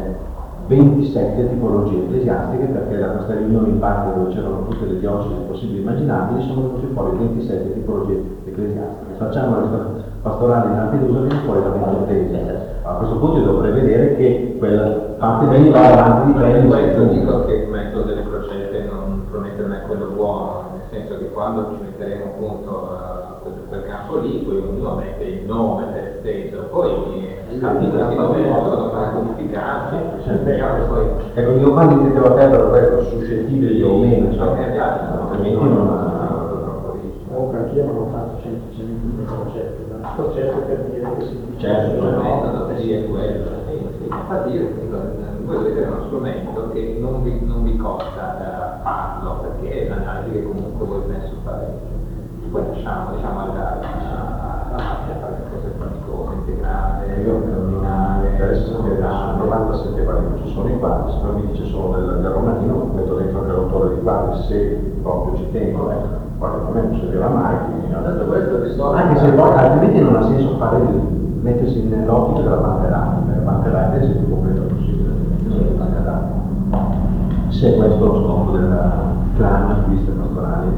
27 tipologie ecclesiastiche, perché da questa riunione in parte dove c'erano tutte le diocesi possibili e immaginabili sono venuti fuori 27 tipologie ecclesiastiche. Facciamo la lista pastorale in Lampedusa, viene fuori la 28esima. A questo punto io devo prevedere che quella parte di va avanti di 3 questo dico che il metodo delle crocette non promette mai quello buono, nel senso che quando ci metteremo appunto quel campo lì, poi ognuno mette il nome per stesso, poi questi nomi vengono codificati. Ecco, io quando intendevo a te per questo suscettibile o meno, altrimenti non. Comunque anch'io non ho fatto semplicemente un concetto, ma concetto per dire che si dice. Certo, il metodo sì è quello. Infatti io voi vedete uno strumento che non vi costa farlo, perché è l'analisi che comunque voi penso farete. Poi lasciamo alla macchina fare cose praticose, integrale, nominale, adesso 97 quadri ci sono i quadri, se non mi dice solo del romanino, metto dentro anche l'autore dei quadri, se proprio ci tengo, quando a me non servirà mai, anche se poi altrimenti non ha senso mettersi nell'ottica della banca dati, perché la banca dati è il più completo possibile, la banca dati. Se questo è lo scopo del clan acquiste pastorali,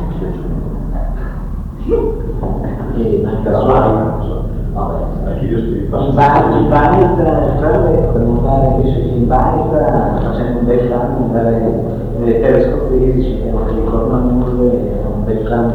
e anche la non so. Archivio spirituale. In Baita, per montare invece in Baita, facendo un bel plan, andare nelle terre scopesi, che non ricordano nulla, è un bel plan.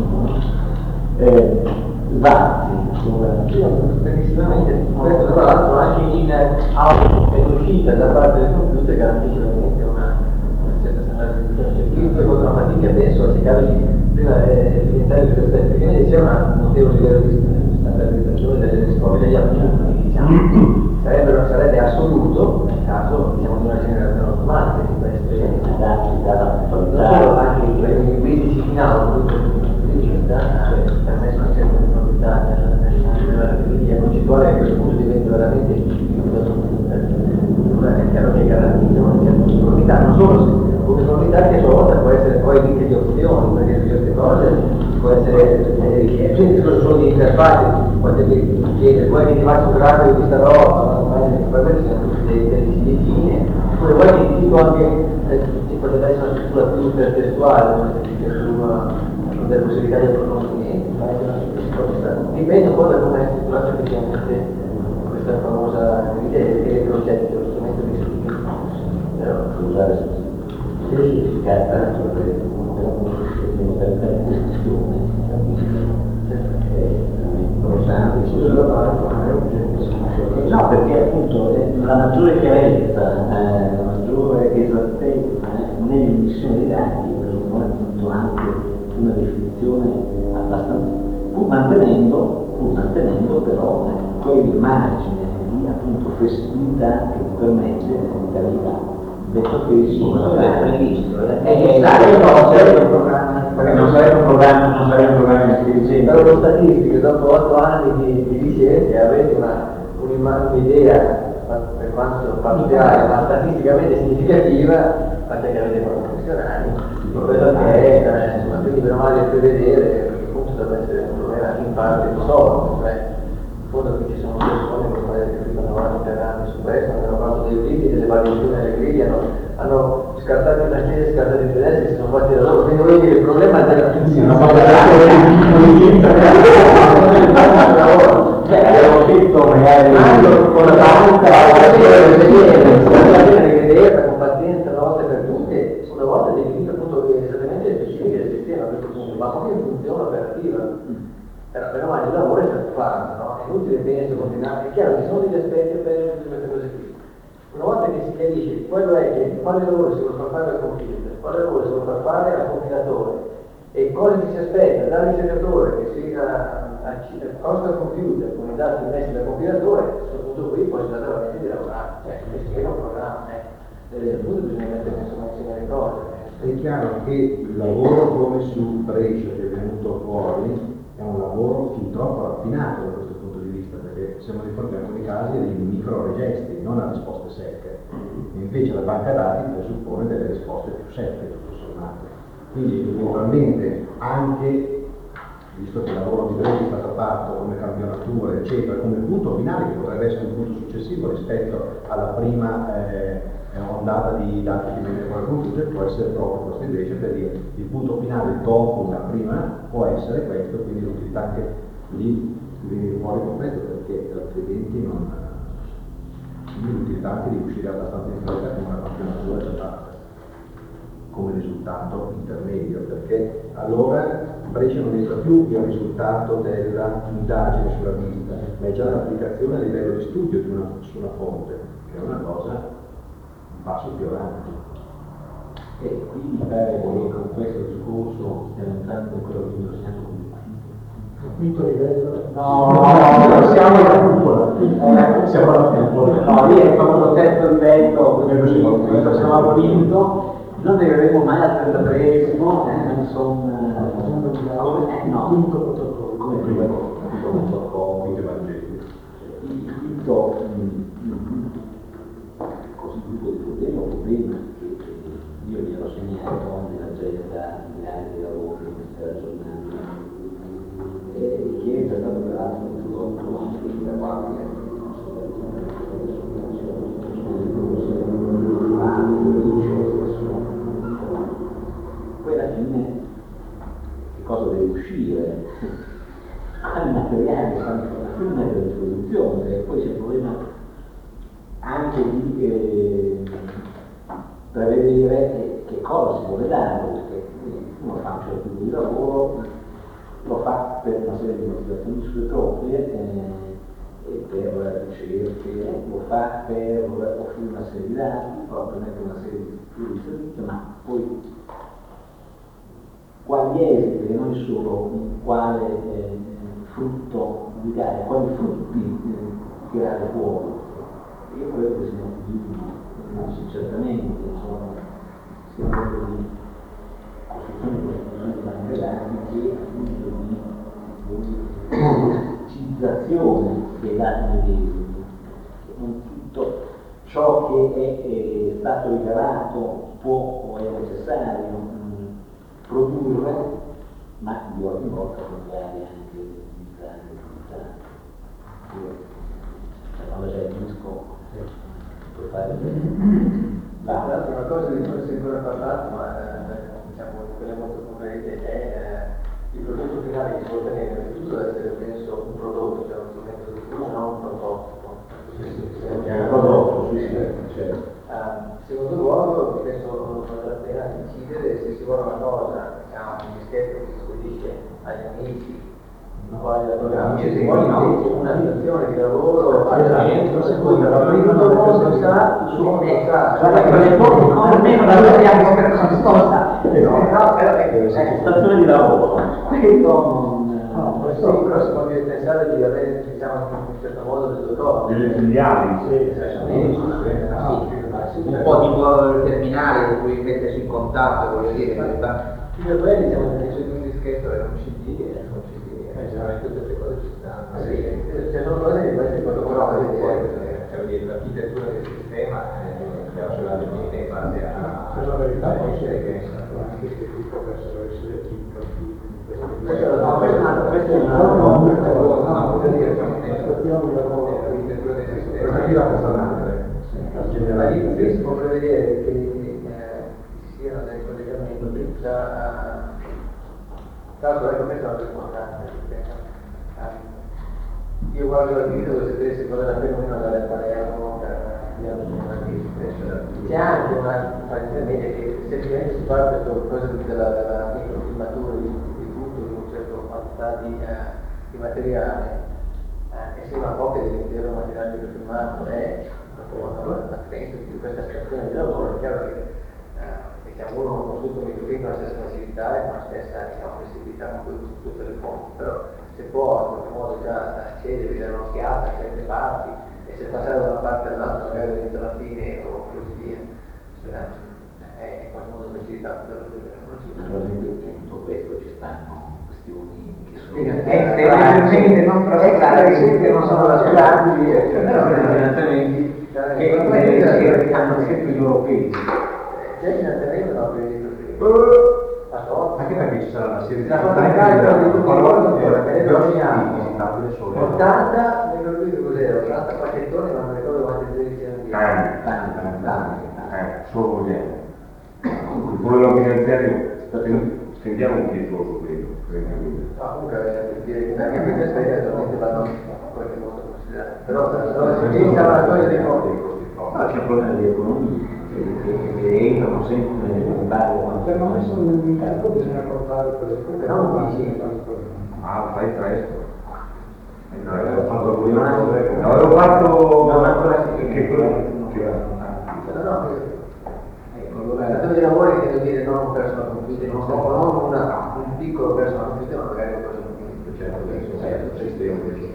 Vatti, benissimamente, questo tra l'altro anche in auto ed uscita da parte del computer garantisce veramente una certa standardizzazione. Io con una fatica penso a cercare di prima diventare più perfetto, perché ne c'è una notevole livello di standardizzazione delle risposte degli alunni, diciamo. Sarebbe assoluto nel caso diciamo, di una generazione automatica di queste dati, anche i linguistici in auto, permesso una certa profondità nella teoria concettuale, a questo punto diventa veramente è chiaro che garantiscono una certa uniformità, non solo uniformità che a sua volta può essere poi ricca di opzioni, perché su certe cose può essere richiesto, il discorso solo di interfacce, può chiedere, vuoi che ti dico anche ci potrebbe essere una struttura più intertestuale, con delle possibilità di approfondimento, dipende poi da come è strutturato effettivamente questa famosa idea che progetti lo strumento di studio. Però usare certificata per modalità di gestione no, perché appunto la maggiore chiarezza, la maggiore esattezza nell'emissione dei dati presuppone appunto anche una definizione abbastanza, pur mantenendo però quel margine di appunto flessibilità che ti permette di carità. Detto che non è previsto, non sarebbe un programma intelligente. Per lo statistico, dopo 8 anni di ricerca avete un'idea, per quanto parziale, ma statisticamente significativa, fate che avete professionali, di quello che è, insomma, quindi meno male prevedere, perché appunto deve essere un problema in parte risolto, cioè in fondo qui ci sono persone che magari vanno avanti per anni su questo, hanno fatto dei grigli, delle variazioni delle griglie, hanno scartato i francesi, scartato i tedeschi, si sono fatti da loro, quindi voglio dire il problema è della funzione. Abbiamo scritto magari con la banca, con pazienza una volta per tutte, una volta definito appunto esattamente le specifiche del sistema a questo punto, ma come funzione operativa. Però meno male il lavoro è stato fatto, no? È inutile penso continuare, è chiaro ci sono degli aspetti per queste cose qui. Una volta che si chiarisce, quello è che quale lavoro si vuole far fare al computer, quale lavoro si vuole far fare al compilatore e cosa ci si aspetta dal ricercatore che si accosta al computer con i dati messi dal compilatore, a questo punto qui poi si tratta veramente di lavorare, cioè questo è un programma, appunto bisogna mettere insieme le cose. È chiaro che il lavoro come su Brescia che è venuto fuori è un lavoro fin troppo raffinato da questo punto di vista, perché siamo di fronte a alcuni casi dei micro registri, non a risposte secche. Invece la banca dati presuppone delle risposte più secche, tutto sommato. Quindi eventualmente anche, visto che il lavoro di Brescia è stato fatto come campionatura, eccetera, come punto finale, che potrebbe essere un punto successivo rispetto alla prima ondata di dati che viene fuori al computer, può essere proprio questo invece per dire il punto finale dopo una prima può essere questo, quindi l'utilità anche lì viene fuori con questo, perché altrimenti non l'utilità anche di uscire abbastanza in fretta con una campionatura già fatta come risultato intermedio, perché allora Brescia non entra più il risultato dell'indagine sulla visita, ma è già l'applicazione a livello di studio su una fonte, che è una cosa passo più avanti. E quindi mi pare che con questo discorso stiamo entrando in quello che noi siamo come quinto livello. No, siamo alla cupola. Siamo alla cupola. No, lì è il famoso terzo livello, questo siamo al quinto, non ne arriveremo mai al 33esimo, non sono no, quinto protocollo, come prima protocollo, quinto evangelico. Il quinto problema che io mi ero segnato nell'agenda di lavoro che stai aggiornando e che è stato peraltro introdotto anche da qualche poi alla fine che cosa deve uscire? Quali materiali, quali informazioni mettere a disposizione, e poi c'è il problema anche di prevedere che cosa si vuole dare, perché uno fa un certo tipo di lavoro, lo fa per una serie di motivazioni sue proprie e per ricerche, lo fa per offrire una serie di dati, per permettere una serie di servizi, ma poi quali esiti e non solo quale frutto di dare, quali frutti tirare fuori. Io credo che siano certamente siano di costruzione di banche dati che appunto di utilizzazione dei dati medesimi, che non tutto ciò che è stato ricavato può o è necessario produrre, ma di volta in volta magari anche utilizzare. Quando c'è il disco per fare Tra l'altro una cosa di cui non si è ancora parlato, ma diciamo quelle molto concrete, è il prodotto finale che si vuole ottenere. Innanzitutto deve essere, penso, un prodotto, cioè un strumento di studio, non un prototipo. Un prodotto, sì, certo. Secondo luogo, penso vale la pena decidere se si vuole una cosa, diciamo, un dischetto che si spedisce agli amici, quali lavoriamo, se si vuole una situazione di lavoro, allenamento, secondo la prima cosa sa su come sa, almeno la loro abbiamo per cosa sposta. Stazione di lavoro. Questo però si può pensare di avere, diciamo, in un certo modo le due cose. Delle filiali, Un po' tipo il terminale con cui mettersi in contatto, voglio dire, Io poi diciamo che c'è un dischetto era un CD e un CD, generalmente tutte queste cose ci stanno. Sì, ci sono cose che queste quando però l'architettura del sistema è assolutamente in base a... Per la verità può essere che anche che qui potessero essere questo è un altro ma lì si può prevedere che ci siano dei collegamenti tra l'altro ecco questo è molto importante io guardo la video dove sapete se vale la pena o meno andare a Palermo c'è anche una media che semplicemente si fa questa cosa della microfilmatura di tutto di un certo quantità di materiale e se una copia dell'intero materiale microfilmato è allora penso che questa stazione di lavoro è chiaro che diciamo uno con tutto il microfilm con la stessa facilità e con la stessa flessibilità con tutte le fonti però se può in qualche modo già accedere, dare un'occhiata a certe parti e se passare da una parte all'altra magari dentro la fine o così via è in qualche modo facilitato dalla Naturalmente in tutto questo ci stanno questioni che sono non processare che non sono lasciati però finanziamenti che hanno sempre i loro pesi. C'è il finanziamento no per il anche perché ci sarà una serie di ogni anno 80 ne ricordo cos'era 80 pacchettoni ma non ricordo quante 13 tanti solo vogliamo il problema finanziario stendiamo un pietoso quello comunque per dire che anche queste esperienze ovviamente vanno in qualche modo considerate però si pensa alla storia dei costi c'è un problema di economia che entrano sempre nel bar per non essere in campo bisogna contare per le cose non dici fai presto avevo fatto che quello datore di lavori che devo dire non un personal computer, non un piccolo personal computer, ma magari un personal computer,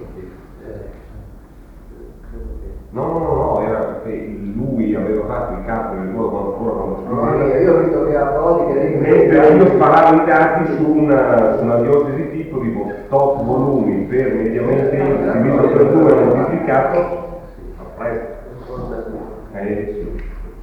No, era che lui aveva fatto il capo del lavoro quando io ho visto che a Prodi mentre io sparavo i dati su una diocesi tipo top volumi per mediamente diviso per 2 moltiplicato a presto.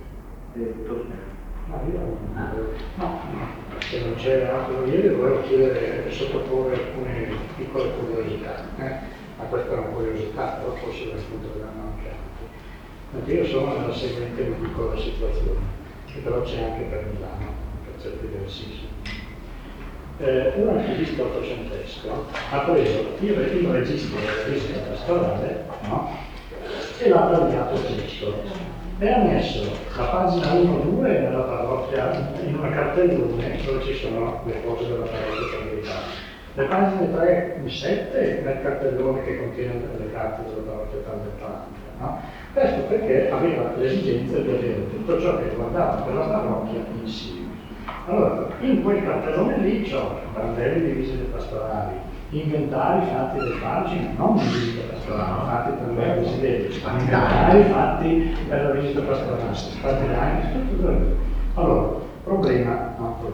Se non c'era altro da dire, volevo chiedere sottoporre alcune piccole curiosità, ma questa è una curiosità, però forse appunto verranno anche altri. Perché io sono nella seguente piccola situazione, che però c'è anche per Milano, per certi versi. Un archivista ottocentesco ha preso il registro della visita pastorale, no? E l'ha tagliato questo. E ha messo la pagina 1-2 nella parrocchia in una cartellone dove ci sono le cose della parrocchia familiare. Le pagine 3-7 nel cartellone che contiene le carte della parrocchia familiare. No? Questo perché aveva l'esigenza di avere tutto ciò che riguardava per la parrocchia insieme. Allora, in quel cartellone lì c'ho brandelli di visite pastorali, inventari fatti dai pagine, non di visita pastorale, fatti per la residenza, inventari fatti per la visita pastorale, fatti da anni, tutto quello. Allora, problema.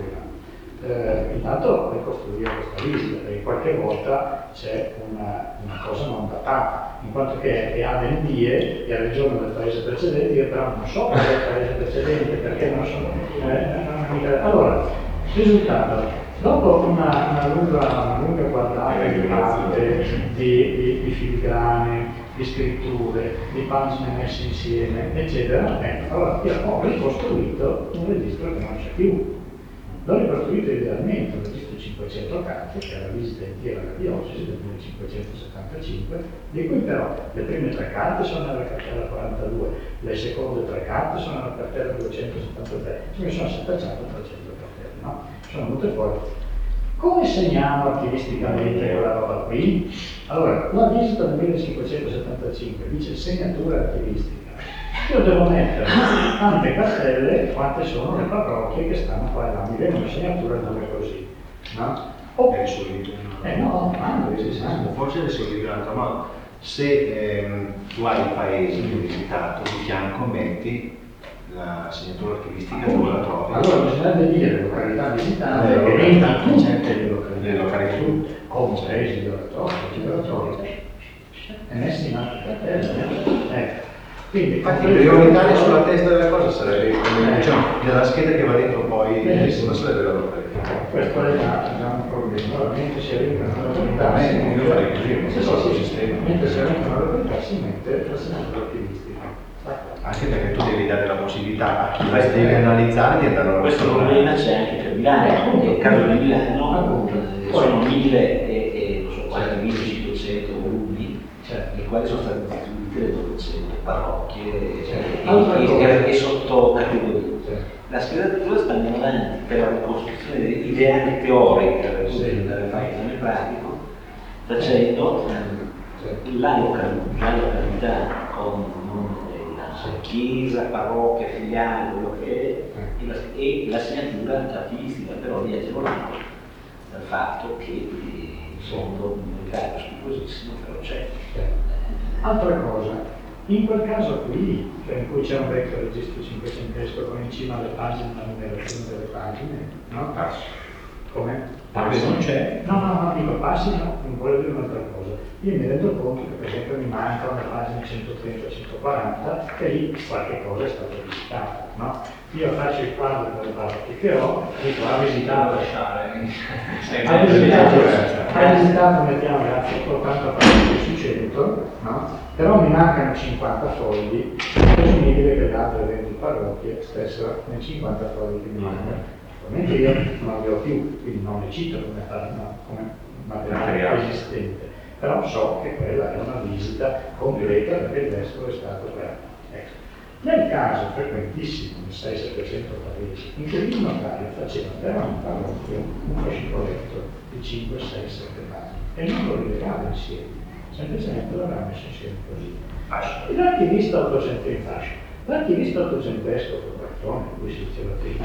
Intanto ricostruire questa visita, perché qualche volta c'è una cosa non datata, in quanto che è ADNDie e ha il giorno del paese precedente, io però non so qual è il paese precedente, perché non so. Allora, risultato, dopo una lunga guardata di carte, di filigrane, di scritture, di pagine messe insieme, eccetera. Allora io ho ricostruito un registro che non c'è più. L'ho ricostruito idealmente, un registro 500 carte, che è la visita intera alla diocesi del 1575, di cui però le prime 3 carte sono nella cartella 42, le seconde 3 carte sono nella cartella 273, mi sono setacciato 300 cartelle, no? Sono venute fuori. Come segniamo archivisticamente quella roba qui? Allora, la visita del 1575 dice segnatura archivistica. Io devo mettere tante cartelle quante sono le parrocchie che stanno qua e là, mi viene una segnatura come così, no? È solito. No, forse è solito in un altro modo. Se tu hai il paese che hai visitato, di fianco metti la segnatura archivistica dove la trovi. Allora bisognerebbe dire località visitate e intanto certe le località compresi gli oratori e messi in altre cartelle. Quindi infatti priorità sulla testa della cosa sarebbe diciamo, nella scheda che va dentro poi nessuno sarebbe la località. Questo è già un problema. Allora, mentre si elencano la località, io farei così, mentre si elencano la località si mette la segnatura archivistica. Anche perché tu devi dare la possibilità a chi deve analizzare di andare a questo problema c'è anche per Milano, nel caso di Milano sono 1000 e non so, quasi 1500 volumi, nei quali sono state istituite le 900 parrocchie e sottocategorie. La schedatura sta andando avanti per la ricostruzione delle idee anche teoriche, per andare a fare l'esame pratico, facendo la località con chiesa, parrocchia, filiale, quello che è, e la segnatura archivistica, però lì è agevolato dal fatto che il fondo non è schifosissimo, però c'è. Altra cosa, in quel caso qui, cioè in cui c'è un vecchio registro cinquecentesco con in cima alle pagine la numerazione delle pagine, no? Come? Passi non c'è? No, dico passi no, non voglio dire un'altra cosa. Io mi rendo conto che per esempio mi mancano le pagine 130-140 e lì qualche cosa è stata visitata, no? Io faccio il quadro delle parti che ho, dico ha visitato, mettiamo soltanto a pagine su 100, no? Però mi mancano 50 fogli, è presumibile che le altre 20 parrocchie stessero nei 50 fogli che mi mancano. Ovviamente io non li ho più, quindi non le cito come materiale esistente, però so che quella è una visita completa perché il vescovo è stato qua. Ecco. Nel caso frequentissimo di 600-700 paresi, in cui il notario faceva veramente un fascicoletto di 5, 6, 7 pagine e non lo rilegava insieme, semplicemente l'aveva messo insieme così. L'archivista ottocentesco, l'archivista ottocentesco di cui si diceva prima,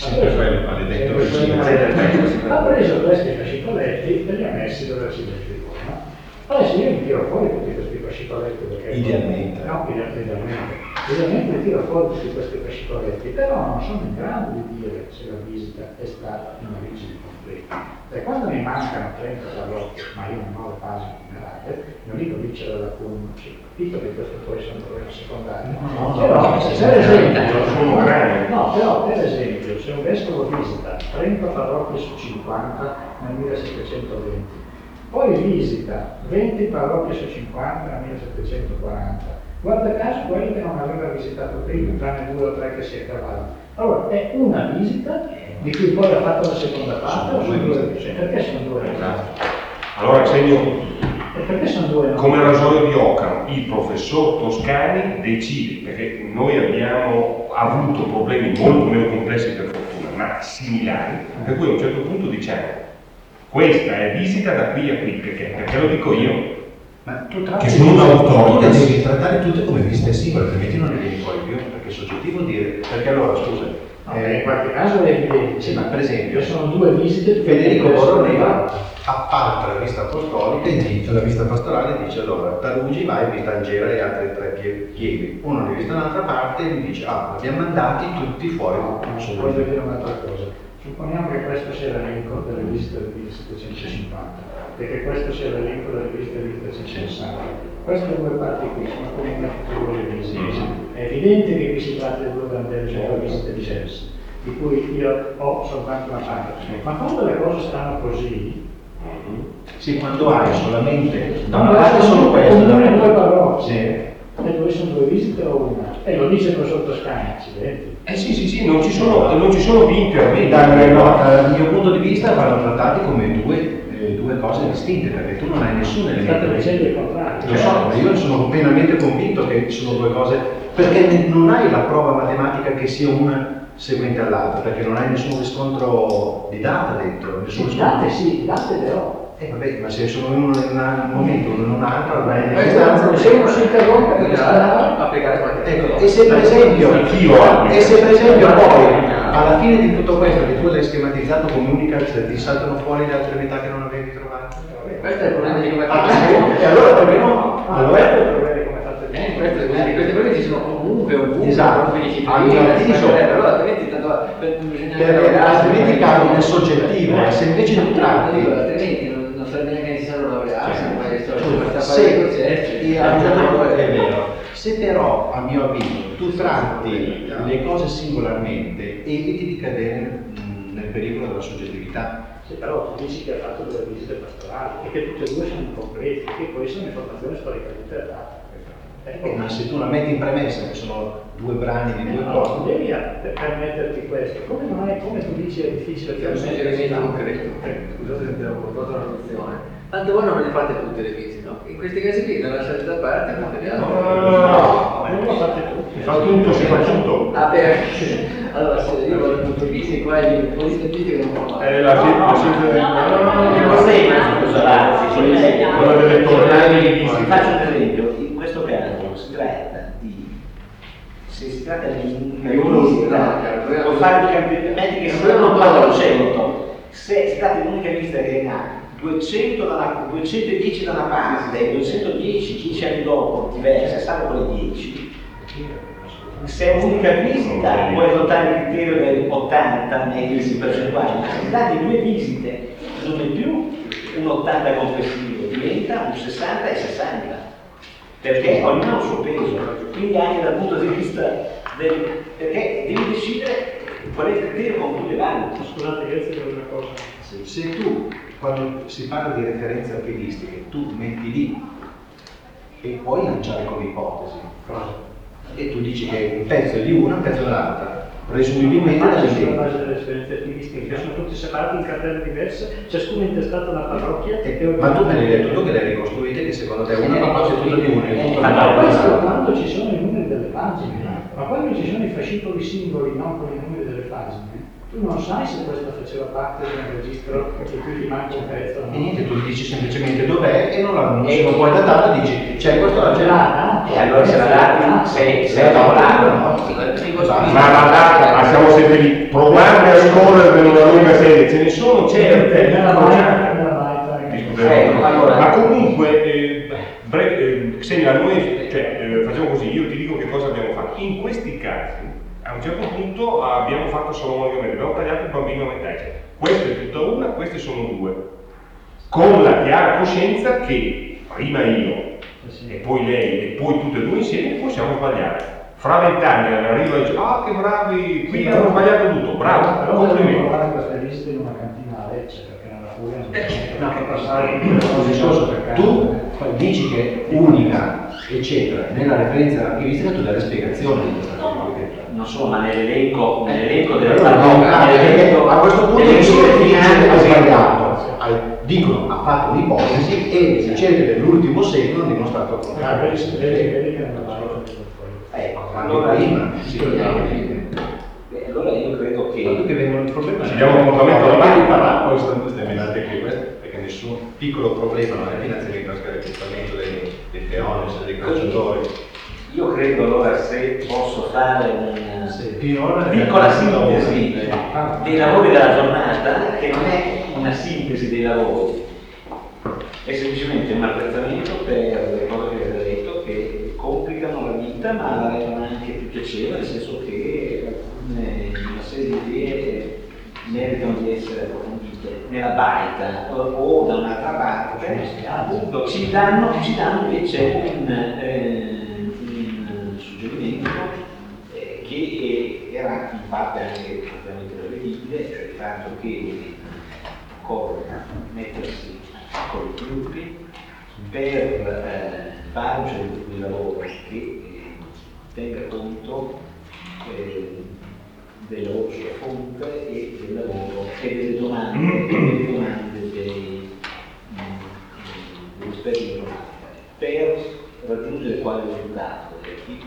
ha preso questi fascicoletti e li ha messi dove si descrivono. Adesso io mi tiro fuori tutti questi fascicoletti perché idealmente tiro fuori tutti questi fascicoletti, però non sono in grado di dire se la visita è stata in origine completa. E quando mi mancano 30 parrocchie, ma io non ho le pagine numerate, non dico lì c'è la lacuna, capito che questo poi sono problemi secondari. Però per esempio se un vescovo visita 30 parrocchie su 50 nel 1720, poi visita 20 parrocchie su 50 nel 1740, guarda caso quelli che non aveva visitato prima, tranne 2 o 3 che si accavavano. Allora è una visita di cui poi ha fatto la seconda parte, o sono 2 visite? Perché sono 2 visite? Allora segno perché sono 2? Come rasoio di Occam, il professor Toscani decide, perché noi abbiamo avuto problemi molto meno complessi per fortuna, ma similari, per cui a un certo punto diciamo questa è visita da qui a qui, perché lo dico io. Ma tu tratti tu le devi trattare tutte come visite singole, altrimenti non ne vieni fuori più, perché è soggettivo dire, perché allora scusa, in qualche caso è evidente. Sì, ma per esempio sono 2 visite. Federico Borromeo appalta la visita apostolica e dice, la visita pastorale dice allora Tarugi va e visita Angera e altre 3 chiese, uno ne visita un'altra parte e gli dice abbiamo mandati tutti fuori. Voglio dire un'altra cosa. Supponiamo che questo sia l'elenco delle visite del 1750 e che questo sia l'elenco delle visite del 1760. Queste 2 parti qui sono come una visite. È evidente che qui si tratta di 2 grandi visite diverse, di cui io ho soltanto una parte. Ma quando le cose stanno così, Sì, quando hai solamente da una parte solo questo, Comune due parole. sì. E due sono due visite o una? E lo dice il professor Toscani, accidenti. Sì, non ci sono vie intermedie. Dal mio punto di vista vanno trattati come due cose distinte, perché tu non hai nessun elemento. State dicendo il contrario. Lo so, ma io sono pienamente convinto che sono due cose, perché non hai la prova matematica che sia una seguente all'altra, perché non hai nessun riscontro di data dentro. Nessun Date sì, date le ho. Vabbè, ma se sono in un momento, uno in un altro, non hai Se uno si interrompe per applicare qualche ecco, e se per esempio poi alla fine di tutto questo che tu l'hai schematizzato come unica, ti saltano fuori le altre metà che non avevi trovato. Questo è il problema di come E allora perché no? Allora è il problema di come fate bene. questi problemi ci sono comunque ovunque, Esatto. allora altrimenti tanto altrimenti cadono nel soggettivo, se invece tu tratti altrimenti non sarebbe neanche necessario laurearsi, è vero. Se però, a mio avviso, tu tratti le cose singolarmente, eviti di cadere nel pericolo della soggettività. Sì, però tu dici che ha fatto delle visite pastorali e che tutte e due sono incomprese, che poi sono informazioni storicamente date. Ma se tu la metti in premessa, che sono due brani di due cose, non devi permetterti questo. Come tu dici è difficile C'è un suggerimento concreto. Scusate se abbiamo portato la nozione. Tanto voi non le fate tutte le visite, no? In questi casi qui, da lasciate da parte il materiale. No, non lo fate tutti. Si fa tutto. Allora, se io vado tutti i visiti, qua è un po' di statistiche che non fa male. Il problema è quello delle tornate di visite. Vi faccio un esempio, in questo caso si tratta di, se si tratta di una visita, può fare i cambiamenti che sono 400, se si tratta di un'unica visita che ha 210 da una parte e 210 10 anni dopo diverse, salvo quelle 10. Se è un'unica visita puoi adottare il criterio del 80 nei percentuali, ma se date due visite non è più un 80 complessivo, diventa un 60 e 60, perché ognuno ha il suo peso, quindi anche dal punto di vista perché devi decidere qual è il criterio con cui le valuti. Scusate, grazie per una cosa. se tu, quando si parla di referenze alpinistiche, tu metti lì e puoi lanciare come ipotesi, e tu dici che un pezzo è di una, un pezzo è dell'altra, presumibilmente Ma sulla base delle esperienze alpinistiche, che sono tutti separati in cartelle diverse, ciascuno intestato alla parrocchia. Ma tu me l'hai detto tu che le hai ricostruite, che secondo te una parrocchia è tutta di una. Ma questo quando ci sono i numeri delle pagine, ma quando ci sono i fascicoli singoli, non con i numeri delle pagine, tu non sai se questo faceva parte di un registro di cui ti manca un pezzo o no. E niente, tu dici semplicemente dov'è e non se lo puoi datare, dici c'è questo la gelata. E allora se la data, se la lavorano, ma la data, ma siamo sempre lì, provate a scorrere per una lunga serie, ce ne sono certe, ma comunque Xenia, noi facciamo così, io ti dico che cosa abbiamo fatto. In questi casi a un certo punto abbiamo fatto solomonicamente, abbiamo tagliato il bambino a metà, questa è tutta una, queste sono due, con la chiara coscienza che prima io e poi lei e poi tutte e due insieme possiamo sbagliare. Fra 20 anni arriva e dice che bravi, qui hanno sbagliato tutto, bravo, complimenti. Però fare queste visite in una cantina a Lecce, perché nella Puglia non c'è passare tu dici che unica, eccetera, nella referenza dell'archivistica tu dai le spiegazioni di questa cosa. Non so, ma nell'elenco delle a questo punto ha sbagliato. Dicono ha fatto un'ipotesi e le ricerche dell'ultimo secolo hanno dimostrato il contrario. Allora io credo che vengono il problema ci diamo un appuntamento davanti, poi stanno queste menate qui queste, perché nessun piccolo problema non è finanziamento al reclutamento dei teorici, dei calciatori. Io credo allora, se posso fare una piccola sintesi dei lavori della giornata, che non è una sintesi dei lavori, è semplicemente un apprezzamento per le cose che avete detto, che complicano la vita ma la rendono anche più piacevole, nel senso che una serie di idee meritano di essere approfondite nella baita o da un'altra parte, appunto ci danno invece un suggerimento che era in parte anche ovviamente prevedibile, cioè il fatto che occorre mettersi piccoli gruppi per fare un certo tipo di lavoro che tenga conto del lavoro sulla fonte e del lavoro e delle domande degli esperti di informatica, per raggiungere quale risultato?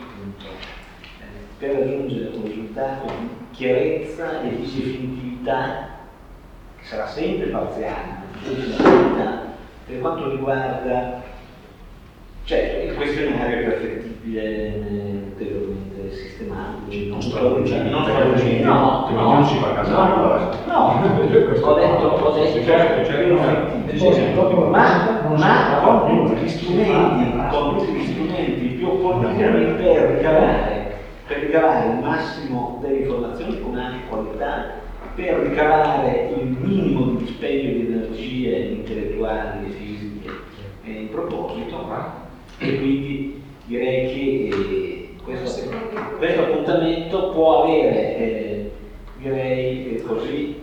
Per raggiungere un risultato di chiarezza e di definitività, che sarà sempre parziale, ma di definitività per quanto riguarda, certo, il questionario è perfettibile, ulteriormente sistematico, non stravolgente, no, ho detto, ma con tutti gli strumenti più opportuni per ricavare il massimo delle informazioni con anche qualità, per ricavare il minimo di dispendio di energie intellettuali e fisiche in proposito, e quindi direi che questo appuntamento può avere, direi così,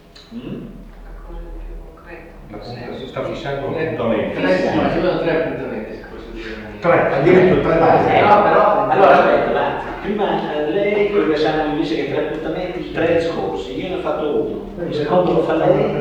si sta fissando un appuntamento. Ci sono 3 appuntamenti, se posso dire. 3, addirittura 3 dati. No, però, allora aspetta, prima lei conversavamo invece che 3 appuntamenti, 3 discorsi, io ne ho fatto uno, il secondo lo fa lei.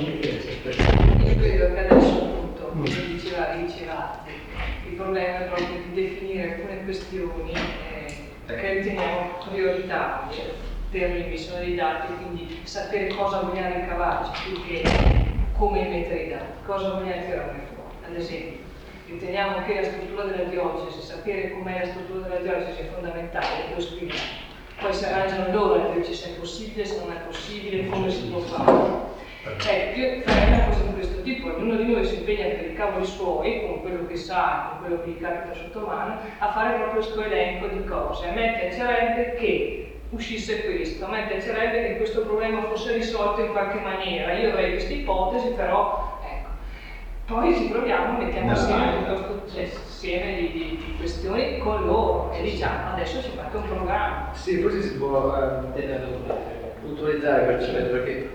Io credo che adesso appunto, come dicevate, il problema è proprio di definire alcune questioni che riteniamo prioritarie per l'emissione dei dati, quindi sapere cosa vogliamo ricavarci più che come emettere i dati, cosa vogliamo tirarne fuori. Ad esempio, riteniamo che la struttura della diocesi, sapere com'è la struttura della diocesi è fondamentale, lo scriviamo. Poi si arrangiano loro a dirci se è possibile, se non è possibile, come si può fare. Io farei una cosa di questo tipo, ognuno di noi si impegna per i cavoli suoi, con quello che sa, con quello che gli capita sotto mano, a fare proprio questo elenco di cose. A me piacerebbe che uscisse questo, a me piacerebbe che questo problema fosse risolto in qualche maniera. Io avrei questa ipotesi, però ecco. Poi ci proviamo, mettiamo assieme tutto questo insieme di questioni con loro e diciamo adesso si fa un programma. Sì, forse si può puntualizzare perché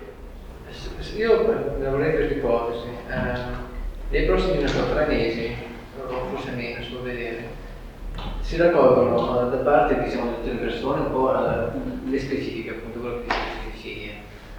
io lavorerei per l'ipotesi. Nei prossimi 3 mesi, o forse meno, si può vedere, si raccolgono da parte di tutte le persone un po' le specifiche, appunto quello che dice specifiche.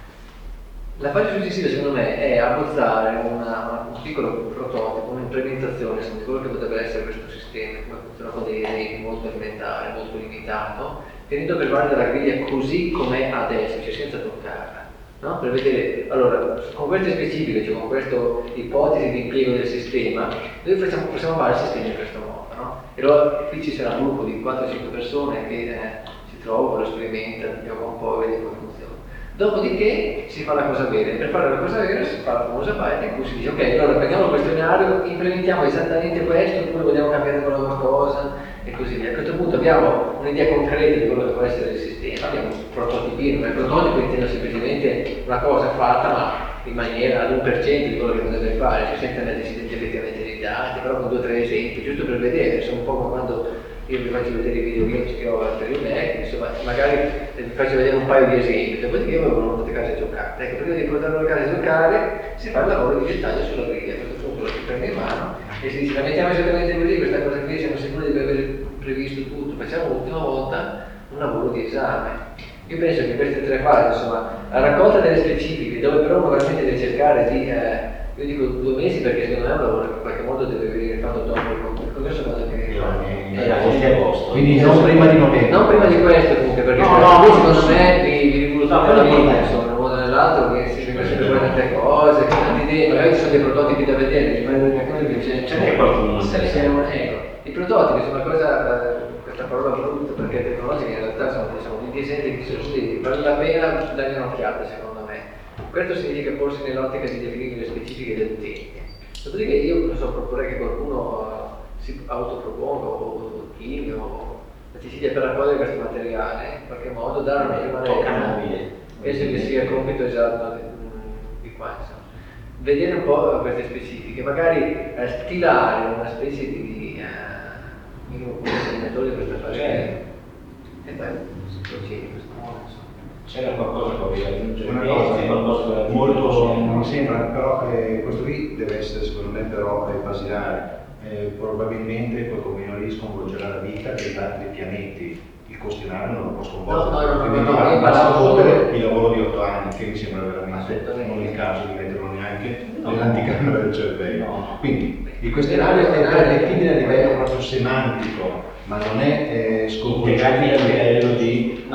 La fase successiva secondo me è abbozzare un piccolo prototipo, un'implementazione di quello che potrebbe essere questo sistema, come funziona con dei esempi molto elementari, molto limitato, finendo per guardare la griglia così com'è adesso, cioè senza toccarla. No? Per vedere, allora, con queste specifiche, cioè con questa ipotesi di impiego del sistema, noi possiamo fare il sistema in questo modo, no? E allora qui ci sarà un gruppo di 4-5 persone che si trovano, lo sperimentano, gioca un po' e vede come funziona. Dopodiché si fa la cosa vera, e per fare la cosa vera si fa la famosa parte in cui si dice ok, allora prendiamo il questionario, implementiamo esattamente questo, oppure vogliamo cambiare qualcosa e così via. A questo punto abbiamo un'idea concreta di quello che può essere il sistema, abbiamo un prototipino, ma il prototipo intende semplicemente una cosa fatta ma in maniera ad 1% di quello che potrebbe fare, cioè senza necessità effettivamente dei dati, però con 2 o 3 esempi, giusto per vedere, insomma un po' come quando io vi faccio vedere i videogames che ho per il Mac, insomma magari vi faccio vedere un paio di esempi, dopodiché io avevo una casa a giocare. Ecco, prima di portarlo a casa a giocare si fa il lavoro di dettaglio sulla griglia, a questo punto lo si prende in mano e si dice la mettiamo esattamente così, questa cosa qui siamo sicuri di aver previsto tutto, facciamo l'ultima volta un lavoro di esame. Io penso che queste 3 fasi, insomma, la raccolta delle specifiche, dove però uno veramente deve cercare di, io dico 2 mesi perché secondo me è un lavoro che in qualche modo deve venire fatto dopo il congresso quando quindi non prima di novembre. Non prima di questo comunque, perché secondo me vi rivoluzionate la vita, insomma, in un modo o nell'altro, che si vengono sempre fuori tante cose, tante idee, magari ci sono dei prototipi da vedere, ce n'è qualcuno. I prototipi sono una cosa, questa parola brutta perché tecnologica in realtà sono dei disegni che sono stati, vale la pena dargli un'occhiata secondo me. Questo significa porsi nell'ottica di definire le specifiche dell'utente. Dopodiché io non so, proporrei che qualcuno si autoproponga o team o la Sicilia per raccogliere questo materiale, in qualche modo dare una prima lettura. Penso che sia il compito esatto di qua, insomma. Vedere un po' queste specifiche, magari stilare una specie di minimo segnatore di questa fase e poi si procede in questo modo, insomma. C'era qualcosa che volevi aggiungere? Una cosa qualcosa molto, mi sembra, però questo qui deve essere secondo me però basilare. Probabilmente quel convegno lì sconvolgerà la vita degli altri pianeti. Il questionario non lo può sconvolgere. io parlavo solo il lavoro di 8 anni, che mi sembra veramente non il caso di metterlo neanche nell'anticamera del cervello. Quindi il questionario è perfettibile a livello proprio semantico, ma non è sconvolgente a livello di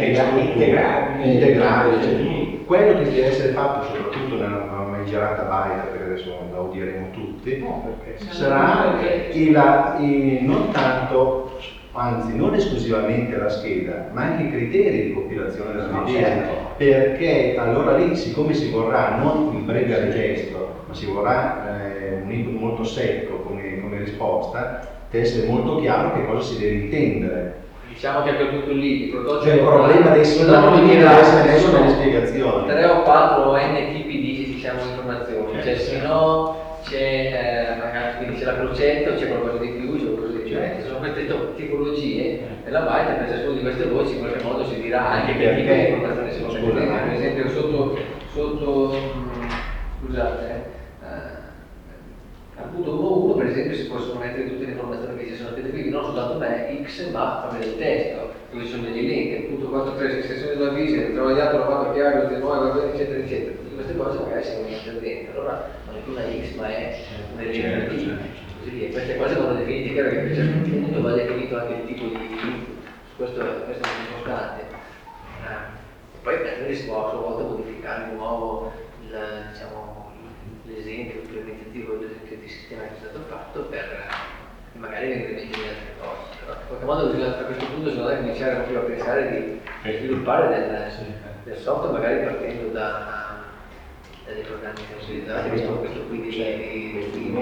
integrabile. Quello che deve essere fatto soprattutto nella famigerata baita, perché adesso la udieremo tutti, sarà non tanto, anzi non esclusivamente la scheda, ma anche i criteri di compilazione della medesima, perché allora lì, siccome si vorrà non il breve gesto, ma si vorrà un input molto secco come risposta, deve essere molto chiaro che cosa si deve intendere. Diciamo che a quel punto lì il prodotto il problema dei sinonimi deve essere messo nelle spiegazioni. 3 o 4 n tipi di informazioni, c'è sino, c'è magari quindi c'è la crocetta o c'è qualcosa di più, c'è qualcosa di più. Sono queste tipologie e la baita per ciascuna di queste voci in qualche modo si dirà anche che tipo di informazioni si possono mettere. Per esempio sotto scusate, al punto 1.1 per esempio si possono mettere tutte le informazioni che ci sono scritte qui, non soltanto me, X, ma proprio del testo, dove ci sono degli link. Al punto 4.3 estensione della visita, travagliato, lavato, chiaro, eccetera, eccetera. Tutte queste cose magari si mettono dentro, allora non è più una X, ma è un elemento di così via. Queste cose vanno definite, chiaro che per ciascun punto va definito anche il tipo di input, questo è molto importante. Poi noi si può a sua volta modificare di nuovo l'esempio implementativo di sistema che è stato fatto per magari venire meglio di altre cose. Però in qualche modo bisogna a questo punto secondo me cominciare proprio a pensare di sviluppare del software magari partendo da dei programmi che utilizzati, questo qui di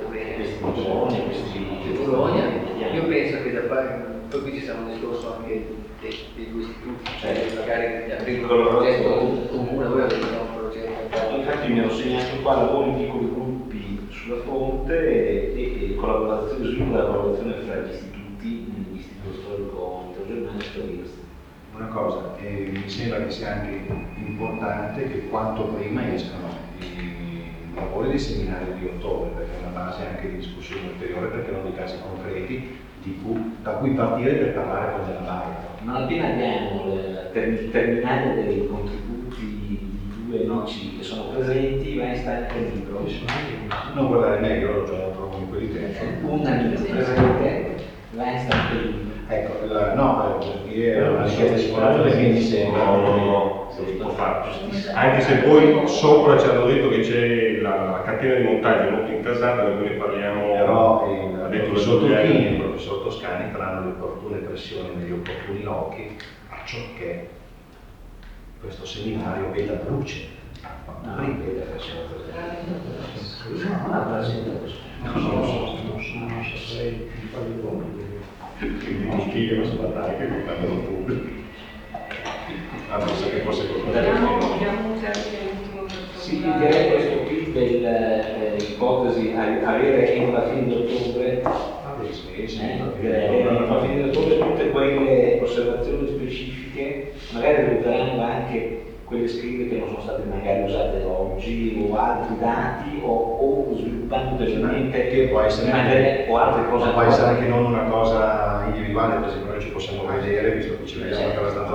Bologna. Io penso che poi qui ci sarà un discorso anche dei due istituti, cioè magari aprire un progetto comune, voi avete un progetto. Infatti mi hanno segnato qua lavori in piccoli gruppi sulla fonte e collaborazione, sviluppo della collaborazione fra gli istituti, l'Istituto Storico Intergermanico e Storico. Una cosa, mi sembra che sia anche importante che quanto prima escano i lavori dei seminari di ottobre, perché è una base anche di discussione ulteriore, perché non di casi concreti da cui partire per parlare con della baita. Non appena abbiamo il terminale dei contributi di 2 noci che sono presenti, va in stare il libro. Non guardare meglio, lo trovo in quelli tempi. Un amico presente, va in stare il libro. Ecco, era una richiesta sicuramente che mi sembra. No, si può fare. Anche se poi sopra ci hanno detto che c'è la catena di montaggio molto intasata, da cui ne parliamo. Però il professor Toscani faranno le opportune pressioni negli opportuni lochi acciocché questo seminario veda la luce. Non vede non saprei fare i compiti. Quindi non spiegano sulla taglia che fanno pubblico. A non ser che fosse qualcosa. Diamo un termine ultimo per sì, direi questo qui dell'ipotesi avere entro la fine di ottobre, entro la fine di ottobre tutte quelle osservazioni specifiche, magari aiuteranno anche quelle scritte che non sono state magari usate oggi o altri dati o sviluppando ulteriormente che può essere o altre cose. Può essere anche non una cosa individuale, per esempio noi ci possiamo vedere, visto che ci vediamo anche abbastanza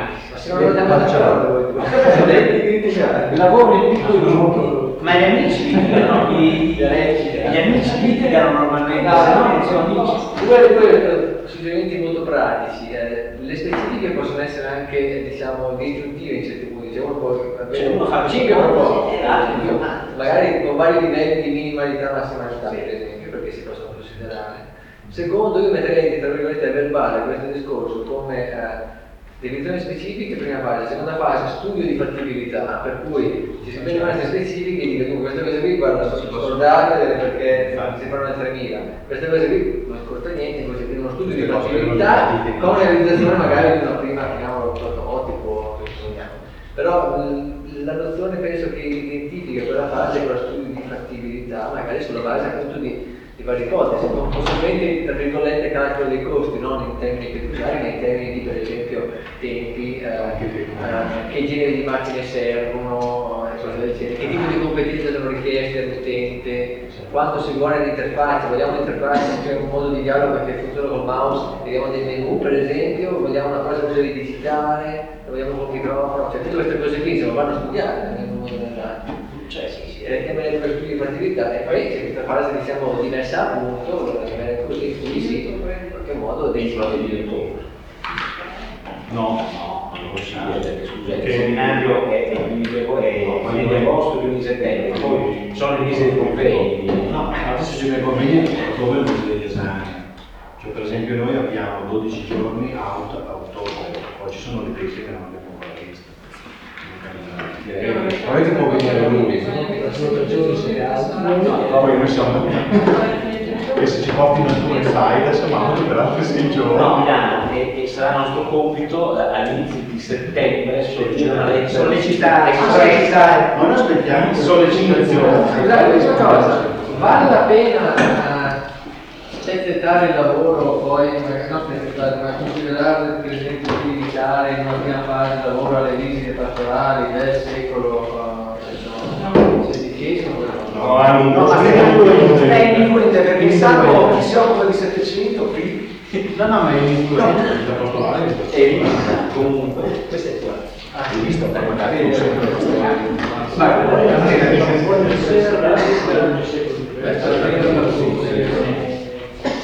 il lavoro in piccoli gruppi, ma gli amici litigano, gli amici litigano normalmente, se no non sono amici. Due suggerimenti molto pratici, le specifiche possono essere anche disgiuntive in certi punti, uno può avere 5 proposte, magari con vari livelli di minimalità e massimalità, per esempio, perché si possono considerare. Secondo, io metterei tra virgolette verbale questo discorso come definizioni specifiche, prima fase, seconda fase, studio di fattibilità, per cui ci si prendono queste specifiche e dicono questa cosa qui guarda sono scordate perché si fanno 3.000, questa cosa qui non costa niente, poi si tiene uno studio di fattibilità con realizzazione magari di una prima, chiamiamolo prototipo, però la nozione penso che identifica quella fase con lo studio di fattibilità, magari sulla base appunto di varie ipotesi, possibilmente tra virgolette calcolo dei costi, non in termini tributari ma in termini di per esempio tempi, che generi di macchine servono, cose del genere, che tipo di competenze sono richieste all'utente, quando si vuole l'interfaccia, vogliamo un'interfaccia che è un modo di dialogo che funziona col mouse, vediamo dei menu per esempio, vogliamo una cosa che usi digitale, vogliamo col microfono, cioè tutte queste cose qui se lo vanno a studiare nel mondo dell'arte. Cioè sì, evidentemente per studi di fattività e poi c'è questa fase diciamo dimessa a punto, così in cui sì, in qualche modo dentro la direttore. No, non è possibile, perché scusa, il seminario è di agosto e di settembre, poi sono le mese dei convegni. No, adesso ci sono i convegni dove non si degli esami. Cioè per esempio noi abbiamo 12 giorni a ottobre, poi ci sono le teste che non abbiamo ancora visto. Poi ti può venire lui. Poi noi siamo e se ci porti nel tuo slide siamo per altri 6 giorni. No, Milano, e sarà nostro compito all'inizio di settembre sollecitare, non aspettiamo sollecitazione. Scusate, questa cosa, vale la pena spezzettare il lavoro poi, magari non spezzettare, ma considerare per esempio di iniziare in una prima fase di lavoro alle visite pastorali del secolo XVI? No, è influente perché il sacro chi si occupa di 700 qui. No, ma è influente da pastorale. È vista, comunque. Questa è qua. È vista, magari non sempre.